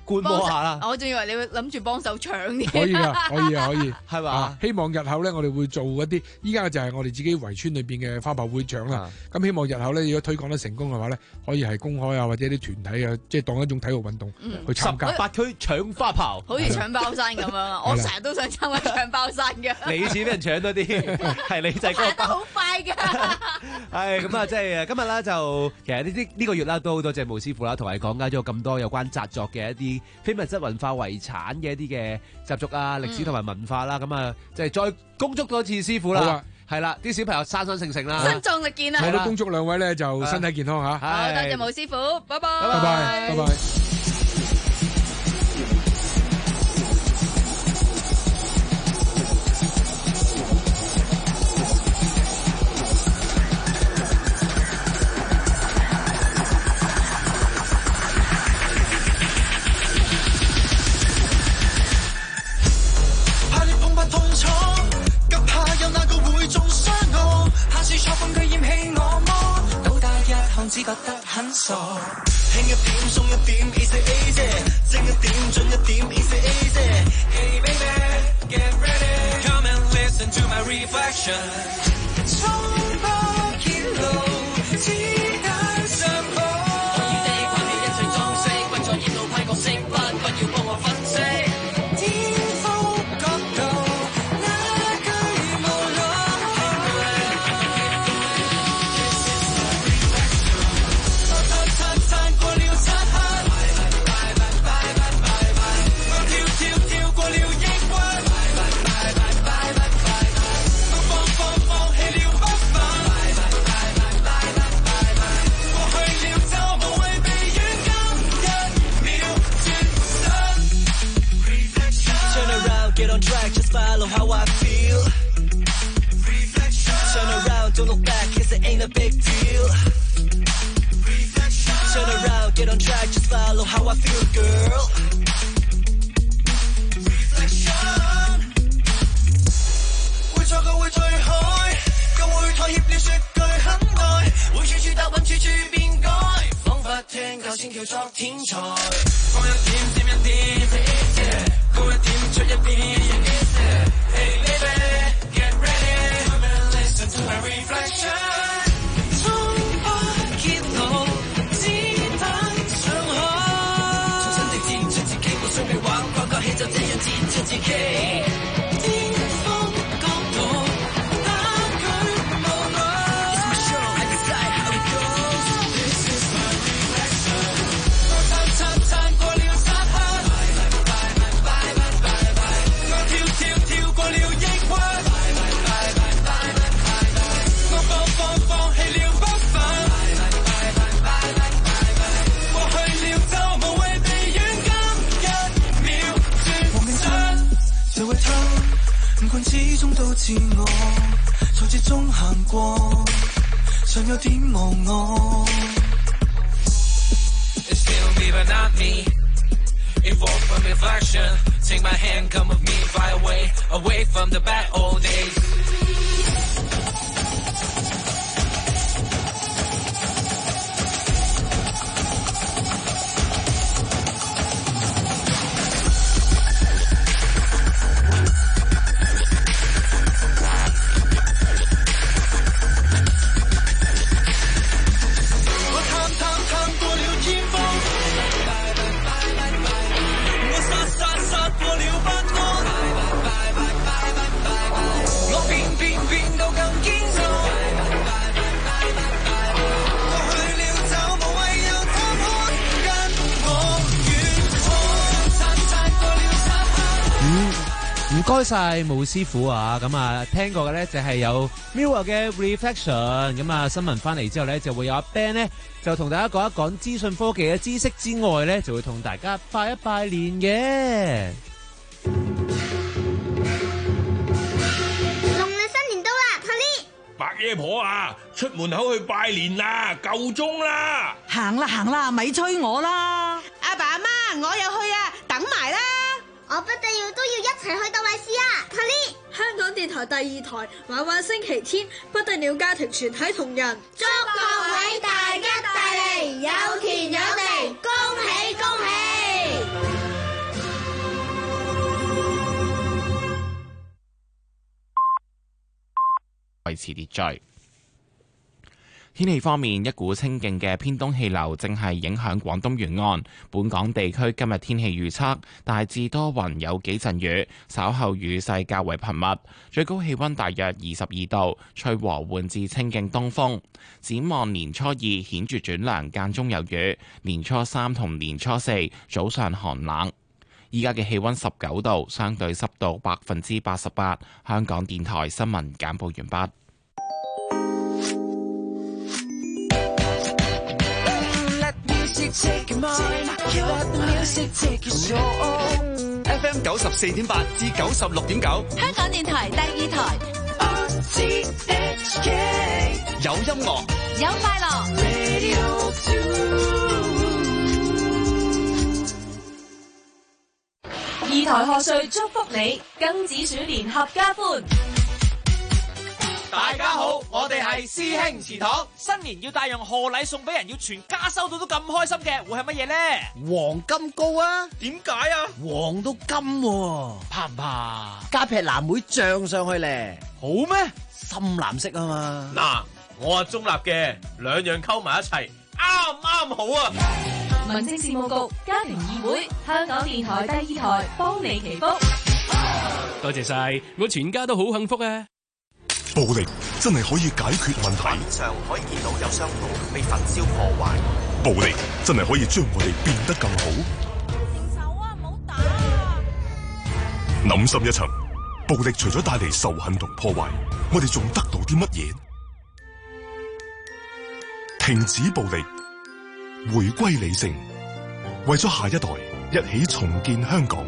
觀摩下啦。 我仲以為你會諗住幫手搶啲。 可以啊，可以啊，可以， 係嘛、啊？ 希望日後咧，我哋會做一啲，依家就係我哋自己圍村裏邊嘅花炮會長啦。咁、啊、希望日後咧，如果推廣得成功嘅話咧，可以係公開啊，或者啲團體啊，即係當一種體育運動、嗯、去參加。 十八區搶花炮， 好似搶包山咁樣啊！我成日都想參加搶包山嘅。 你似俾人搶多啲，係你就係嗰個。 行得好快㗎。 係咁啊！即係今日咧，就其實呢啲呢個月啦，都好多謝毛師傅啦，同埋講解咗咁多有關紮作嘅一啲非物質文化遺產嘅一啲嘅習俗啊、歷史同埋文化啦。咁、嗯、啊，即係再恭祝多次師傅啦。係啦，啲小朋友生生性性啦， 身壯力健啊！ 我都恭祝兩位咧就身體健康嚇。 好，多謝毛師傅，拜拜。 拜拜，拜拜。 只覺得很傻，輕一點，鬆一點 ，easy easy， 正一點，準一點 ，easy easy。Hey baby, get ready, come and listen to my reflection。衝破揭露，子彈上火。我要的關係一切裝飾，不再熱怒派角色，不不要幫我分析。Just follow how I feel. Reflection. Turn around, don't look back, cause it ain't a big deal. Reflection. Turn around, get on track, just follow how I feel, girl. Reflection. 會錯嘅會退開，又會妥協了說句很愛，會處處答案處處變改，彷彿聽舊線橋作天才。放一點閃一點，高一點出一點。Hey baby, get ready, come and listen to my reflection。衝破揭露，子彈上海。重新地展出自己，無需被玩掛個氣就這樣展出自己。巔峰角度，單舉無礙。It's my show, I decide how it goes. This is my reflection。我撐撐撐過了沙灘。過了抑鬱，我放放放棄了不忿，過去了就無謂被軟禁，一秒轉身就會偷，唔慣始終都自我，挫折中行過，尚有點忘我。It's still me but not me. Evolve from reflection. Take my hand, come with me, fly away, away from the bad old days. 唔該晒毛師傅啊，咁啊聽過嘅咧就係有 Mirror 嘅 Reflection， 咁啊新聞翻嚟之後咧就會有阿 Ben 咧就同大家講一講資訊科技嘅知識之外咧，就會同大家拜一拜年嘅。 農曆新年到啦 ，Tony。 白爺婆啊，出門口去拜年啦，夠鐘啦。 行啦行啦，咪催我啦。 阿爸阿媽，我又去啊，等埋啦。 我不定要都要一齊去倒利是啊 ，Tony！ 香港電台第二台晚晚星期天不得了家庭全體同仁， 祝各位大吉大利，有田有地，恭喜恭喜！ 維持秩序。天氣方面，一股清勁嘅偏東氣流正係影響廣東沿岸。本港地區今日天氣預測大致多雲，有幾陣雨，稍後雨勢較為頻密，最高氣溫大約二十二度，吹和緩至清勁東風。展望年初二顯著轉涼，間中有雨。年初三同年初四早上寒冷。依家嘅氣溫十九度，相對濕度百分之八十八。香港電台新聞簡報完畢。 F M 九十四點八至九十六點九， 香港電台第二台。 有音樂， 有快樂。二台賀歲祝福你，庚子鼠年合家歡。 大家好，我哋係師兄祠堂，新年要帶樣賀禮送俾人，要全家收到都咁開心嘅，會係乜嘢呢？ 黃金糕啊！ 點解啊？ 黃到金喎，怕唔怕？加劈藍莓醬上去咧， 好咩？ 深藍色啊嘛。 嗱，我係中立嘅，兩樣溝埋一齊，啱啱好啊！ 民政事務局家庭議會，香港電台第二台幫你祈福。 多謝晒，我全家都好幸福啊！ 暴力真係可以解決問題。 畫面上可以見到有商鋪被焚燒破壞。 暴力真係可以將我哋變得更好。 停手啊！唔好打啊！ 諗深一層，暴力除咗帶嚟仇恨同破壞，我哋仲得到啲乜嘢？停止暴力，回歸理性，為咗下一代，一起重建香港。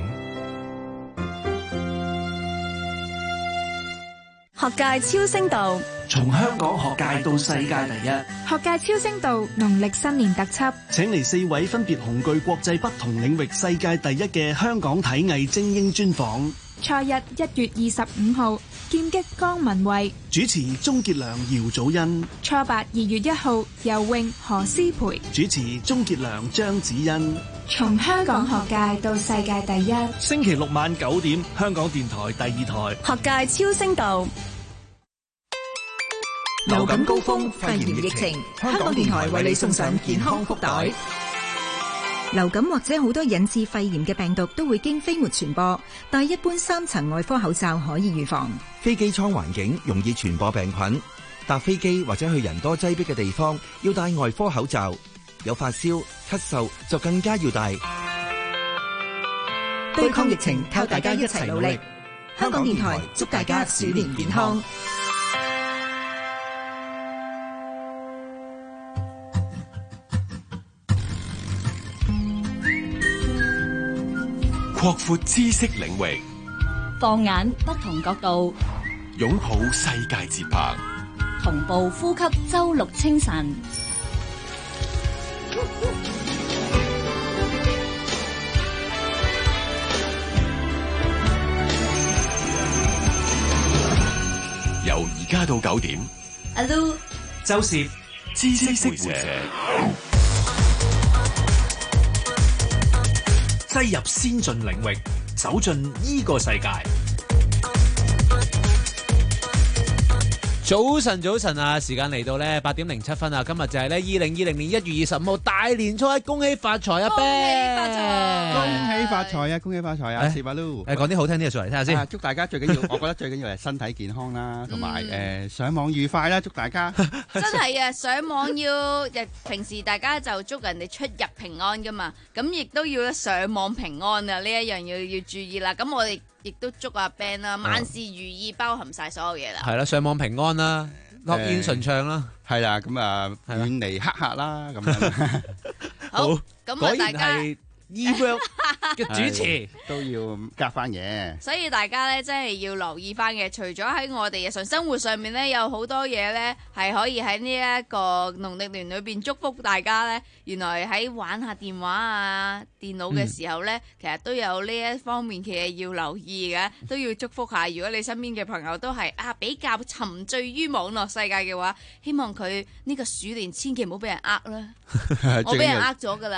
學界超聲道， 從香港學界到世界第一。 學界超聲道農曆新年特輯， 請嚟四位分別雄踞國際不同領域世界第一嘅香港體藝精英專訪。 初一一月二十五號，劍擊江文慧主持，鍾傑良、姚祖恩。 初八二月一號，游泳何詩蓓主持，鍾傑良、張子欣。 從香港學界到世界第一。 星期六晚九點，香港電台第二台。 學界超聲道。 流感高峰，肺炎疫情，香港電台為你送上健康福袋。 流感或者好多引致肺炎嘅病毒都會經飛沫傳播，但一般三層外科口罩可以預防。 飛機艙環境容易傳播病菌，搭飛機或者去人多擠迫嘅地方要戴外科口罩。有發燒、咳嗽就更加要戴。 對抗疫情，靠大家一齊努力。香港電台祝大家鼠年健康。 擴闊知識領域， 放眼不同角度， 擁抱世界節拍， 同步呼吸周六清晨。 由而家到九點， 阿 Lu、 周攝、 知識會者。 擠入先進領域，走進呢個世界。 早晨，早晨啊！時間嚟到咧八點零七分啊！今日就係咧二零二零年一月二十五號大年初一，恭喜發財啊！ 恭喜發財， 恭喜發財啊！恭喜發財啊！謝伯嚕， 誒講啲好聽啲嘅說嚟聽下先。 祝大家最緊要，我覺得最緊要係身體健康啦，同埋誒上網愉快啦！祝大家真係啊！上網要日平時大家就祝人哋出入平安噶嘛，咁亦都要上網平安啊！呢一樣要要注意啦。咁我哋亦都祝阿 Ben 啦，萬事如意，包含晒所有嘢啦。 係啦，上網平安啦，樂宴順暢啦。 係啦，咁啊遠離黑客啦，咁樣。 好，咁啊大家。 E-work 嘅主持都要夾翻嘢， 所以大家咧真係要留意翻嘅。除咗喺我哋日常生活上面咧，有好多嘢咧係可以喺呢一個農曆年裏邊祝福大家咧。原來喺玩下電話啊、電腦嘅時候咧，嗯、其實都有呢一方面嘅嘢要留意嘅，都要祝福下。如果你身邊嘅朋友都係啊比較沉醉於網絡世界嘅話，希望佢呢個鼠年千祈唔好俾人呃啦。我俾人呃咗噶啦。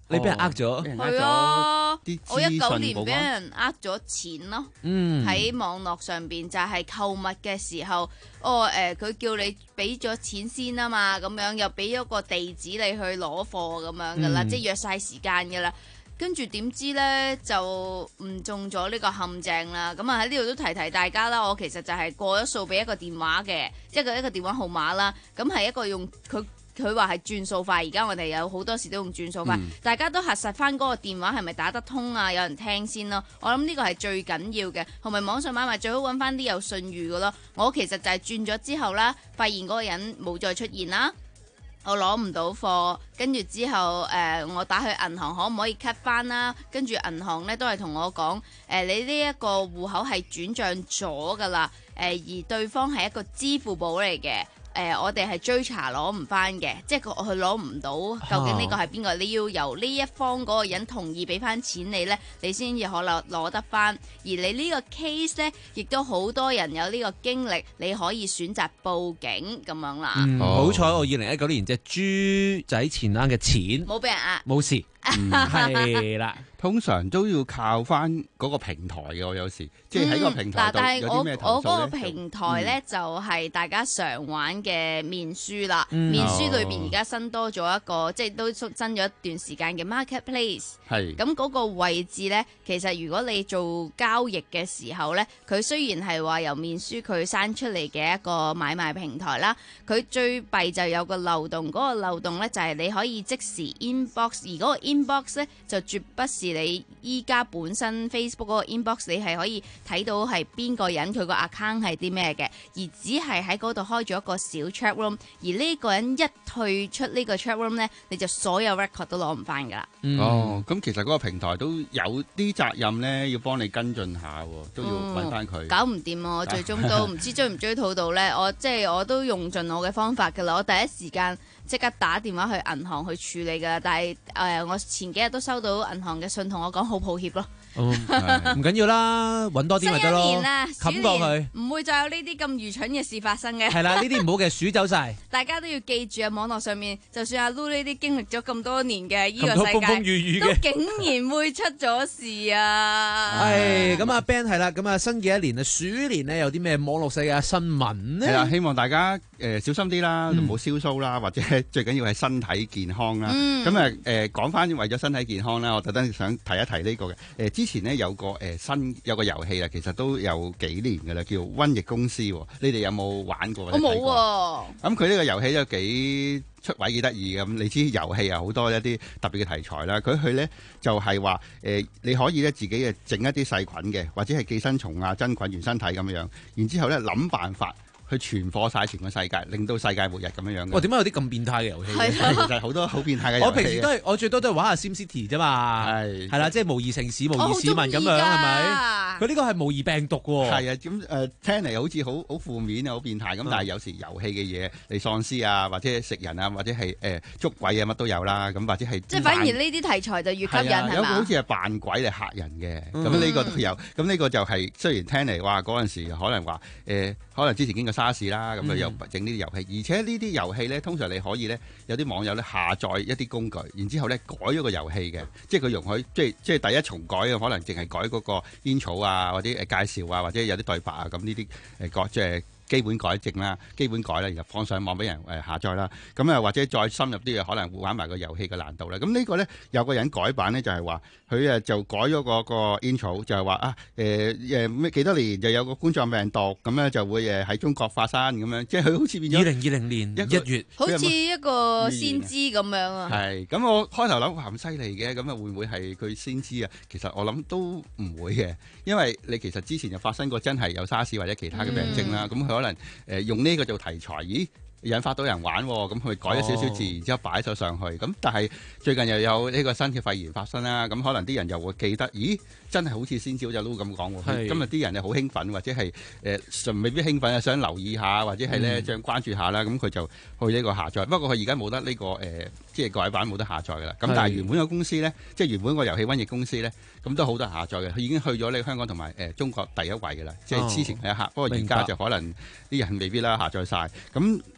你俾人呃咗？ 係啊， 啲我一九資訊保年俾安人呃咗錢咯。 嗯， 喺網絡上邊就係購物嘅時候，哦誒，佢、呃、叫你俾咗錢先啊嘛，咁樣又俾咗個地址你去攞貨咁樣噶啦， 嗯即係約晒時間噶啦。跟住點知呢，就誤中咗呢個陷阱啦。咁啊喺呢度都提提大家啦，我其實就係過咗數俾一個電話嘅，即係一個一個電話號碼啦。咁係一個用佢。佢話係轉數快，而家我哋有好多時都用轉數快，嗯、大家都核實翻嗰個電話係咪打得通啊？有人聽先咯。我諗呢個係最緊要嘅，同埋網上買賣最好揾翻啲有信譽嘅咯。我其實就係轉咗之後啦，發現嗰個人冇再出現啦，我攞唔到貨，跟住之後誒、呃，我打去銀行可唔可以 cut 翻啦？跟住銀行咧都係同我講誒、呃，你呢一個戶口係轉帳咗㗎啦，誒、呃、而對方係一個支付寶嚟嘅。誒、呃，我哋係追查攞唔翻嘅，即係佢佢攞唔到，究竟呢個係邊個？你要由呢一方嗰個人同意俾翻錢你呢，你先至可能攞得翻。而你呢個 case 呢，亦都好多人有呢個經歷，你可以選擇報警咁樣啦。 嗯，好彩我二零一九年隻豬仔錢罌嘅錢冇俾人呃， 冇事。係啦， 通常都要靠翻嗰個平台嘅，我有時即係喺個平台度有啲咩投訴咧？ 我嗰個平台咧就係大家常玩嘅面書啦。 嗯、 面書裏邊而家新多咗一個，即係都新咗一段時間嘅 marketplace。係咁嗰個位置咧，其實如果你做交易嘅時候咧，佢雖然係話由面書佢生出嚟嘅一個買賣平台啦，佢最弊就有個漏洞，嗰、嗰個漏洞咧就係你可以即時 inbox， 而嗰個 inbox 咧就絕不是你依家本身 Facebook 嗰個 inbox， 你係可以睇到係邊個人佢個 account 係啲咩嘅，而只係喺嗰度開咗一個小 chat room， 而呢個人一退出呢個 chat room 咧，你就所有 record 都攞唔翻噶啦。 嗯、哦，咁其實嗰個平台都有啲責任咧，要幫你跟進下，都要揾翻佢。 搞唔掂啊！我最終都唔知追唔追討到咧。我即係我都用盡我嘅方法噶啦，我第一時間即刻打電話去銀行去處理噶，但係誒、呃、我前幾日都收到銀行嘅信，同我講好抱歉咯。 唔緊要啦，揾多啲咪得咯。新一年啦，冚過佢， 唔會再有呢啲咁愚蠢嘅事發生嘅。 係啦，呢啲唔好嘅數走晒。 大家都要記住啊！網絡上面，就算阿 Lu 呢啲經歷咗咁多年嘅呢個世界， 風風雨雨都竟然會出咗事啊！ 係咁啊 Ben 係啦，咁啊新嘅一年啊鼠年咧有啲咩網絡世界新聞咧？ 係啦，希望大家誒、呃、小心啲啦，唔好燒鬚啦，或者最緊要係身體健康啦。咁啊誒講翻為咗身體健康啦，我特登想提一提呢個嘅誒。呃之前咧有個誒、呃、新有個遊戲啦，其實都有幾年嘅啦，叫瘟疫公司。你哋有冇玩過？ 我冇喎。 咁佢呢個遊戲都幾出位，幾得意嘅。咁你知遊戲啊好多一啲特別嘅題材啦。佢去咧就係話誒，你可以咧自己誒整一啲細菌嘅，或者係寄生蟲啊、真菌、原生體咁樣。然之後咧諗辦法去傳播晒全個世界，令到世界末日咁樣樣嘅。 哇！點解有啲咁變態嘅遊戲？ 係其實好多好變態嘅遊戲。 我平時都係我最多都係玩下 SimCity 啫嘛。係係啦，即係模擬城市、模擬市民咁樣，係咪？佢呢個係模擬病毒喎。係啊，咁誒聽嚟好似好好負面啊，好變態咁。但係有時遊戲嘅嘢，你喪屍啊，或者食人啊，或者係誒捉鬼啊，乜都有啦。咁或者係即係反而呢啲題材就越吸引係嘛？ 有個好似係扮鬼嚟嚇人嘅，咁呢個都有。咁呢個就係雖然聽嚟話嗰陣時可能話誒，可能之前經過沙士啦，咁佢又整呢啲遊戲，而且呢啲遊戲咧，通常你可以咧有啲網友咧下載一啲工具，然之後咧改咗個遊戲嘅，即係佢容許，即係即係第一重改嘅，可能淨係改嗰個煙草啊，或者誒介紹啊，或者有啲對白啊，咁呢啲誒改即係基本改正啦，基本改啦，然後放上網俾人誒下載啦，咁啊或者再深入啲嘅，可能會玩埋個遊戲嘅難度啦。咁呢個咧有個人改版咧，就係話佢誒就改咗嗰個煙草，就係話啊誒誒咩幾多年就有個冠狀病毒，咁咧就會誒喺中國發生咁樣，即係佢好似變咗二零二零年一月， 好似一個先知咁樣啊。 係，咁我開頭諗哇咁犀利嘅，咁啊會唔會係佢先知啊？其實我諗都唔會嘅，因為你其實之前就發生過真係有沙士或者其他嘅病症啦，咁佢、嗯、可能誒、呃、用呢個做題材，咦？引發到人玩，咁佢改咗少少字，然之後擺咗上去。咁但係最近又有呢個新嘅肺炎發生啦，咁可能啲人又會記得，咦，真係好似先朝就都咁講喎。今日啲人又好興奮，或者係誒純未必興奮啊，想留意下，或者係咧想關注下啦。咁佢就去呢個下載。不過佢而家冇得呢個誒，即係改版冇得下載噶啦。咁但係原本個公司咧，即係原本個遊戲瘟疫公司咧，咁都好多下載嘅。佢已經去咗呢個香港同埋誒中國第一位噶啦，即係之前係一刻。不過而家就可能啲人未必啦下載晒。咁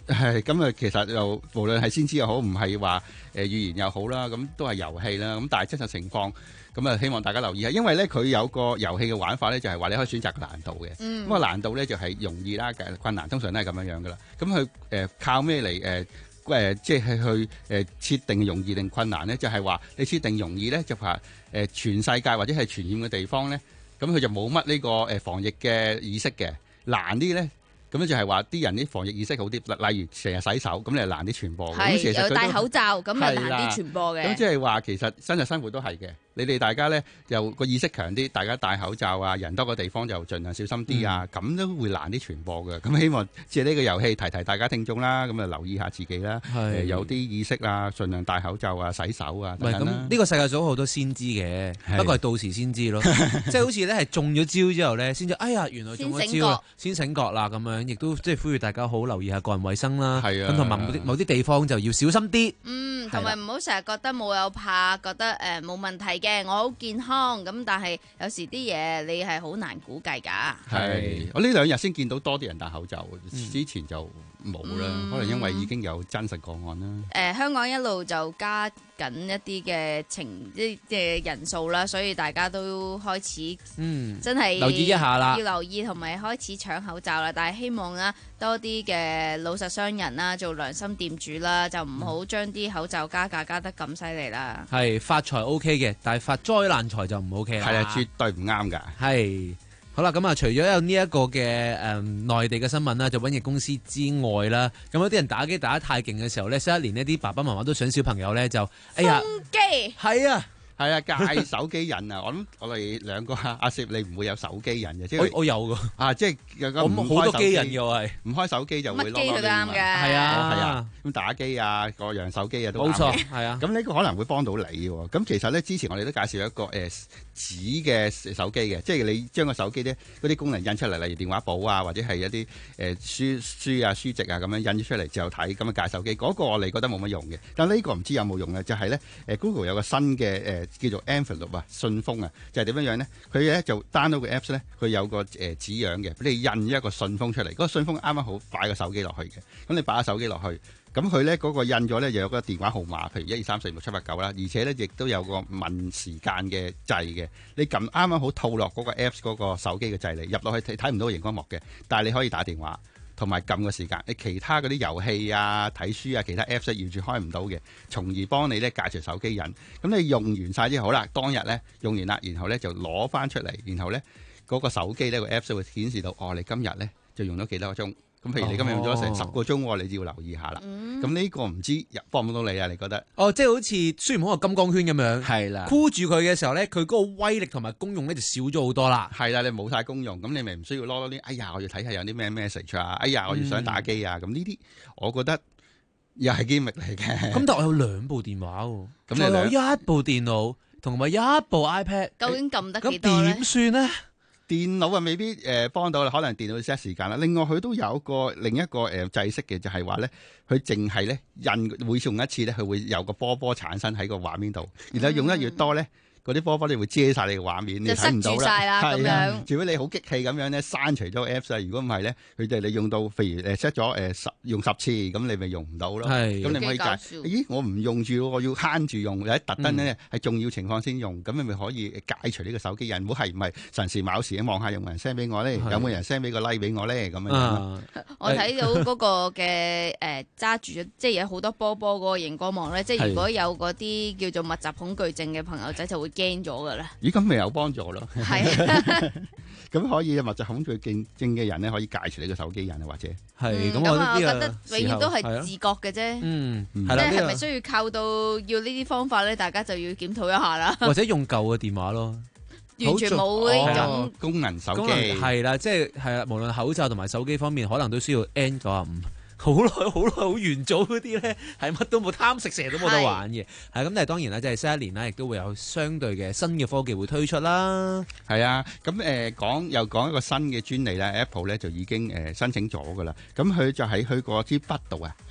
係咁啊，其實就無論係先知又好，唔係話誒預言又好啦，咁都係遊戲啦。咁但係真實情況，咁啊希望大家留意下，因為咧佢有個遊戲嘅玩法咧，就係話你可以選擇個難度嘅。咁個、嗯、難度咧就係容易啦，困難通常都係咁樣樣噶啦。咁佢誒靠咩嚟誒誒即係去誒設定容易定困難咧？就係、是、話你設定容易咧，就話誒全世界或者係傳染嘅地方咧，咁佢就冇乜呢個誒防疫嘅意識嘅。難啲咧。咁就係話啲人啲防疫意識好啲，例如成日洗手，咁你係難啲傳播嘅。 係有戴口罩，咁咪難啲傳播嘅。 咁即係話其實真實生活都係嘅。你哋大家咧又個意識強啲，大家戴口罩啊，人多嘅地方就盡量小心啲啊，咁、嗯、都會難啲傳播嘅。咁希望借呢個遊戲提提大家聽眾啦，咁啊留意下自己啦，呃、有啲意識啦，盡量戴口罩啊、洗手啊等等啦。 咁呢個世界上好多先知嘅，不過係到時先知咯。即係好似咧係中咗招之後咧，先知哎呀原來中咗招，先醒覺啦咁樣，亦都即係呼籲大家好留意下個人衛生啦。咁同埋某啲某啲地方就要小心啲。 嗯，同埋唔好成日覺得冇有怕，覺得誒冇、呃、問題嘅。我好健康咁，但係有時啲嘢你係好難估計㗎。 係，我呢兩日先見到多啲人戴口罩，嗯、之前就冇啦。 嗯、 可能因為已經有真實個案啦。誒、 呃，香港一路就加緊一啲嘅情即係人數啦，所以大家都開始嗯真係留意一下啦， 要留意同埋開始搶口罩啦。但係希望啦多啲嘅老實商人啦，做良心店主啦，就唔好將啲口罩加價加得咁犀利啦。 係發財 O K 嘅，但係發災難財就唔 O K 啦。 係啊，絕對唔啱㗎。 係。好啦，咁啊，除咗有呢一個嘅誒內地嘅新聞啦，就瘟疫公司之外啦，咁有啲人打機打得太勁嘅時候咧，新一年呢啲爸爸媽媽都想小朋友咧就，哎呀， 機係啊。 係啊，戒手機癮啊！我諗我哋兩個阿攝你唔會有手機癮嘅，即係我我有噶啊！即係有個好多機癮嘅我係唔開手機就會乜機佢都啱嘅， 係啊係啊，咁打機啊各樣手機啊都冇錯係啊。 咁呢個可能會幫到你喎。咁其實咧之前我哋都介紹一個誒紙嘅手機嘅，即係你將個手機咧嗰啲功能印出嚟，例如電話簿啊，或者係一啲誒書書啊書籍啊咁樣印咗出嚟之後睇，咁啊戒手機嗰個我哋覺得冇乜用嘅。但呢個唔知有冇用嘅，就係咧誒 Google 有個新嘅誒。叫做 envelope 啊，信封啊，就係點樣樣咧？佢咧就 download 個 apps 咧，佢有個誒紙樣嘅，俾你印一個信封出嚟。嗰個信封啱啱好擺個手機落去嘅，咁你擺個手機落去，咁佢咧嗰個印咗咧，又有個電話號碼，譬如一二三四五六七八九啦，而且咧亦都有個問時間嘅掣嘅。你撳啱啱好套落嗰個 apps 嗰個手機嘅掣嚟，入落去睇睇唔到個熒光幕嘅，但係你可以打電話。同埋撳個時間，你其他嗰啲遊戲啊、睇書啊、其他 Apps 完全開唔到嘅，從而幫你咧戒除手機癮。咁你用完晒之後，好啦，當日咧用完啦，然後咧就攞翻出嚟，然後咧嗰個手機咧個 Apps 會顯示到，哦，你今日咧就用咗幾多個鐘。咁譬如你今日用咗成十個鐘，你就要留意下啦。咁呢、嗯、個唔知幫唔幫到你啊？你覺得？ 哦，即係好似孫悟空個金剛圈咁樣， 係啦， 箍住佢嘅時候咧，佢嗰個威力同埋功用咧就少咗好多啦。 係啦，你冇晒功用，咁你咪唔需要攞多啲。哎呀，我要睇下有啲咩 message 啊！哎呀，我要想打機啊！咁呢啲，我覺得又係機密嚟嘅。咁但係我有兩部電話喎，咁你有一部電腦同埋一部 iPad， 究竟撳得幾多咧？ 點算咧？ 電腦啊，未必誒幫到啦，可能電腦 set 時間啦。另外佢都有個另一個誒制式嘅，就係話咧，佢淨係咧印每用一次咧，佢會有個波波產生喺個畫面度，然後用得越多咧。嗯嗰啲波波你會遮晒你嘅畫面，你睇唔到啦。係啊，除非你好激氣咁樣咧，刪除咗 Apps 啊。如果唔係咧，佢哋你用到，譬如誒 set 咗誒十用十次，咁你咪用唔到咯。係，咁你可以解。咦，我唔用住，我要慳住用，或者特登咧係重要情況先用，咁你咪可以解除呢個手機癮。唔好係唔係神時卯時望下有冇人 send 俾我咧？有冇人 send 俾個 like 俾我咧？咁樣。 我睇到嗰個嘅誒揸住咗，即係有好多波波嗰個熒光幕咧。即係如果有嗰啲叫做密集恐懼症嘅朋友仔就會驚咗噶啦， 咦咁咪有幫助咯？係啊，咁可以密集恐懼症嘅人咧，可以戒除你個手機癮啊，或者係咁。 咁我我覺得永遠都係自覺嘅啫。嗯，係啦，即係係咪需要靠到要呢啲方法咧？大家就要檢討一下啦。 或者用舊嘅電話咯， 完全冇呢種功能手機。 係啦，即係係啦，無論口罩同埋手機方面，可能都需要 N 九十五。好耐好耐好元祖嗰啲咧，係乜都冇，貪食蛇都冇得玩嘅。係咁，但係當然啦，即係新一年啦，亦都會有相對嘅新嘅科技會推出啦。 係啊，咁誒講又講一個新嘅專利咧 ，Apple 咧就已經誒申請咗噶啦。咁佢就喺佢個支筆度啊，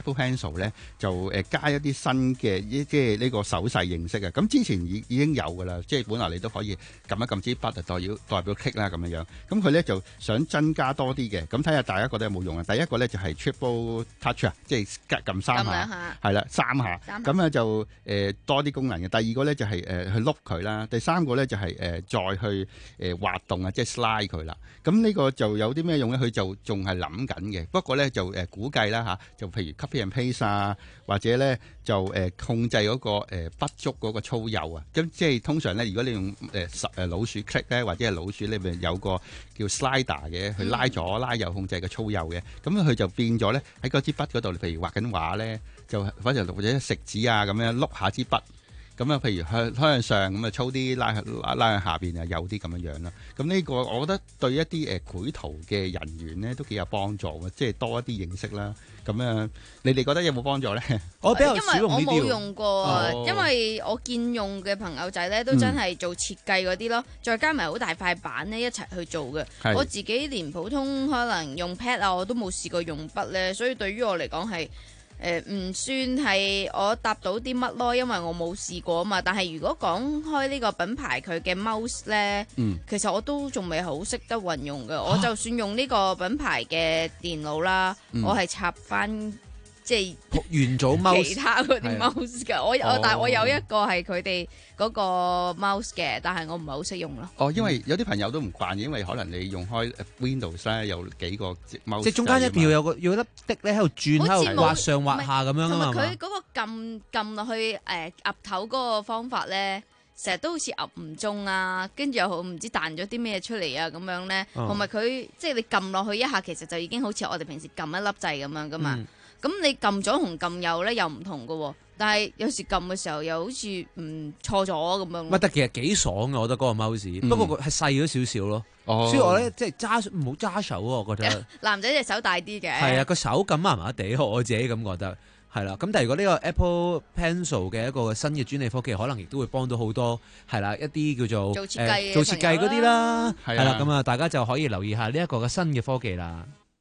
Apple Pencil 咧就誒加一啲新嘅即係呢個手勢認識啊。咁之前已已經有㗎啦，即係本來你都可以撳一撳支筆就代表代表 click 啦咁樣樣。咁佢咧就想增加多啲嘅，咁睇下大家覺得有冇用啊？第一個咧就係 triple touch 啊，即係撳三下，係啦三下，咁啊就誒、呃、多啲功能嘅。第二個咧就係、是、誒、呃、去碌佢啦，第三個咧就係、是、誒、呃、再去誒、呃、滑動啊，即係 slide 佢啦。咁呢個就有啲咩用咧？佢就仲係諗緊嘅。不過咧就誒、呃、估計啦嚇，就譬如 copy and paste 啊，或者咧就誒、呃、控制嗰、那個誒、呃、筆觸嗰個粗幼啊。咁即係通常咧，如果你用誒十誒老鼠 click 咧，或者係老鼠呢邊有個叫 slider 嘅，去拉左拉右控制個粗幼嘅。咁佢就變咗咧喺嗰支筆嗰度，譬如畫緊畫咧，就或者或者食指啊咁樣碌下支筆。咁啊，譬如向向上咁啊，粗啲拉拉拉向下邊啊，幼啲咁樣樣啦。咁呢個我覺得對一啲誒繪圖嘅人員咧都幾有幫助嘅，即係多一啲認識啦。咁啊，你哋覺得有冇幫助咧？ 我比較少用呢啲。 因為我冇用過， 哦、 因為我見用嘅朋友仔咧都真係做設計嗰啲咯，嗯、再加埋好大塊板咧一齊去做嘅。我自己連普通可能用 pad 啊，我都冇試過用筆咧，所以對於我嚟講係。誒唔、呃、算係我答到啲乜咯，因為我冇試過啊嘛。但係如果講開呢個品牌佢嘅 mouse 咧，嗯、其實我都仲未好識得運用嘅。啊、我就算用呢個品牌嘅電腦啦，嗯、我係插翻即係元祖 mouse 其他嗰啲 mouse 嘅。我我但係我有一個係佢哋嗰個 mouse 嘅，但係我唔係好識用咯。 哦，因為有啲朋友都唔慣，因為可能你用開 Windows 咧，有幾個 mouse， 即係中間一定要有個要粒的咧喺度轉，喺度畫上畫下咁樣啊嘛。 同埋佢嗰個撳撳落去誒岌頭嗰個方法咧，成日都好似岌唔中啊，跟住又好唔知彈咗啲咩出嚟啊咁樣咧。同埋佢即係你撳落去一下，其實就已經好似我哋平時撳一粒掣咁樣噶嘛。嗯咁你撳左同撳右咧又唔同嘅喎，但係有時撳嘅時候又好似唔錯咗咁樣。 乜得其實幾爽嘅，我覺得嗰個 mouse，嗯、不過係細咗少少咯。哦、所以我咧即係揸唔好揸手啊，我覺得。 男仔隻手大啲嘅。 係啊，個手感麻麻地，我自己咁覺得係啦。咁但係如果呢個 Apple Pencil 嘅一個新嘅專利科技，可能亦都會幫到好多係啦一啲叫做做設計、呃、 做設計嗰啲啦，係啦的。 咁啊，大家就可以留意下呢一個嘅新嘅科技啦。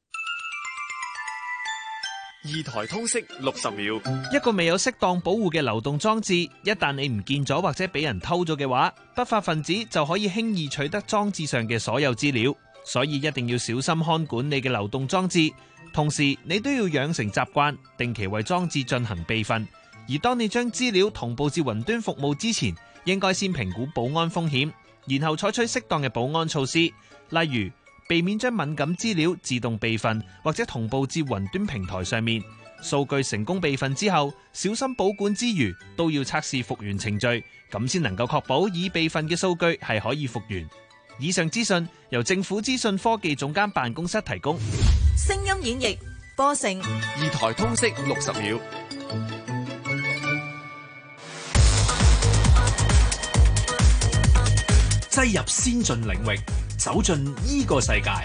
二台通識六十秒， 一個未有適當保護嘅流動裝置，一旦你唔見咗或者俾人偷咗嘅話，不法分子就可以輕易取得裝置上嘅所有資料，所以一定要小心看管你嘅流動裝置。同時，你都要養成習慣，定期為裝置進行備份。而當你將資料同步至雲端服務之前，應該先評估保安風險，然後採取適當嘅保安措施，例如避免將敏感資料自動備份或者同步至雲端平台上面。數據成功備份之後，小心保管之餘，都要測試復原程序，咁先能夠確保已備份嘅數據係可以復原。以上資訊由政府資訊科技總監辦公室提供。 聲音演繹播成二台通識六十秒。 擠入先進領域，走進依個世界。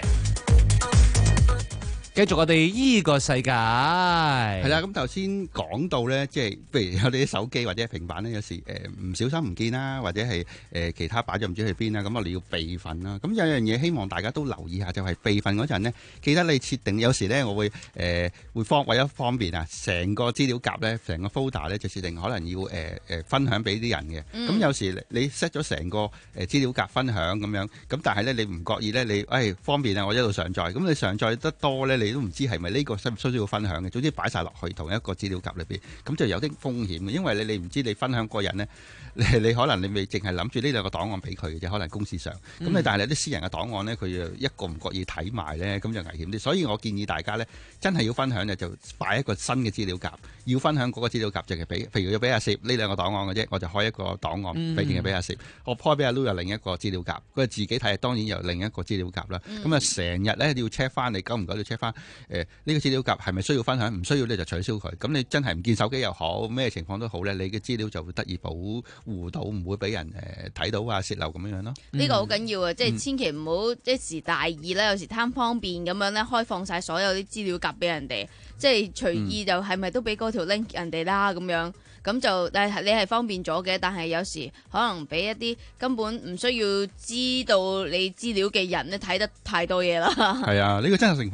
繼續我哋依個世界係啦，咁頭先講到咧，即係譬如有啲手機或者平板咧，有時誒唔、呃、小心唔見啦，或者係誒、呃、其他擺咗唔知去邊啦，咁我哋要備份啦。咁有樣嘢希望大家都留意下，就係、是、備份嗰陣呢，記得你設定。有時咧，我會誒、呃、會方為咗方便啊，成個資料夾咧，成個 folder 咧就設定可能要誒誒、呃、分享俾啲人嘅。咁、嗯、有時你 set 咗成個誒資料夾分享咁樣，咁但係咧你唔覺意咧，你誒、哎、方便啊，我一路上載，咁你上載得多咧。你都唔知係咪呢個需唔需要分享嘅，總之擺晒落去同一個資料夾裏邊，咁就有啲風險嘅，因為你你唔知你分享個人呢，你你可能你未淨係諗住呢兩個檔案俾佢嘅啫，可能公司上，咁你、嗯、但係你啲私人嘅檔案呢，佢一個唔覺意睇埋呢，咁就危險啲，所以我建議大家呢，真係要分享嘅就擺一個新嘅資料夾，要分享嗰個資料夾就係俾，譬如要俾阿攝呢兩個檔案嘅啫，我就開一個檔案俾淨係俾阿攝，我開俾阿 Lu 又另一個資料夾，佢自己睇當然又另一個資料夾啦，咁啊成日呢要 check 翻，你久唔久要 check 翻。誒呢、呃這個資料夾係咪需要分享？唔需要你就取消佢。咁你真係唔見手機又好，咩情況都好咧，你嘅資料就會得以保護到，唔會俾人誒睇、呃、到啊泄漏咁樣樣咯。呢個好緊要啊！嗯、即係千祈唔好一時大意啦，有時貪方便咁樣咧，開放晒所有啲資料夾俾人哋，即係隨意就係咪都俾嗰條 link 人哋啦咁樣。咁就但係你係方便咗嘅，但係有時可能俾一啲根本唔需要知道你資料嘅人咧睇得太多嘢啦。係啊，呢、呢個真實情況嚟，真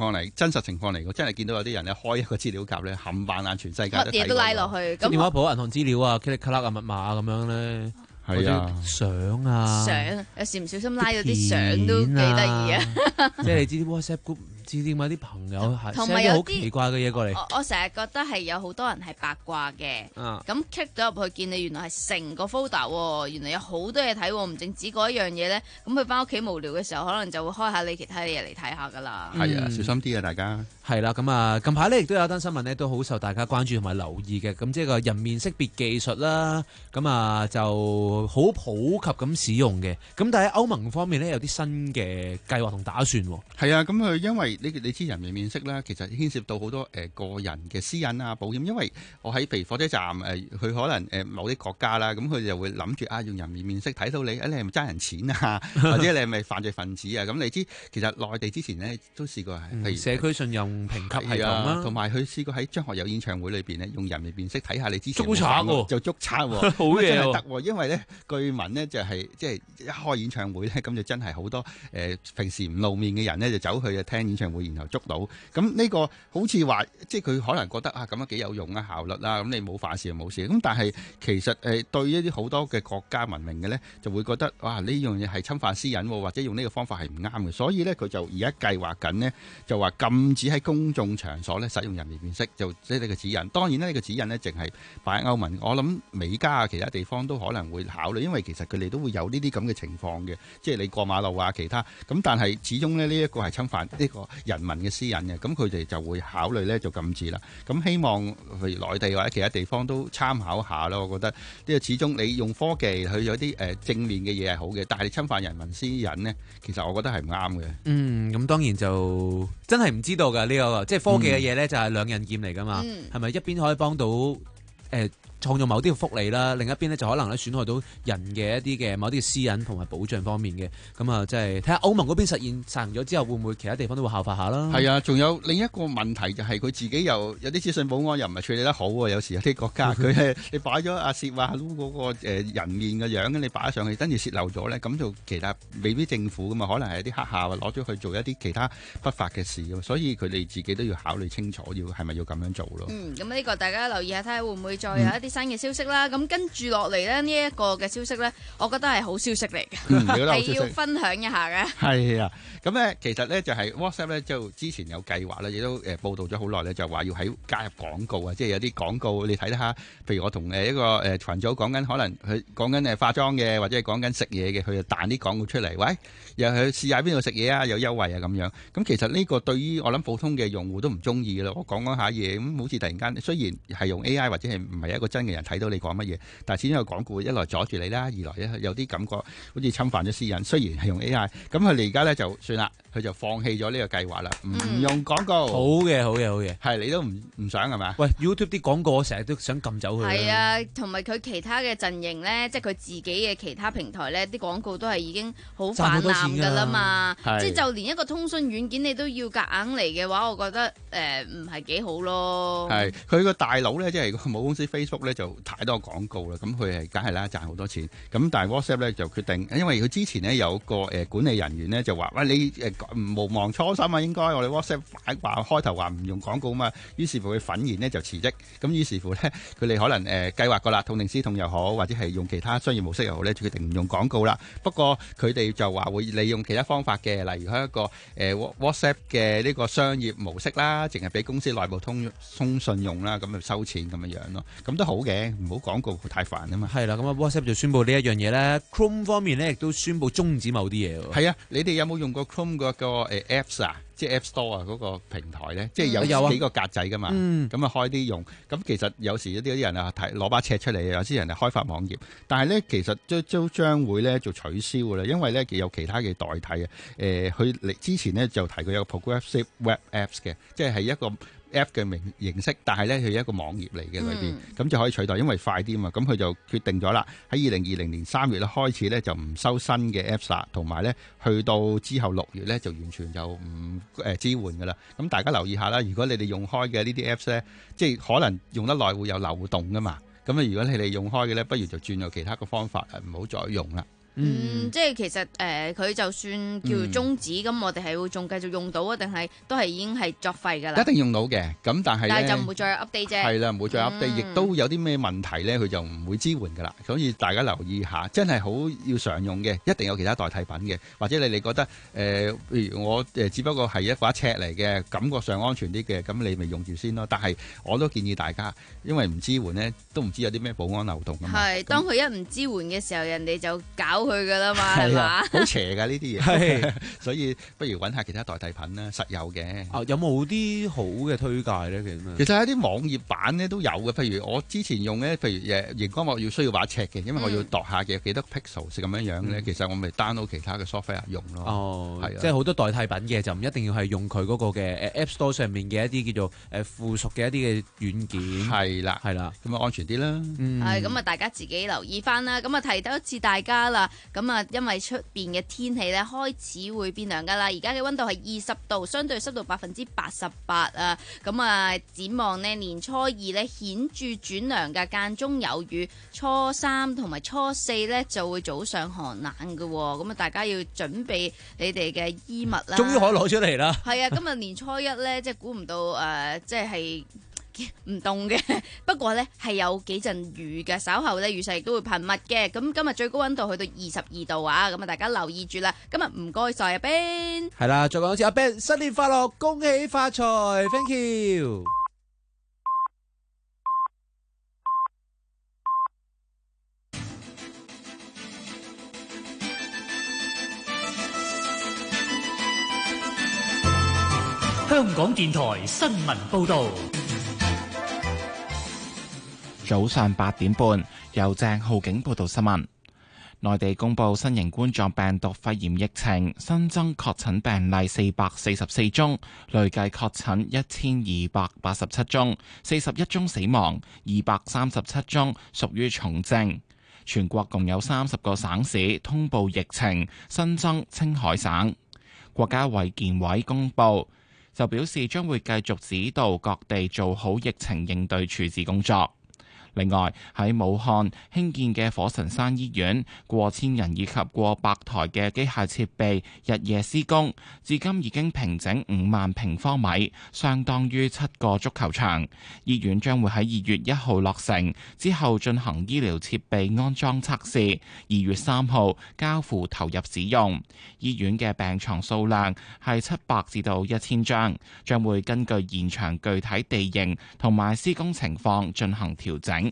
真實情況嚟講，真係見到有啲人咧開一個資料夾咧，冚唪唥全世界乜嘢都拉落去， 電話簿、銀行資料啊、click click 啊、密碼啊咁樣咧。 係啊， 相啊， 相有時唔小心拉咗啲相都幾得意啊！ 即係你知啲 WhatsApp group 唔知點解啲朋友係同埋有好奇怪嘅嘢過嚟。 我我成日覺得係有好多人係八卦嘅，咁 click 咗入去見你原來係成個 folder 喎，原來有好多嘢睇喎，唔淨止嗰一樣嘢咧。咁佢翻屋企無聊嘅時候，可能就會開下你其他嘢嚟睇下噶啦。 係啊，小心啲啊，大家。 係啦，咁啊，近排咧亦都有一單新聞咧，都好受大家關注同埋留意嘅。咁即係個人面識別技術啦，咁啊就好普及咁使用嘅。咁但係喺歐盟方面咧，有啲新嘅計劃同打算。 係啊，咁佢因為你你知人面面識啦，其實牽涉到好多誒、呃、個人嘅私隱啊、保險。因為我喺譬如火車站誒，佢、呃、可能誒、呃、某啲國家啦，咁佢就會諗住啊，用人面面識睇到你，誒你係咪爭人錢啊，或者你係咪犯罪分子啊？咁你知其實內地之前咧都試過係，譬如社區信用評級系統啦， 同埋佢試過喺張學友演唱會裏邊咧，用人面辨識睇下你之前捉賊喎， 就捉賊喎， 好嘢真係得喎。因為咧據聞咧就係即係一開演唱會咧，咁就真係好多誒、呃、平時唔露面嘅人咧，就走去聽演唱會，然後捉到。咁呢個好似話，即係佢可能覺得啊咁樣幾有用啊，效率啦。咁你冇犯事就冇事。咁但係其實誒、呃、對一啲好多嘅國家文明嘅咧，就會覺得哇呢樣嘢係侵犯私隱，或者用呢個方法係唔啱嘅。所以咧佢就而家計劃緊呢，就話禁止喺公眾場所咧使用人面辨識，就即係呢個指引。當然呢，呢個指引呢，淨係擺喺歐盟，我諗美加啊其他地方都可能會考慮，因為其實佢哋都會有呢啲咁嘅情況嘅，即係你過馬路啊其他。咁但係始終呢，呢一個係侵犯呢個人民嘅私隱嘅，咁佢哋就會考慮呢，就禁止啦。咁希望譬如內地或者其他地方都參考下咯。我覺得呢個始終你用科技去有啲誒正面嘅嘢係好嘅，但係你侵犯人民私隱呢，其實我覺得係唔啱嘅。 嗯，咁當然就真係唔知道㗎呢、呢個，即係科技嘅嘢呢，就係兩刃劍嚟㗎嘛。係咪、嗯、一邊可以幫到誒？呃創造某啲嘅福利啦，另一邊咧就可能咧損害到人嘅一啲嘅某啲嘅私隱同埋保障方面嘅，咁啊即係睇下歐盟嗰邊實現實行咗之後，會唔會其他地方都會效法下啦？ 係啊，仲有另一個問題就係佢自己又有啲資訊保安又唔係處理得好喎，有時有啲國家佢係你擺咗阿薛啊嗰個人面嘅樣，你擺咗上去，跟住泄漏咗咧，咁就其他未必政府噶嘛，可能係啲黑客攞咗去做一啲其他不法嘅事，所以佢哋自己都要考慮清楚，要係咪要咁樣做咯？嗯， 咁呢個大家留意下，睇下會唔會再有一啲新嘅消息啦。咁、嗯、跟住落嚟咧，呢、這、一個嘅消息咧，我覺得係好消息嚟嘅，係、嗯、要分享一下嘅。係啊，咁咧其實咧就係 WhatsApp 咧就之前有計劃啦，亦都誒報道咗好耐咧，就話要喺加入廣告啊，即係有啲廣告你睇下，譬如我同誒一個誒羣組講緊，可能佢講緊誒化妝嘅，或者係講緊食嘢嘅，佢就彈啲廣告出嚟，喂，又去試下邊度食嘢啊，有優惠啊咁樣。咁其實呢個對於我諗普通嘅用戶都唔中意嘅咯。我講講下嘢，咁好似突然間，雖然係用 A I 或者係唔係一個真嘅人睇到你講乜嘢，但係始終有廣告，一來阻住你啦，二來咧有啲感覺好似侵犯咗私隱。雖然係用 A I，咁佢哋而家咧就算啦，佢就放棄咗呢個計劃啦，唔、嗯、用廣告。好嘅，好嘅，好嘅。係你都唔唔想係嘛？喂 ，YouTube 啲廣告我成日都想撳走佢。係啊，同埋佢其他嘅陣營咧，即係佢自己嘅其他平台咧，啲廣告都係已經好泛濫㗎啦嘛。即係就連一個通訊軟件你都要夾硬嚟嘅話，我覺得誒唔係幾好咯。係佢個大佬咧，即係母公司 Facebook 咧，就太多廣告啦。咁佢係梗係啦，賺好多錢。咁但係 WhatsApp 咧就決定，因為佢之前咧有個誒管理人員咧就話：喂，你誒無忘初心啊，應該我哋 WhatsApp 話開頭話唔用廣告啊嘛。於是乎佢憤然呢就辭職。咁於是乎咧，佢哋可能誒計劃過啦，痛定思痛又好，或者係用其他商業模式又好咧，就決定唔用廣告啦。不過佢哋就話會利用其他方法嘅，例如係一個誒 WhatsApp 嘅呢個商業模式啦，淨係俾公司內部通通訊用啦，咁就收錢咁樣樣咯。咁都好嘅，唔好廣告太煩啊嘛。係啦，咁啊 WhatsApp 就宣布呢一樣嘢咧 ，Chrome 方面咧亦都宣布終止某啲嘢喎。係啊，你哋有冇用過 Chrome 嗰個誒 Apps 啊？即係 App Store 啊嗰個平台咧，即係有幾個格仔噶嘛，咁啊、嗯、開啲用。咁其實有時一啲啲人啊睇攞把尺出嚟，有啲人係開發網頁，但係咧其實都都將會咧就取消㗎啦，因為咧有其他嘅代替啊。誒、呃，佢嚟之前咧就提過有個 Progressive Web Apps 嘅，即係係一個 App 嘅名形式，但係咧佢一個網頁嚟嘅裏邊，咁、嗯、就可以取代，因為快啲啊嘛。咁佢就決定咗啦，喺二零二零年三月咧開始咧就唔收新嘅 Apps 啦，同埋咧去到之後六月咧就完全就唔誒支援噶啦。咁大家留意下啦，如果你哋用開嘅呢啲 Apps 咧，即係可能用得耐會有漏洞噶嘛。咁啊，如果你哋用開嘅咧，不如就轉有其他嘅方法，唔好再用啦。 嗯，即係其實誒，佢、呃、就算叫做終止，咁、嗯、我哋係會仲繼續用到啊，定係都係已經係作廢㗎啦？ 一定用到嘅，咁但係但係就唔會再 update 啫。 係啦，唔會再 update，亦、嗯、都有啲咩問題咧，佢就唔會支援㗎啦。所以大家留意下，真係好要常用嘅，一定有其他代替品嘅，或者你哋覺得誒，譬、呃、如我誒只不過係一把尺嚟嘅，感覺上安全啲嘅，咁你咪用住先咯。但係我都建議大家，因為唔支援咧，都唔知有啲咩保安漏洞㗎嘛。 係，當佢一唔支援嘅時候，人哋就搞佢㗎啦嘛，係嘛？ 好邪㗎呢啲嘢，所以不如揾下其他代替品啦，實有嘅。 啊，有冇啲好嘅推介咧？其實其實有啲網頁版咧都有嘅，譬如我之前用咧，譬如誒熒光幕要需要把尺嘅，因為我要度下嘅幾多 pixels 咁樣樣咧，嗯、其實我咪 download 其他嘅 software 用咯。哦，係啊， 即係好多代替品嘅，就唔一定要係用佢嗰個嘅誒 App Store 上面嘅一啲叫做誒附屬嘅一啲嘅軟件。 係啦， 係啦， 咁啊安全啲啦。 嗯，係咁啊，大家自己留意翻啦。咁啊，提多一次大家啦。咁啊，因為出邊嘅天氣咧開始會變涼噶啦，而家嘅溫度係二十度，相對濕度百分之八十八啊。咁啊，展望呢年初二咧顯著轉涼噶，間中有雨。初三同埋初四咧就會早上寒冷噶，咁啊，大家要準備你哋嘅衣物啦。 終於可以攞出嚟啦！ 係啊，今日年初一咧，即係估唔到誒、呃，即係。唔凍嘅，不過呢係有幾陣雨嘅，稍後呢雨勢亦都會頻密嘅。咁今日最高溫度去到二十二度啊，咁啊大家留意住啦。今日唔該晒阿 Ben， 係啦，再講一次阿 Ben， 新年快樂，恭喜發財 ，thank you。 香港電台新聞報道。 早上八點半，由鄭浩景報道新聞。內地公布新型冠狀病毒肺炎疫情新增確診病例四百四十四宗，累計確診一千二百八十七宗，四十一宗死亡，二百三十七宗屬於重症。全國共有三十個省市通報疫情，新增青海省。國家衛健委公布就表示將會繼續指導各地做好疫情應對處置工作。另外，喺武漢興建嘅火神山醫院，過千人以及過百台嘅機械設備日夜施工，至今已經平整五萬平方米，相當於七個足球場。醫院將會喺二月一號落成，之後進行醫療設備安裝測試，二月三號交付投入使用。醫院嘅病床數量係七百至到一千張，將會根據現場具體地形同埋施工情況進行調整。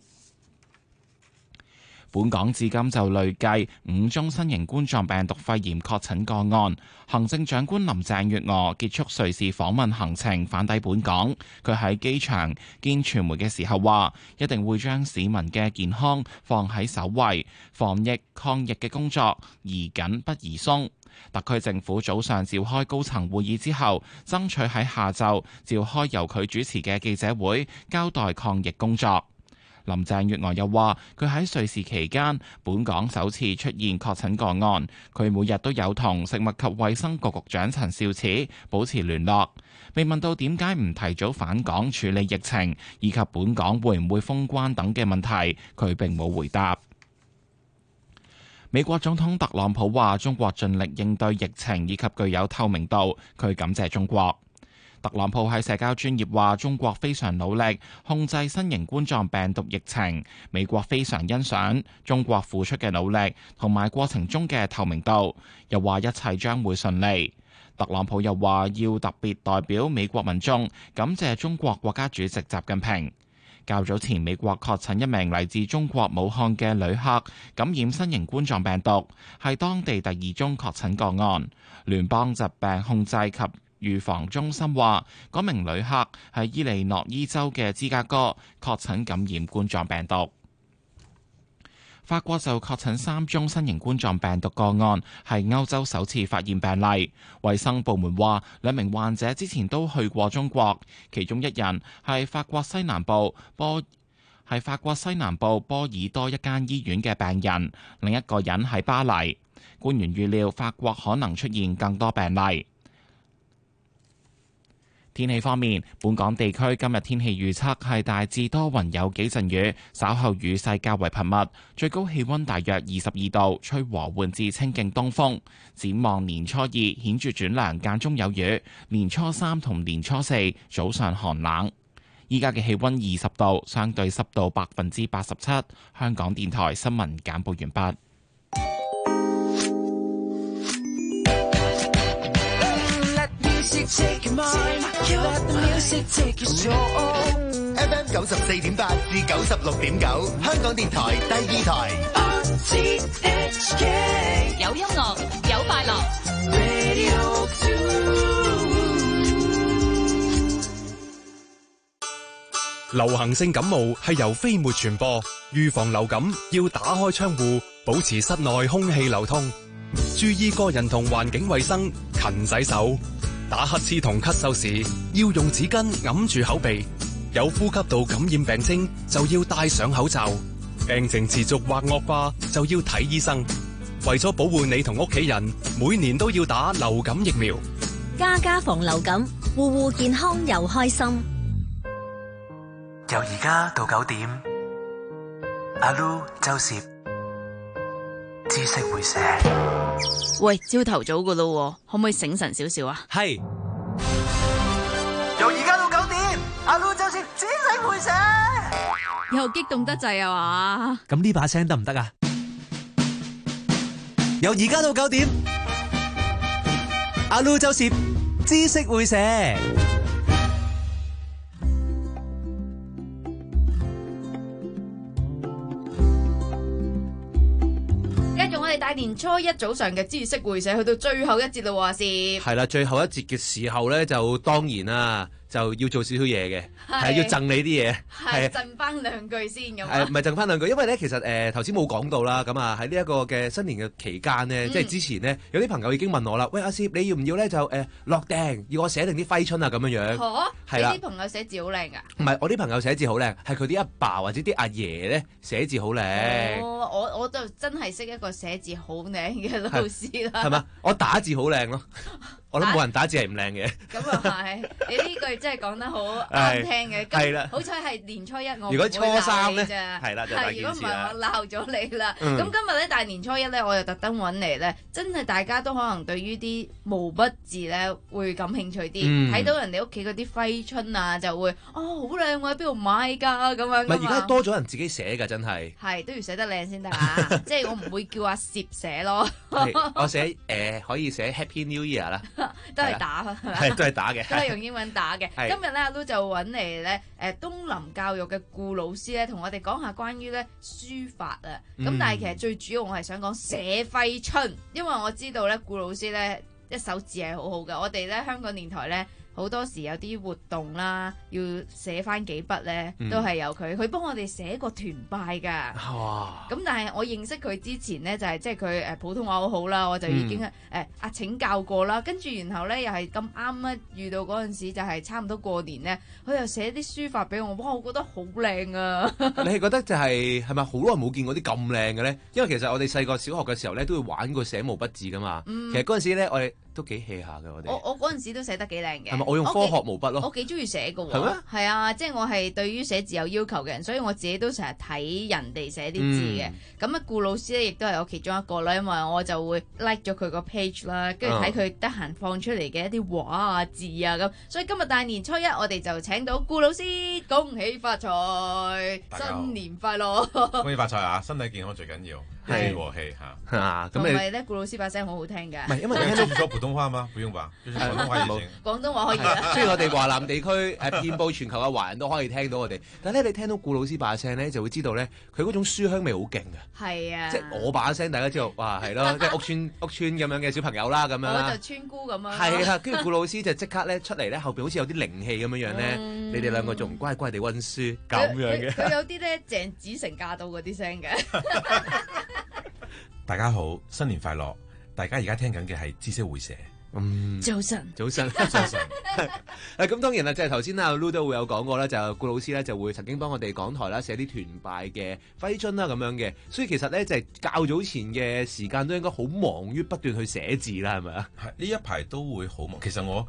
本港至今就累計五宗新型冠狀病毒肺炎確診個案。行政長官林鄭月娥結束瑞士訪問行程返抵本港，佢喺機場見傳媒嘅時候話，一定會將市民嘅健康放喺首位，防疫抗疫嘅工作宜緊不宜鬆。特區政府早上召開高層會議之後，爭取喺下晝召開由佢主持嘅記者會，交代抗疫工作。林鄭月娥又話，佢喺瑞士期間，本港首次出現確診個案，佢每日都有同食物及衛生局局長陳肇始保持聯絡。被問到點解唔提早返港處理疫情，以及本港會唔會封關等嘅問題，佢並冇回答。美國總統特朗普話，中國盡力應對疫情以及具有透明度，佢感謝中國。特朗普喺社交專頁話，中國非常努力控制新型冠狀病毒疫情，美國非常欣賞中國付出嘅努力同埋過程中嘅透明度，又話一切將會順利。特朗普又話要特別代表美國民眾感謝中國國家主席習近平。較早前，美國確診一名嚟自中國武漢嘅旅客感染新型冠狀病毒，係當地第二宗確診個案。聯邦疾病控制及預防中心話，嗰名旅客係伊利諾伊州嘅芝加哥確診感染冠狀病毒。法國就確診三宗新型冠狀病毒個案，係歐洲首次發現病例。衛生部門話，兩名患者之前都去過中國，其中一人係法國西南部波係法國西南部波爾多一間醫院嘅病人，另一個人喺巴黎。官員預料法國可能出現更多病例。 天氣方面，本港地區今日天氣預測係大致多雲有幾陣雨，稍後雨勢較為頻密，最高氣溫大約二十二度，吹和緩至清勁東風。展望年初二顯著轉涼，間中有雨，年初三同年初四早上寒冷。依家嘅氣溫二十度，相對濕度百分之八十七。香港電台新聞簡報完畢。 F M 九十四點八至九十六點九，香港電台第二台。 有音樂，有快樂。 流行性感冒係由飛沫傳播，預防流感要打開窗戶，保持室內空氣流通，注意個人同環境衛生，勤洗手。打乞嗤同咳嗽時要用紙巾揞住口鼻，有呼吸道感染病徵就要戴上口罩，病情持續或惡化就要睇醫生。為咗保護你同屋企人，每年都要打流感疫苗。 家家防流感，戶戶健康又開心。 由而家到九點，阿 Lu 周攝知識會寫。 喂，朝頭早噶咯，可唔可以醒神少少啊？ 係。由而家到九點，阿 Lu 周攝知識會寫。 又激動得滯啊嘛？ 咁呢把聲得唔得啊？由而家到九點，阿 Lu 周攝知識會寫。 大年初一早上嘅知識會社去到最後一節啦，話是係啦，最後一節嘅時候咧，就當然啦，就要做少少嘢嘅，係要贈你啲嘢， 係贈翻兩句先咁。 係唔係贈翻兩句？因為咧，其實誒頭先冇講到啦，咁啊喺呢一個嘅新年嘅期間呢，嗯、即係之前呢，有啲朋友已經問我啦，喂阿攝，你要唔要咧就誒落訂，要我寫定啲揮春啊咁樣樣？ 嚇！ 係啦， 你啲朋友寫字好靚噶？ 唔係，我啲朋友寫字好靚，係佢啲阿爸或者啲阿爺咧寫字好靚。 哦，我我就真係識一個寫字好靚嘅老師啦。 係嘛？我打字好靚咯。我諗冇人打字係唔靚嘅。咁又係，你呢句真係講得好啱聽嘅。係啦，好彩係年初一我唔會鬧你啫。 如果初三咧，係啦，就大件事啦。如果唔係我鬧咗你啦。咁今日咧大年初一咧，我又特登揾嚟咧，真係大家都可能對於啲毛筆字咧會感興趣啲。睇到人哋屋企嗰啲揮春啊，就會哦好靚喎，喺邊度買㗎咁樣。 唔係而家多咗人自己寫㗎，真係。 係都要寫得靚先得啊！即係我唔會叫阿攝寫咯。 我寫誒可以寫 Happy New Year 啦。 都係打， 係都係打嘅， 都係用英文打嘅。今日咧，阿 Lu 就揾嚟咧，誒東林教育嘅顧老師咧，同我哋講下關於咧書法啊。咁、嗯、但係其實最主要我係想講寫揮春，因為我知道咧顧老師咧一手字係好好嘅。我哋咧香港電台咧。好多時有啲活動啦，要寫翻幾筆咧，都係由佢。佢幫我哋寫個團拜㗎。哇！咁但係我認識佢之前咧，就係即係佢誒普通話好好啦，我就已經誒誒啊請教過啦。跟住然後咧又係咁啱咧遇到嗰陣時，就係差唔多過年咧，佢又寫啲書法俾我。哇！我覺得好靚啊！ 你係覺得就係係咪好耐冇見過啲咁靚嘅咧？因為其實我哋細個小學嘅時候咧，都會玩過寫毛筆字㗎嘛。嗯、其實嗰陣時咧，我哋都幾 hea 下嘅我哋。 我我嗰陣時都寫得幾靚嘅。 我用科學毛筆咯， 我幾中意寫嘅喎， 係咩？ 係啊，即係我係對於寫字有要求嘅人，所以我自己都成日睇人哋寫啲字嘅。咁啊、嗯，顧老師咧亦都係我其中一個啦，因為我就會 like 咗佢個 page 啦，跟住睇佢得閒放出嚟嘅一啲畫啊字啊咁。所以今日大年初一，我哋就請到顧老師，恭喜發財，新年快樂！ 恭喜發財啊！身體健康最緊要。係和氣嚇， 啊咁你唔係咧？顧老師把聲好好聽嘅， 唔係因為你聽到普通話嗎？不用吧，廣東話已經。 廣東話可以啦。 雖然我哋華南地區誒遍佈全球嘅華人都可以聽到我哋，但係咧你聽到顧老師把聲咧，就會知道咧佢嗰種書香味好勁嘅。 係啊， 即係我把聲，大家知道，哇係咯，即係屋村屋村咁樣嘅小朋友啦，咁樣啦。 我就村姑咁樣。 係啦，跟住顧老師就即刻咧出嚟咧，後邊好似有啲靈氣咁樣樣咧，嗯、你哋兩個仲乖乖地溫書咁樣嘅。 佢有啲咧鄭子誠駕到嗰啲聲嘅。 大家好，新年快樂！大家而家聽緊嘅係知識會社。 嗯， 早晨， 早晨，早晨。誒，咁當然啦，即係頭先阿 Lu 都會有講過啦，就顧老師咧就會曾經幫我哋港台啦寫啲團拜嘅揮春啦咁樣嘅，所以其實咧就係較早前嘅時間都應該好忙於不斷去寫字啦，係咪啊？ 係呢一排都會好忙。其實我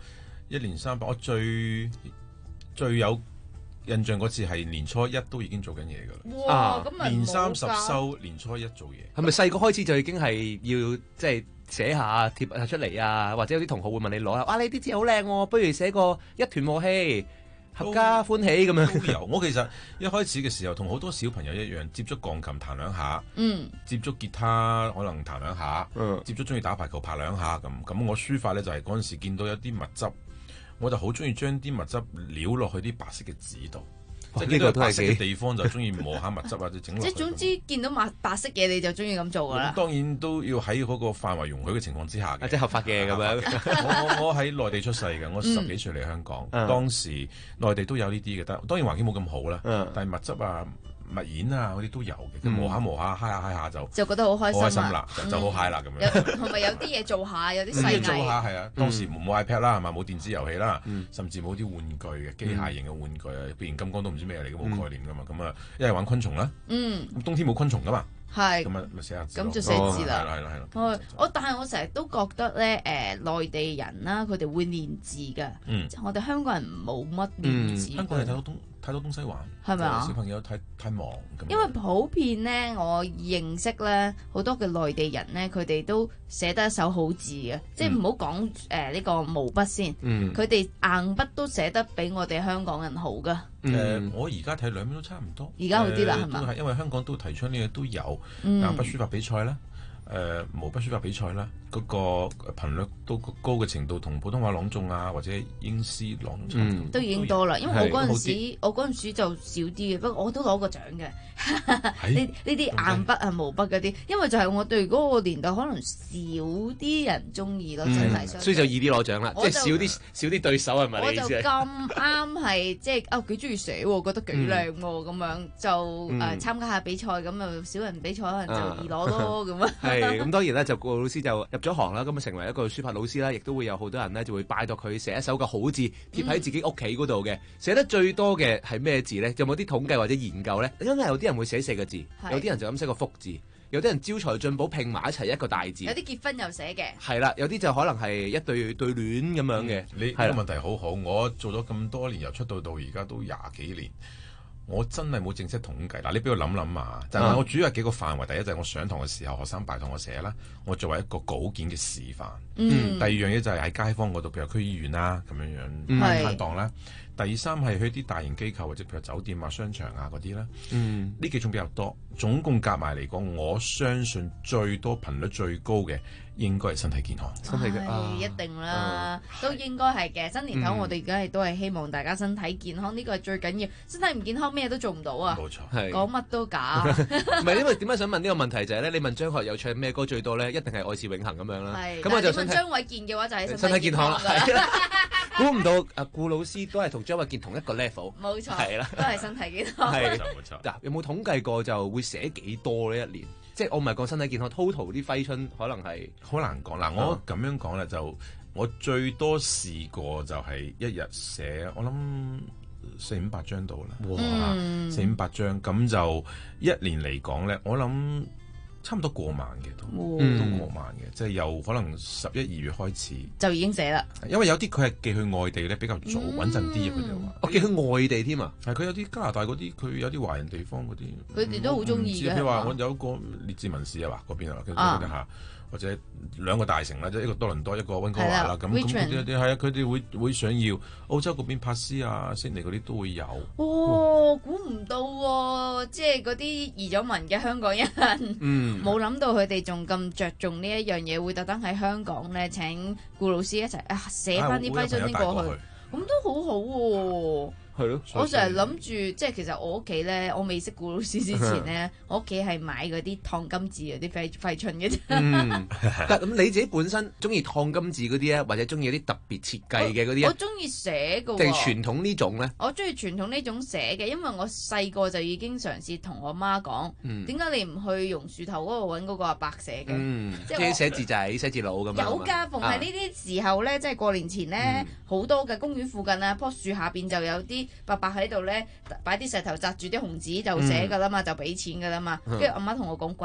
一年三百，我最最有印象嗰次係年初一都已經做緊嘢㗎啦。 哇！咁咪年三十收，年初一做嘢。 係咪細個開始就已經係要即係寫下貼下出嚟啊？或者有啲同學會問你攞啊？哇！你啲字好靚喎，不如寫個一團和氣，合家歡喜咁樣。 都有。我其實一開始嘅時候，同好多小朋友一樣，接觸鋼琴彈兩下， 嗯，接觸吉他可能彈兩下，嗯，接觸中意打排球拍兩下咁。咁我書法咧就係嗰陣時見到有啲墨汁，我就好中意將啲墨汁撩落去啲白色嘅紙度。即係呢個白色嘅地方就中意磨下墨汁或者整落去。 即係總之見到白白色嘢你就中意咁做㗎啦。 當然都要喺嗰個範圍容許嘅情況之下嘅， 即係合法嘅咁樣。 我我我喺內地出世嘅，我十幾歲嚟香港， 嗯、 當時內地都有呢啲嘅，但當然環境冇咁好啦。嗯、但係墨汁啊、墨硯啊嗰啲都有嘅，咁磨下磨下，揩下揩下就就覺得好開心開心啦，就就好嗨啦咁樣。 同埋有啲嘢做下，有啲細藝。 做下係啊，當時冇 iPad 啦，係嘛，冇電子遊戲啦，甚至冇啲玩具嘅機械型嘅玩具啊，變形金剛都唔知咩嚟嘅，冇概念噶嘛。咁啊，一係玩昆蟲啦，嗯，咁冬天冇昆蟲噶嘛。 係咁啊，咪寫下字咁就寫字啦。 係啦係啦係啦。 我我但係我成日都覺得咧，誒內地人啦，佢哋會練字㗎。嗯。我哋香港人冇乜練字。 香港人睇到東睇到東西玩。 係咪啊？ 小朋友太太忙咁。 因為普遍咧，我認識咧好多嘅內地人咧，佢哋都寫得一手好字嘅，即係唔好講誒呢個毛筆先。嗯。佢哋硬筆都寫得比我哋香港人好㗎。 誒，我而家睇兩邊都差唔多。 而家好啲啦，係嘛？ 都係因為香港都提倡呢嘢都有。 硬筆書法比賽啦，誒、呃、毛筆書法比賽啦，嗰、那個頻率都高嘅程度同普通話朗誦啊或者英詩朗誦差唔多、 嗯、都已經多啦。因為我嗰陣時，我嗰陣時就少啲嘅，不過我都攞過獎嘅。呢呢啲硬筆啊、毛筆嗰啲，因為就係我對嗰個年代可能少啲人中意咯，真係、嗯。 所以就易啲攞獎啦，即係少啲少啲對手係咪？ 我就咁啱係即係啊幾中意寫喎，覺得幾靚喎，咁、嗯、樣就誒、嗯呃、參加下比賽，咁啊少人比賽可能就易攞咯咁啊。 係咁當然咧，就顧老師就入咗行啦，咁啊成為一個書法老師啦，亦都會有好多人咧就會拜託佢寫一手嘅好字，貼喺自己屋企嗰度嘅。寫得最多嘅係咩字咧？有冇啲統計或者研究咧？因為有啲人會寫四個字，有啲人就咁寫個福字，有啲人招財進寶拼埋一齊一個大字， 有啲結婚又寫嘅。 係啦，有啲就可能係一對對聯咁樣嘅、嗯。 你呢個問題好好，我做咗咁多年，由出道到而家都廿幾年。我真係冇正式統計嗱，你俾我諗諗啊！就係、是、我主要係幾個範圍，第一就係我上堂嘅時候，學生拜託我寫啦，我作為一個稿件嘅示範。嗯。第二樣嘢就係喺街坊嗰度，譬如區醫院啦，咁樣樣攤檔啦。第三係去啲大型機構或者譬如酒店啊、商場啊嗰啲啦。嗯。呢幾種比較多，總共夾埋嚟講，我相信最多頻率最高嘅應該係身體健康。 身體健康一定啦，嗯、都應該係嘅。新年頭我哋而家係都係希望大家身體健康，呢個係最緊要。身體唔健康咩都做唔到啊！ 冇錯， 講乜都假。 唔係因為點解想問呢個問題就係、是、咧？你問張學友唱咩歌最多咧？一定係愛是永恆咁樣啦。係。咁我就問張衛健嘅話就係身體健康啦。估唔到啊！顧老師都係同張衛健同一個 level。 冇錯。係啦， 都係身體健康。 係冇錯。嗱，有冇統計過就會寫幾多呢一年？即係我唔係講身體健康 ，total 啲揮春可能係好難講。嗱，我咁樣講咧，就我最多試過就係一日寫，我諗四五百張到啦。哇！嗯、四五百張咁就一年嚟講咧，我諗差唔多過萬嘅都，嗯、都過萬嘅，即係由可能十一二月開始就已經寫啦。 因為有啲佢係寄去外地咧，比較早穩陣啲，佢哋話。 我寄去外地添啊！ 係佢有啲加拿大嗰啲，佢有啲華人地方嗰啲， 佢哋都好中意嘅。 譬如話我有一個列治文市啊，嗰邊啊，跟住下或者兩個大城啦，即係一個多倫多，一個溫哥華啦。咁咁嗰啲啲係啊，佢哋會會想要澳洲嗰邊珀斯啊、悉尼嗰啲都會有。 哦，估唔到喎！即係嗰啲移咗民嘅香港人，冇諗到佢哋仲咁着重呢一樣嘢，會特登喺香港咧請顧老師一齊啊寫翻啲揮春先過去，咁都好好喎。 係咯， 我成日諗住，即係其實我屋企咧，我未識顧老師之前咧，嗯、我屋企係買嗰啲燙金字嗰啲揮揮春嘅啫。嗯， 咁你自己本身中意燙金字嗰啲啊，或者中意啲特別設計嘅嗰啲啊？ 我中意寫嘅喎。 定係傳統呢種咧？ 我中意傳統呢種寫嘅，因為我細個就已經嘗試同我媽講，點解、嗯、你唔去榕樹頭嗰度揾嗰個阿伯寫嘅？ 嗯、即係寫字仔、寫字佬咁樣。 有㗎，逢係呢啲時候咧，即係過年前咧，好、嗯、多嘅公園附近啊，棵樹下邊就有啲伯伯喺度咧，擺啲石頭擲住啲紅紙就寫噶啦嘛，嗯、就俾錢噶啦嘛。跟住阿媽同我講貴咯，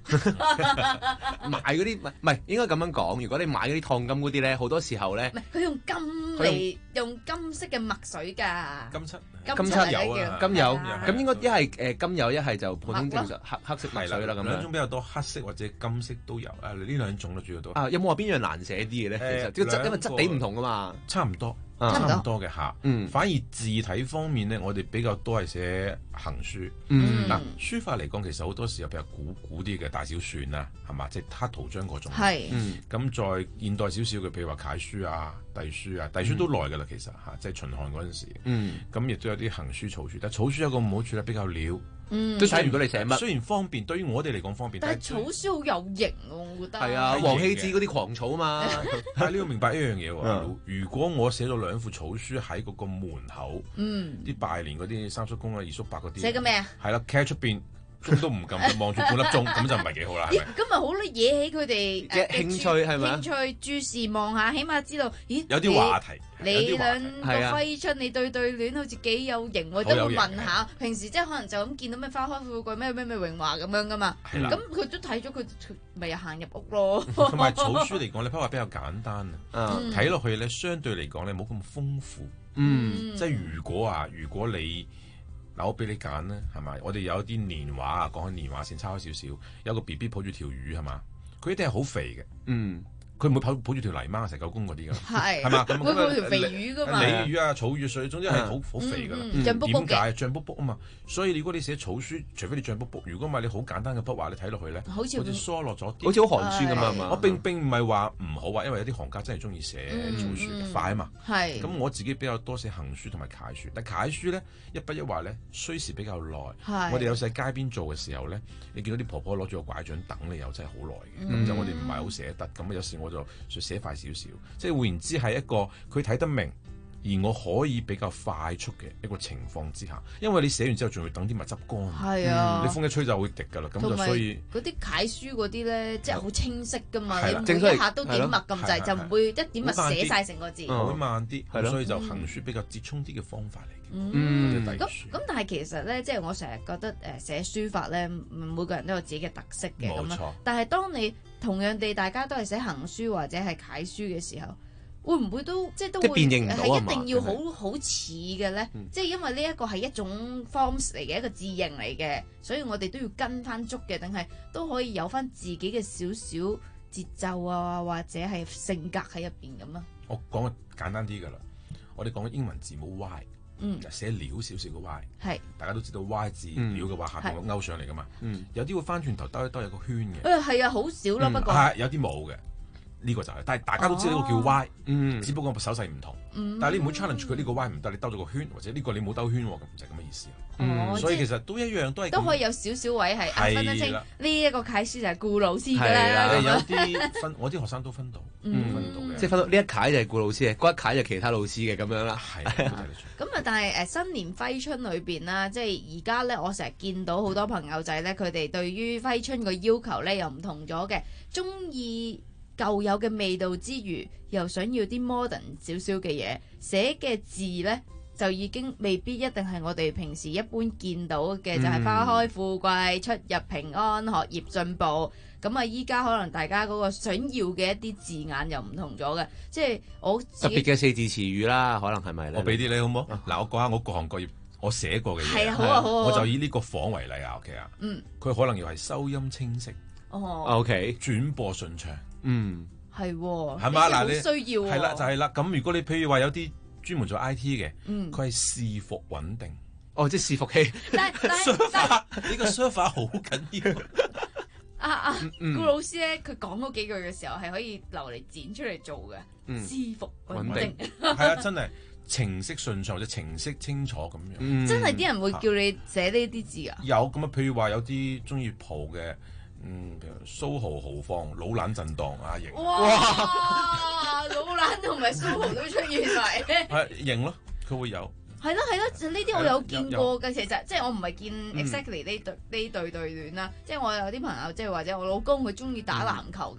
買嗰啲唔唔係應該咁樣講。如果你買嗰啲燙金嗰啲咧，好多時候咧， 唔係佢用金嚟用金色嘅墨水㗎。 金漆金漆有啊，金有咁應該一係誒金有，一係就普通正常黑黑色墨水啦咁樣。 兩種比較多，黑色或者金色都有。啊，呢兩種咯，主要都。 啊，有冇話邊樣難寫啲嘅咧？其實因為質地唔同㗎嘛， 差唔多。差唔多嘅嚇，嗯，反而字體方面咧，我哋比較多係寫行書。嗯，嗱，書法嚟講，其實好多時候比較古古啲嘅大小篆啦，係嘛，即係刻圖章嗰種。係，嗯，咁再現代少少嘅，譬如話楷書啊、隸書啊，隸書都耐㗎啦，其實嚇，即係秦漢嗰陣時。嗯，咁亦都有啲行書、草書，但係草書有個唔好處咧，比較潦。 嗯，都睇唔到你寫乜。 雖然方便，對於我哋嚟講方便， 但係草書好有型喎，我覺得。 係啊，王羲之嗰啲狂草嘛。 但係你要明白一樣嘢喎，如果我寫咗兩副草書喺嗰個門口，嗯，啲拜年嗰啲三叔公啊、二叔伯嗰啲， 寫緊咩啊？ 係啦，企喺出邊。鐘都唔撳，望住半粒鐘，咁就唔係幾好啦。 咦，咁咪好咯，惹起佢哋嘅興趣係咪？ 興趣注視望下，起碼知道，咦？ 有啲話題。 你兩個揮春，你對對聯好似幾有型喎，都會問下。平時即係可能就咁見到咩花開富貴咩咩咩榮華咁樣噶嘛。係啦。咁佢都睇咗，佢咪又行入屋咯。 同埋草書嚟講咧，筆畫比較簡單啊，睇落去咧，相對嚟講咧冇咁豐富。嗯。即係如果啊，如果你嗱，我俾你揀咧，係咪？我哋有啲年畫啊，講起年畫先，差開少少。有個 B B 抱住條魚係嘛？佢一定係好肥嘅。嗯。佢唔會抱抱住條泥媽石狗公嗰啲㗎，係係嘛？咁會抱條肥魚㗎嘛？ 鯉魚啊、草魚水，總之係好好肥㗎啦。 脹卜卜嘅。 點解？脹卜卜啊嘛。所以如果你寫草書，除非你脹卜卜，如果唔係你好簡單嘅筆畫，你睇落去咧，好似疏落咗啲， 好似好寒酸咁啊嘛。 我並並唔係話唔好啊，因為有啲行家真係中意寫草書嘅快啊嘛。係。咁我自己比較多寫行書同埋楷書，但楷書咧一筆一畫咧需時比較耐。係。我哋有時喺街邊做嘅時候咧，你見到啲婆婆攞住個拐杖等你又真係好耐嘅，咁就我哋唔係好捨得。咁有時我就寫快少少，即係換言之係一個佢睇得明，而我可以比較快速嘅一個情況之下，因為你寫完之後仲要等啲墨汁乾，係啊，你風一吹就會滴㗎啦，咁就所以嗰啲楷書嗰啲咧，即係好清晰㗎嘛，你每一下都點墨咁滯，就唔會一點墨寫晒成個字， 會慢啲，係咯，所以就行書比較折衷啲嘅方法嚟嘅。 嗯，咁咁但係其實咧，即係我成日覺得誒寫書法咧，每個人都有自己嘅特色嘅咁樣，但係當你同樣地，大家都係寫行書或者係楷書嘅時候，會唔會都即係都會係一定要好好似嘅咧？即係因為呢一個係一種 forms 嚟嘅，一個字形嚟嘅，所以我哋都要跟翻足嘅，定係都可以有翻自己嘅少少節奏啊，或者係性格喺入邊咁啊？ 我講嘅簡單啲㗎啦，我哋講嘅英文字母 Y。嗯，寫潦少少嘅 Y，係大家都知道 Y 字潦嘅話下邊會勾上嚟噶嘛，有啲會翻轉頭兜一兜有個圈嘅， 誒係啊，好少咯，不過係有啲冇嘅，呢個就係，但係大家都知道呢個叫 Y，嗯，只不過手勢唔同，但係你唔會 challenge 佢呢個 Y 唔得，你兜咗個圈或者呢個你冇兜圈喎，咁就係咁嘅意思。嗯，所以其實都一樣，都係都可以有少少位係分得清呢一個楷書就係顧老師㗎啦。 有啲分，我啲學生都分到，分到嘅， 即係分到呢一楷就係顧老師嘅，嗰一楷就其他老師嘅咁樣啦。係。 咁啊，但係誒新年揮春裏邊啦，即係而家咧，我成日見到好多朋友仔咧，佢哋對於揮春個要求咧又唔同咗嘅，中意舊有嘅味道之餘，又想要啲 modern 少少嘅嘢，寫嘅字咧，就已經未必一定係我哋平時一般見到嘅，嗯、就係花開富貴、出入平安、學業進步。咁啊，依家可能大家嗰個想要嘅一啲字眼又唔同咗嘅，即係我特別嘅四字詞語啦，可能係咪咧？ 我俾啲你好唔好？嗱、啊，我講下我各行各業我寫過嘅嘢。 係啊，好啊，好啊。 我就以呢個房為例啊 ，OK 啊。嗯。佢可能要係收音清晰。 哦。 OK。 轉播順暢。嗯。 係喎。 係嘛？嗱，你需要。 係啦，就係啦。咁如果你譬如話有啲專門做 I T 嘅，佢係伺服穩定。 哦，即係伺服器。 但係呢個 server 好緊要。 啊啊，顧老師咧，佢講嗰幾句嘅時候係可以留嚟剪出嚟做嘅。伺服穩定。 係啊，真係程式順暢或者程式清楚咁樣。 真係啲人會叫你寫呢啲字啊？ 有咁啊，譬如話有啲中意蒲嘅。嗯，譬如蘇豪豪放、老懶震盪啊，型哇！老懶同埋蘇豪都出現埋， 係型咯，佢會有。 係咯係咯，呢啲我有見過嘅。其實即係我唔係見 exactly 呢對呢對對聯啦，即係我有啲朋友即係或者我老公佢中意打籃球嘅，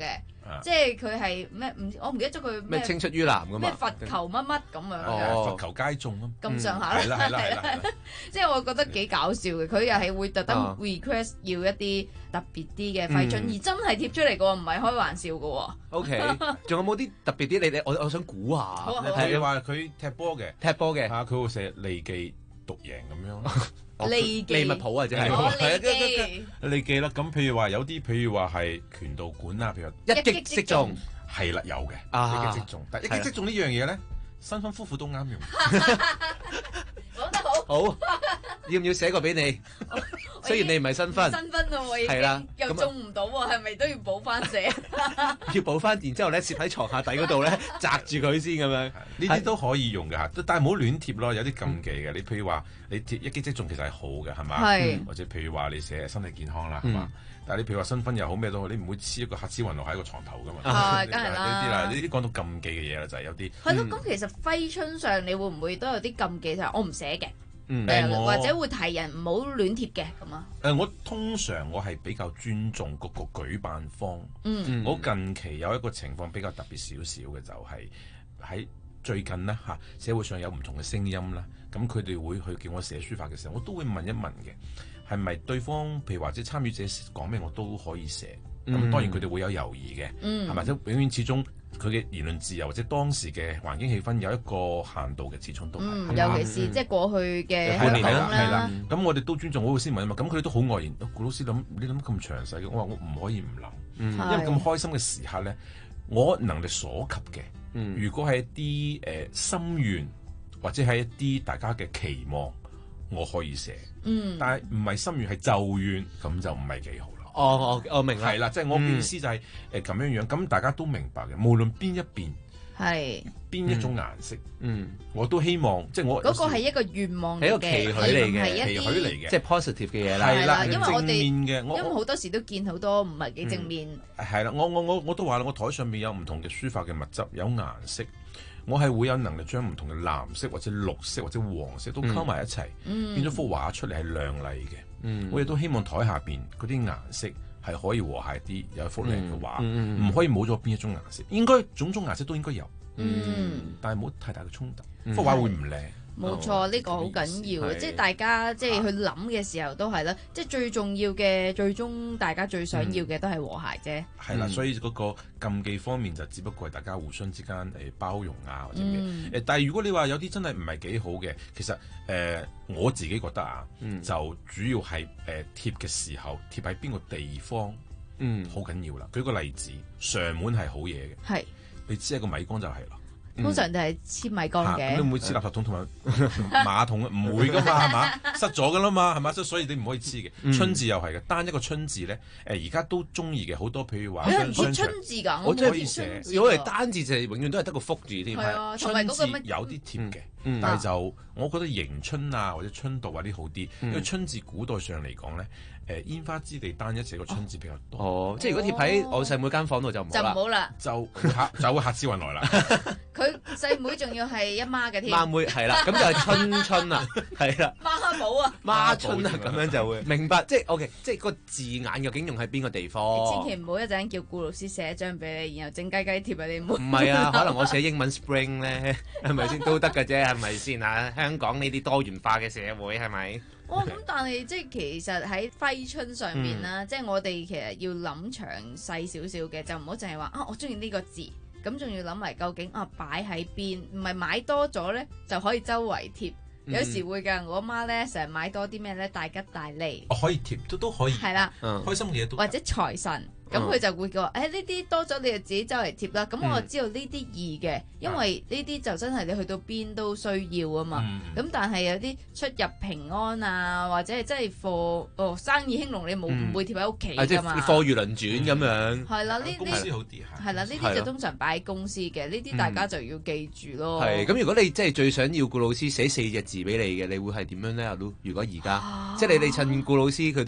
即係佢係咩？唔我唔記得咗佢咩青出於藍㗎嘛？ 咩佛求乜乜咁樣嘅，佛求皆中啊， 咁上下啦， 係啦係啦係啦， 即係我覺得幾搞笑嘅，佢又係會特登 request 要一啲特別啲嘅揮春，而真係貼出嚟嘅喎，唔係開玩笑嘅喎。 O K，仲有冇啲特別啲？你你我我想估下， 譬如話佢踢波嘅， 踢波嘅嚇佢會寫利記獨贏咁樣。 利記利物浦啊，即係利記利記啦。咁譬如話有啲，譬如話係拳道館啊，譬如一擊即中， 係啦，有嘅一擊即中。但一擊即中呢樣嘢咧，新婚夫婦都啱用。 講得好， 好，要唔要寫個俾你？雖然你唔係新婚， 新婚咯，已經又中唔到喎，係咪都要補翻寫？ 要補翻，然之後咧，攝喺床下底嗰度咧，擲住佢先咁樣。 呢啲都可以用嘅嚇，但係唔好亂貼咯，有啲禁忌嘅。你譬如話你貼一擊即中，其實係好嘅，係嘛？ 係。 或者譬如話你寫身體健康啦，係嘛？但係你譬如話新婚又好咩都好，你唔會黐一個黑絲雲落喺個床頭噶嘛？ 係，梗係啦。 呢啲啦，呢啲講到禁忌嘅嘢啦，就係有啲。 係咯，咁其實揮春上你會唔會都有啲禁忌？就係我唔寫嘅。 嗯， 或者會提人唔好亂貼嘅咁啊。 誒，我通常我係比較尊重嗰個舉辦方。 嗯， 我近期有一個情況比較特別少少嘅，就係喺最近咧嚇，社會上有唔同嘅聲音啦。咁佢哋會去叫我寫書法嘅時候，我都會問一問嘅，係咪對方譬如或者參與者講咩，我都可以寫。咁、嗯、當然佢哋會有猶豫嘅，係咪、嗯？即永遠始終佢嘅言論自由或者當時嘅環境氣氛有一個限度嘅，始終都係、 嗯。尤其是、嗯、即係過去嘅半年啦，係啦。咁我哋都尊重，我會先問啊嘛。咁佢哋都好愕然。顧老師諗你諗咁詳細嘅，我話我唔可以唔諗，嗯、因為咁開心嘅時刻咧，我能力所及嘅，嗯、如果係一啲誒、呃、心願或者係一啲大家嘅期望，我可以寫。嗯、但係唔係心願係咒怨，咁就唔係幾好。 哦，我我明啦， 係啦，即係我嘅意思就係誒咁樣樣，咁大家都明白嘅，無論邊一邊係邊一種顏色，嗯，我都希望即係我嗰個係一個願望嚟嘅， 係一個期許嚟嘅， 期許嚟嘅， 即係 positive 嘅嘢啦。 係啦，因為我哋正面嘅， 因為好多時都見好多唔係幾正面。 係啦，我我我我都話啦，我台上面有唔同嘅書法嘅物質，有顏色，我係會有能力將唔同嘅藍色或者綠色或者黃色都溝埋一齊，變咗幅畫出嚟係亮麗嘅。嗯、我亦都希望台下邊嗰啲顏色係可以和諧啲，有一幅靚嘅畫，唔、嗯嗯、可以冇咗邊一種顏色，應該種種顏色都應該有，嗯、但係冇太大嘅衝突，幅畫、嗯、會唔靚。 冇錯，呢、哦、個好緊要嘅，即係大家即係去諗嘅時候都係啦，即係最重要嘅，最終大家最想要嘅都係和諧啫。 係啦、嗯，所以嗰個禁忌方面就只不過係大家互相之間誒包容啊或者咩誒，嗯、但係如果你話有啲真係唔係幾好嘅，其實誒、呃、我自己覺得啊，嗯、就主要係誒貼嘅時候貼喺邊個地方，嗯，好緊要啦。舉個例子，上門係好嘢嘅，係是你知一個米缸就係啦。 通常就係黐米缸嘅， 咁你唔會黐垃圾桶同埋馬桶唔會噶嘛，係嘛？塞咗噶啦嘛，係嘛？所以你唔可以黐嘅。嗯、春字又係嘅，單一個春字咧，誒而家都中意嘅好多，譬如話有人貼春字㗎， 我真係可以寫。如果係單字就係永遠都係得個福字添。 係啊， 春字有啲貼嘅，嗯、但係就我覺得迎春啊或者春度啊啲好啲，嗯、因為春字古代上嚟講咧。誒煙花之地單一寫個春字比較多， 哦，即係如果貼喺我細妹間房度就唔好啦， 就唔好啦， 就嚇就會嚇之運來啦。 佢細妹仲要係一媽嘅添， 孖妹係啦，咁就係春春啊，係啦， 孖寶啊， 孖春啊，咁樣就會明白，即係 OK，即係個字眼究竟用喺邊個地方？ 你千祈唔好一陣叫顧老師寫一張俾你，然後靜雞雞貼喺你妹。 唔係啊，可能我寫英文 spring 咧，係咪先都得嘅啫？係咪先啊？香港呢啲多元化嘅社會係咪？ 哦，咁但係即係其實喺揮春上面啦，嗯、即係我哋其實要諗詳細少少嘅，就唔好淨係話啊，我中意呢個字，咁仲要諗埋究竟啊擺喺邊，唔係買多咗咧就可以周圍貼。有時會㗎，我媽咧成日買多啲咩咧大吉大利， 哦可以貼都都可以， 係啦， 開心嘅嘢都或者財神，咁佢就會講誒呢啲多咗你就自己周圍貼啦。咁我就知道呢啲易嘅，因為呢啲就真係你去到邊都需要啊嘛。咁但係有啲出入平安啊，或者係真係貨哦生意興隆，你冇唔會貼喺屋企㗎嘛？ 貨如輪轉咁樣。 係啦，呢公司好啲係啦，呢啲就通常擺喺公司嘅，呢啲大家就要記住咯。 係咁，如果你真係最想要顧老師寫四隻字俾你嘅，你會係點樣咧？阿 Lu，如果而家即係你哋趁顧老師佢都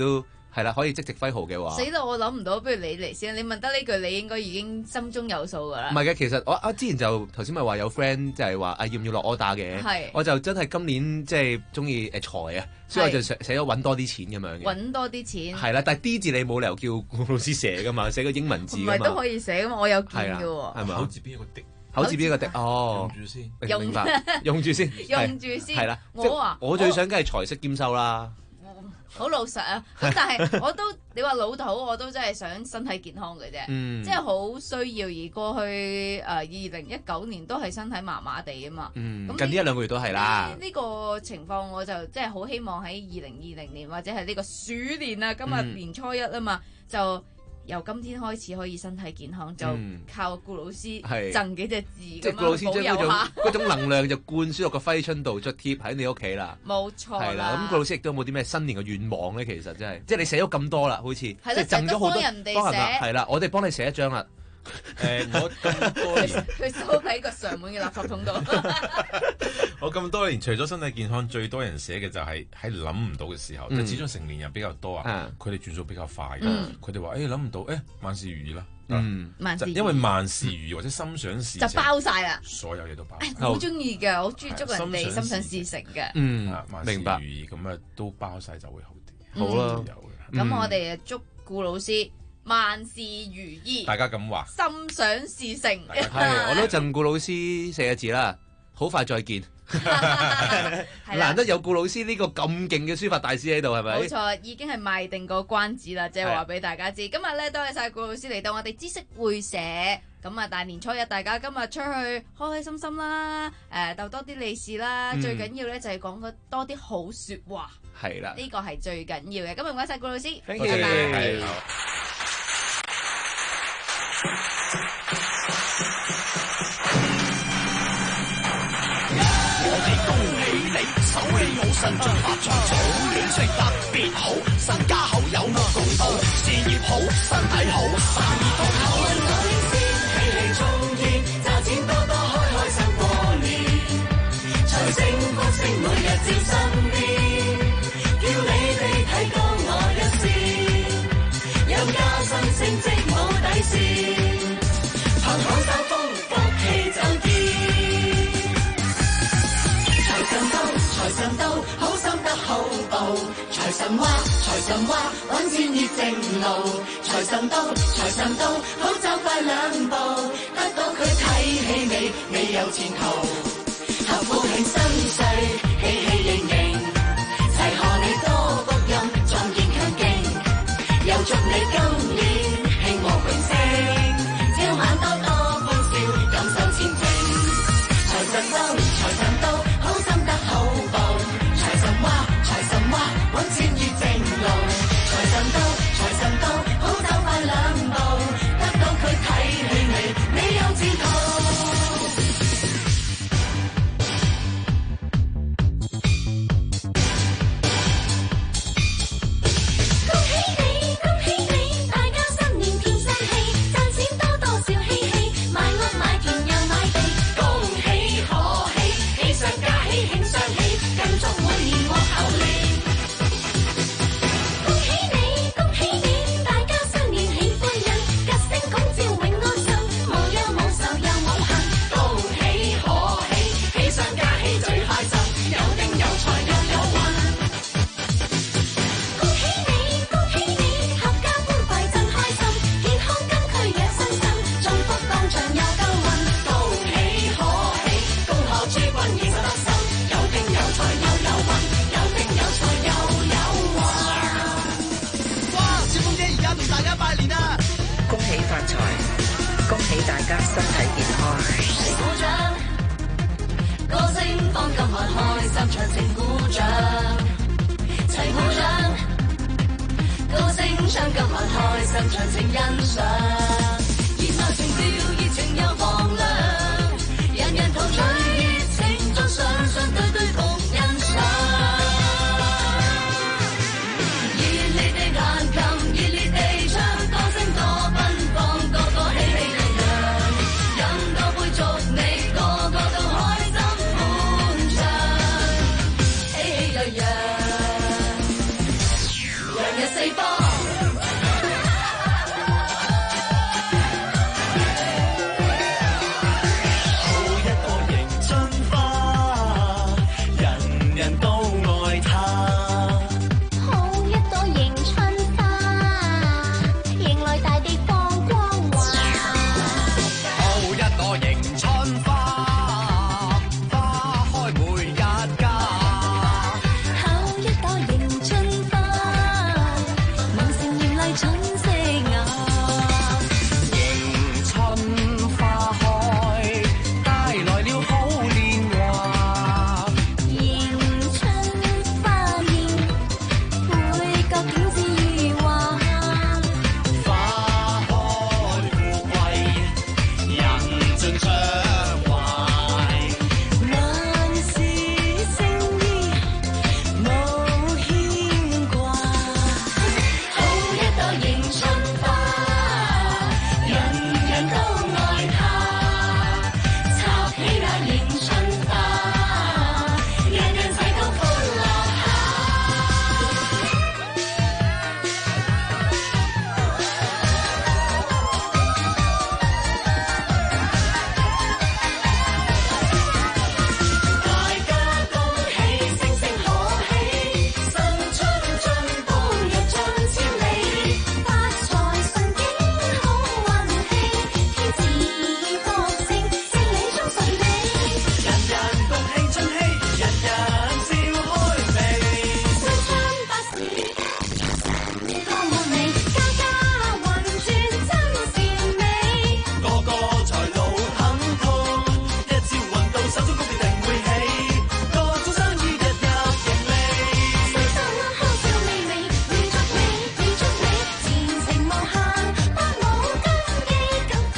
係啦，可以即席揮毫嘅話， 死到我諗唔到，不如你嚟先。你問得呢句，你應該已經心中有數㗎啦。 唔係嘅，其實我啊之前就頭先咪話有 friend 就係話啊要唔要落 order 嘅， 係我就真係今年即係中意誒財啊，所以我就寫寫咗揾多啲錢咁樣嘅。 揾多啲錢係啦，但係 D 字你冇理由叫顧老師寫噶嘛，寫個英文字㗎嘛。 唔係都可以寫㗎嘛，我有見㗎喎。 係咪？ 口字邊一個的， 口字邊一個的，哦， 用住先， 明白，用住先， 用住先。 係啦， 我啊， 我最想梗係財色兼收啦。 好老實啊，咁但係我都你話老土，我都真係想身體健康嘅啫， 嗯、 即係好需要。而過去誒二零一九年都係身體麻麻地啊嘛，咁、 嗯、近呢一兩個月都係啦。 呢、呢個情況我就即係好希望喺二零二零年或者係呢個鼠年啊，今日年初一啊嘛，嗯、就。由今天開始可以身體健康，就靠顧老師贈幾隻字咁樣保佑下。即係顧老師將嗰種嗰種能量就灌輸落個揮春度，就貼喺你屋企啦。 冇錯啦。 係啦，咁顧老師亦都有冇啲咩新年嘅願望咧？其實真係，即係你寫咗咁多啦，好似即係贈咗好多人哋寫。 係啦，我哋幫你寫一張啦。 誒，我咁多年佢收喺個上門嘅垃圾桶度。 我咁多年，除咗身體健康，最多人寫嘅就係喺諗唔到嘅時候，即係始終成年人比較多啊，佢哋轉數比較快，佢哋話誒諗唔到，誒萬事如意啦，嗯，因為萬事如意或者心想事成就包晒啦， 所有嘢都包。 好中意嘅，好中意祝人哋心想事成嘅， 嗯， 明白。萬事如意咁啊，都包晒就會好啲， 好啦。 咁我哋祝顧老師萬事如意， 大家咁話， 心想事成。 係，我都贈顧老師四個字啦，好快再見。難得有顧老師呢個咁勁嘅書法大師喺度，係咪？ 冇錯，已經係賣定個關子啦，即係話俾大家知。今日咧多謝晒顧老師嚟到我哋知識會社。咁啊，大年初一大家今日出去開開心心啦，誒鬥多啲利是啦，最緊要咧就係講個多啲好説話。 係啦， 呢個係最緊要嘅。今日唔該晒顧老師， 拜拜。 手氣好，身進發財，早戀情特別好，身家後有目共睹，事業好，身體好，生意都好。運我領先，喜氣沖天，賺錢多多，開開心過年，財星福星每日照身邊，叫你哋睇高我一線，有加薪升職冇底線，行好收風，福氣就見。財神到，好心得好報。財神話，財神話，揾錢熱正路。財神到，財神到，好走快兩步。得到佢睇起你，你有前途。合富慶新歲，喜氣盈盈，齊賀你多福蔭，壯健強勁。又祝你今年興旺永盛，朝晚多多歡笑，感受前程。財神到，財神到。揾錢越正路，財神到，財神到，好走快兩步，得到佢睇起你，你有前途。恭喜你，恭喜你，大家新年見新氣，賺錢多多笑嘻嘻，買屋買田又買地，恭喜可喜，喜上加喜，慶上喜，更祝每年獲厚利。大家身體健康。齊鼓掌，歌聲放今晚開心，長情鼓掌。齊鼓掌，歌聲唱今晚開心，長情欣賞。熱鬧情調，熱情又放亮，人人陶醉熱情中雙雙對對共欣賞。熱烈地彈琴，熱烈地唱，歌聲多奔放，個個喜氣。祝你個個都開心歡暢，喜氣洋洋，洋溢四方。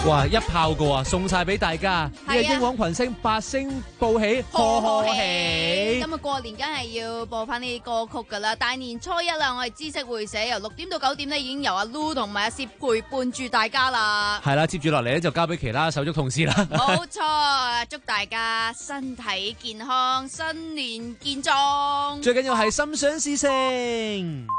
哇！一炮過啊，送晒俾大家。呢個英皇群星八星報喜，賀賀喜。 咁啊，過年梗係要播翻呢啲歌曲噶啦。大年初一啦，我哋知識會社由六點到九點呢，已經由阿 Lu 同埋阿攝陪伴住大家啦。 係啦，接住落嚟咧就交俾其他手足同事啦。 冇錯，祝大家身體健康，新年健壯， 最緊要係心想事成。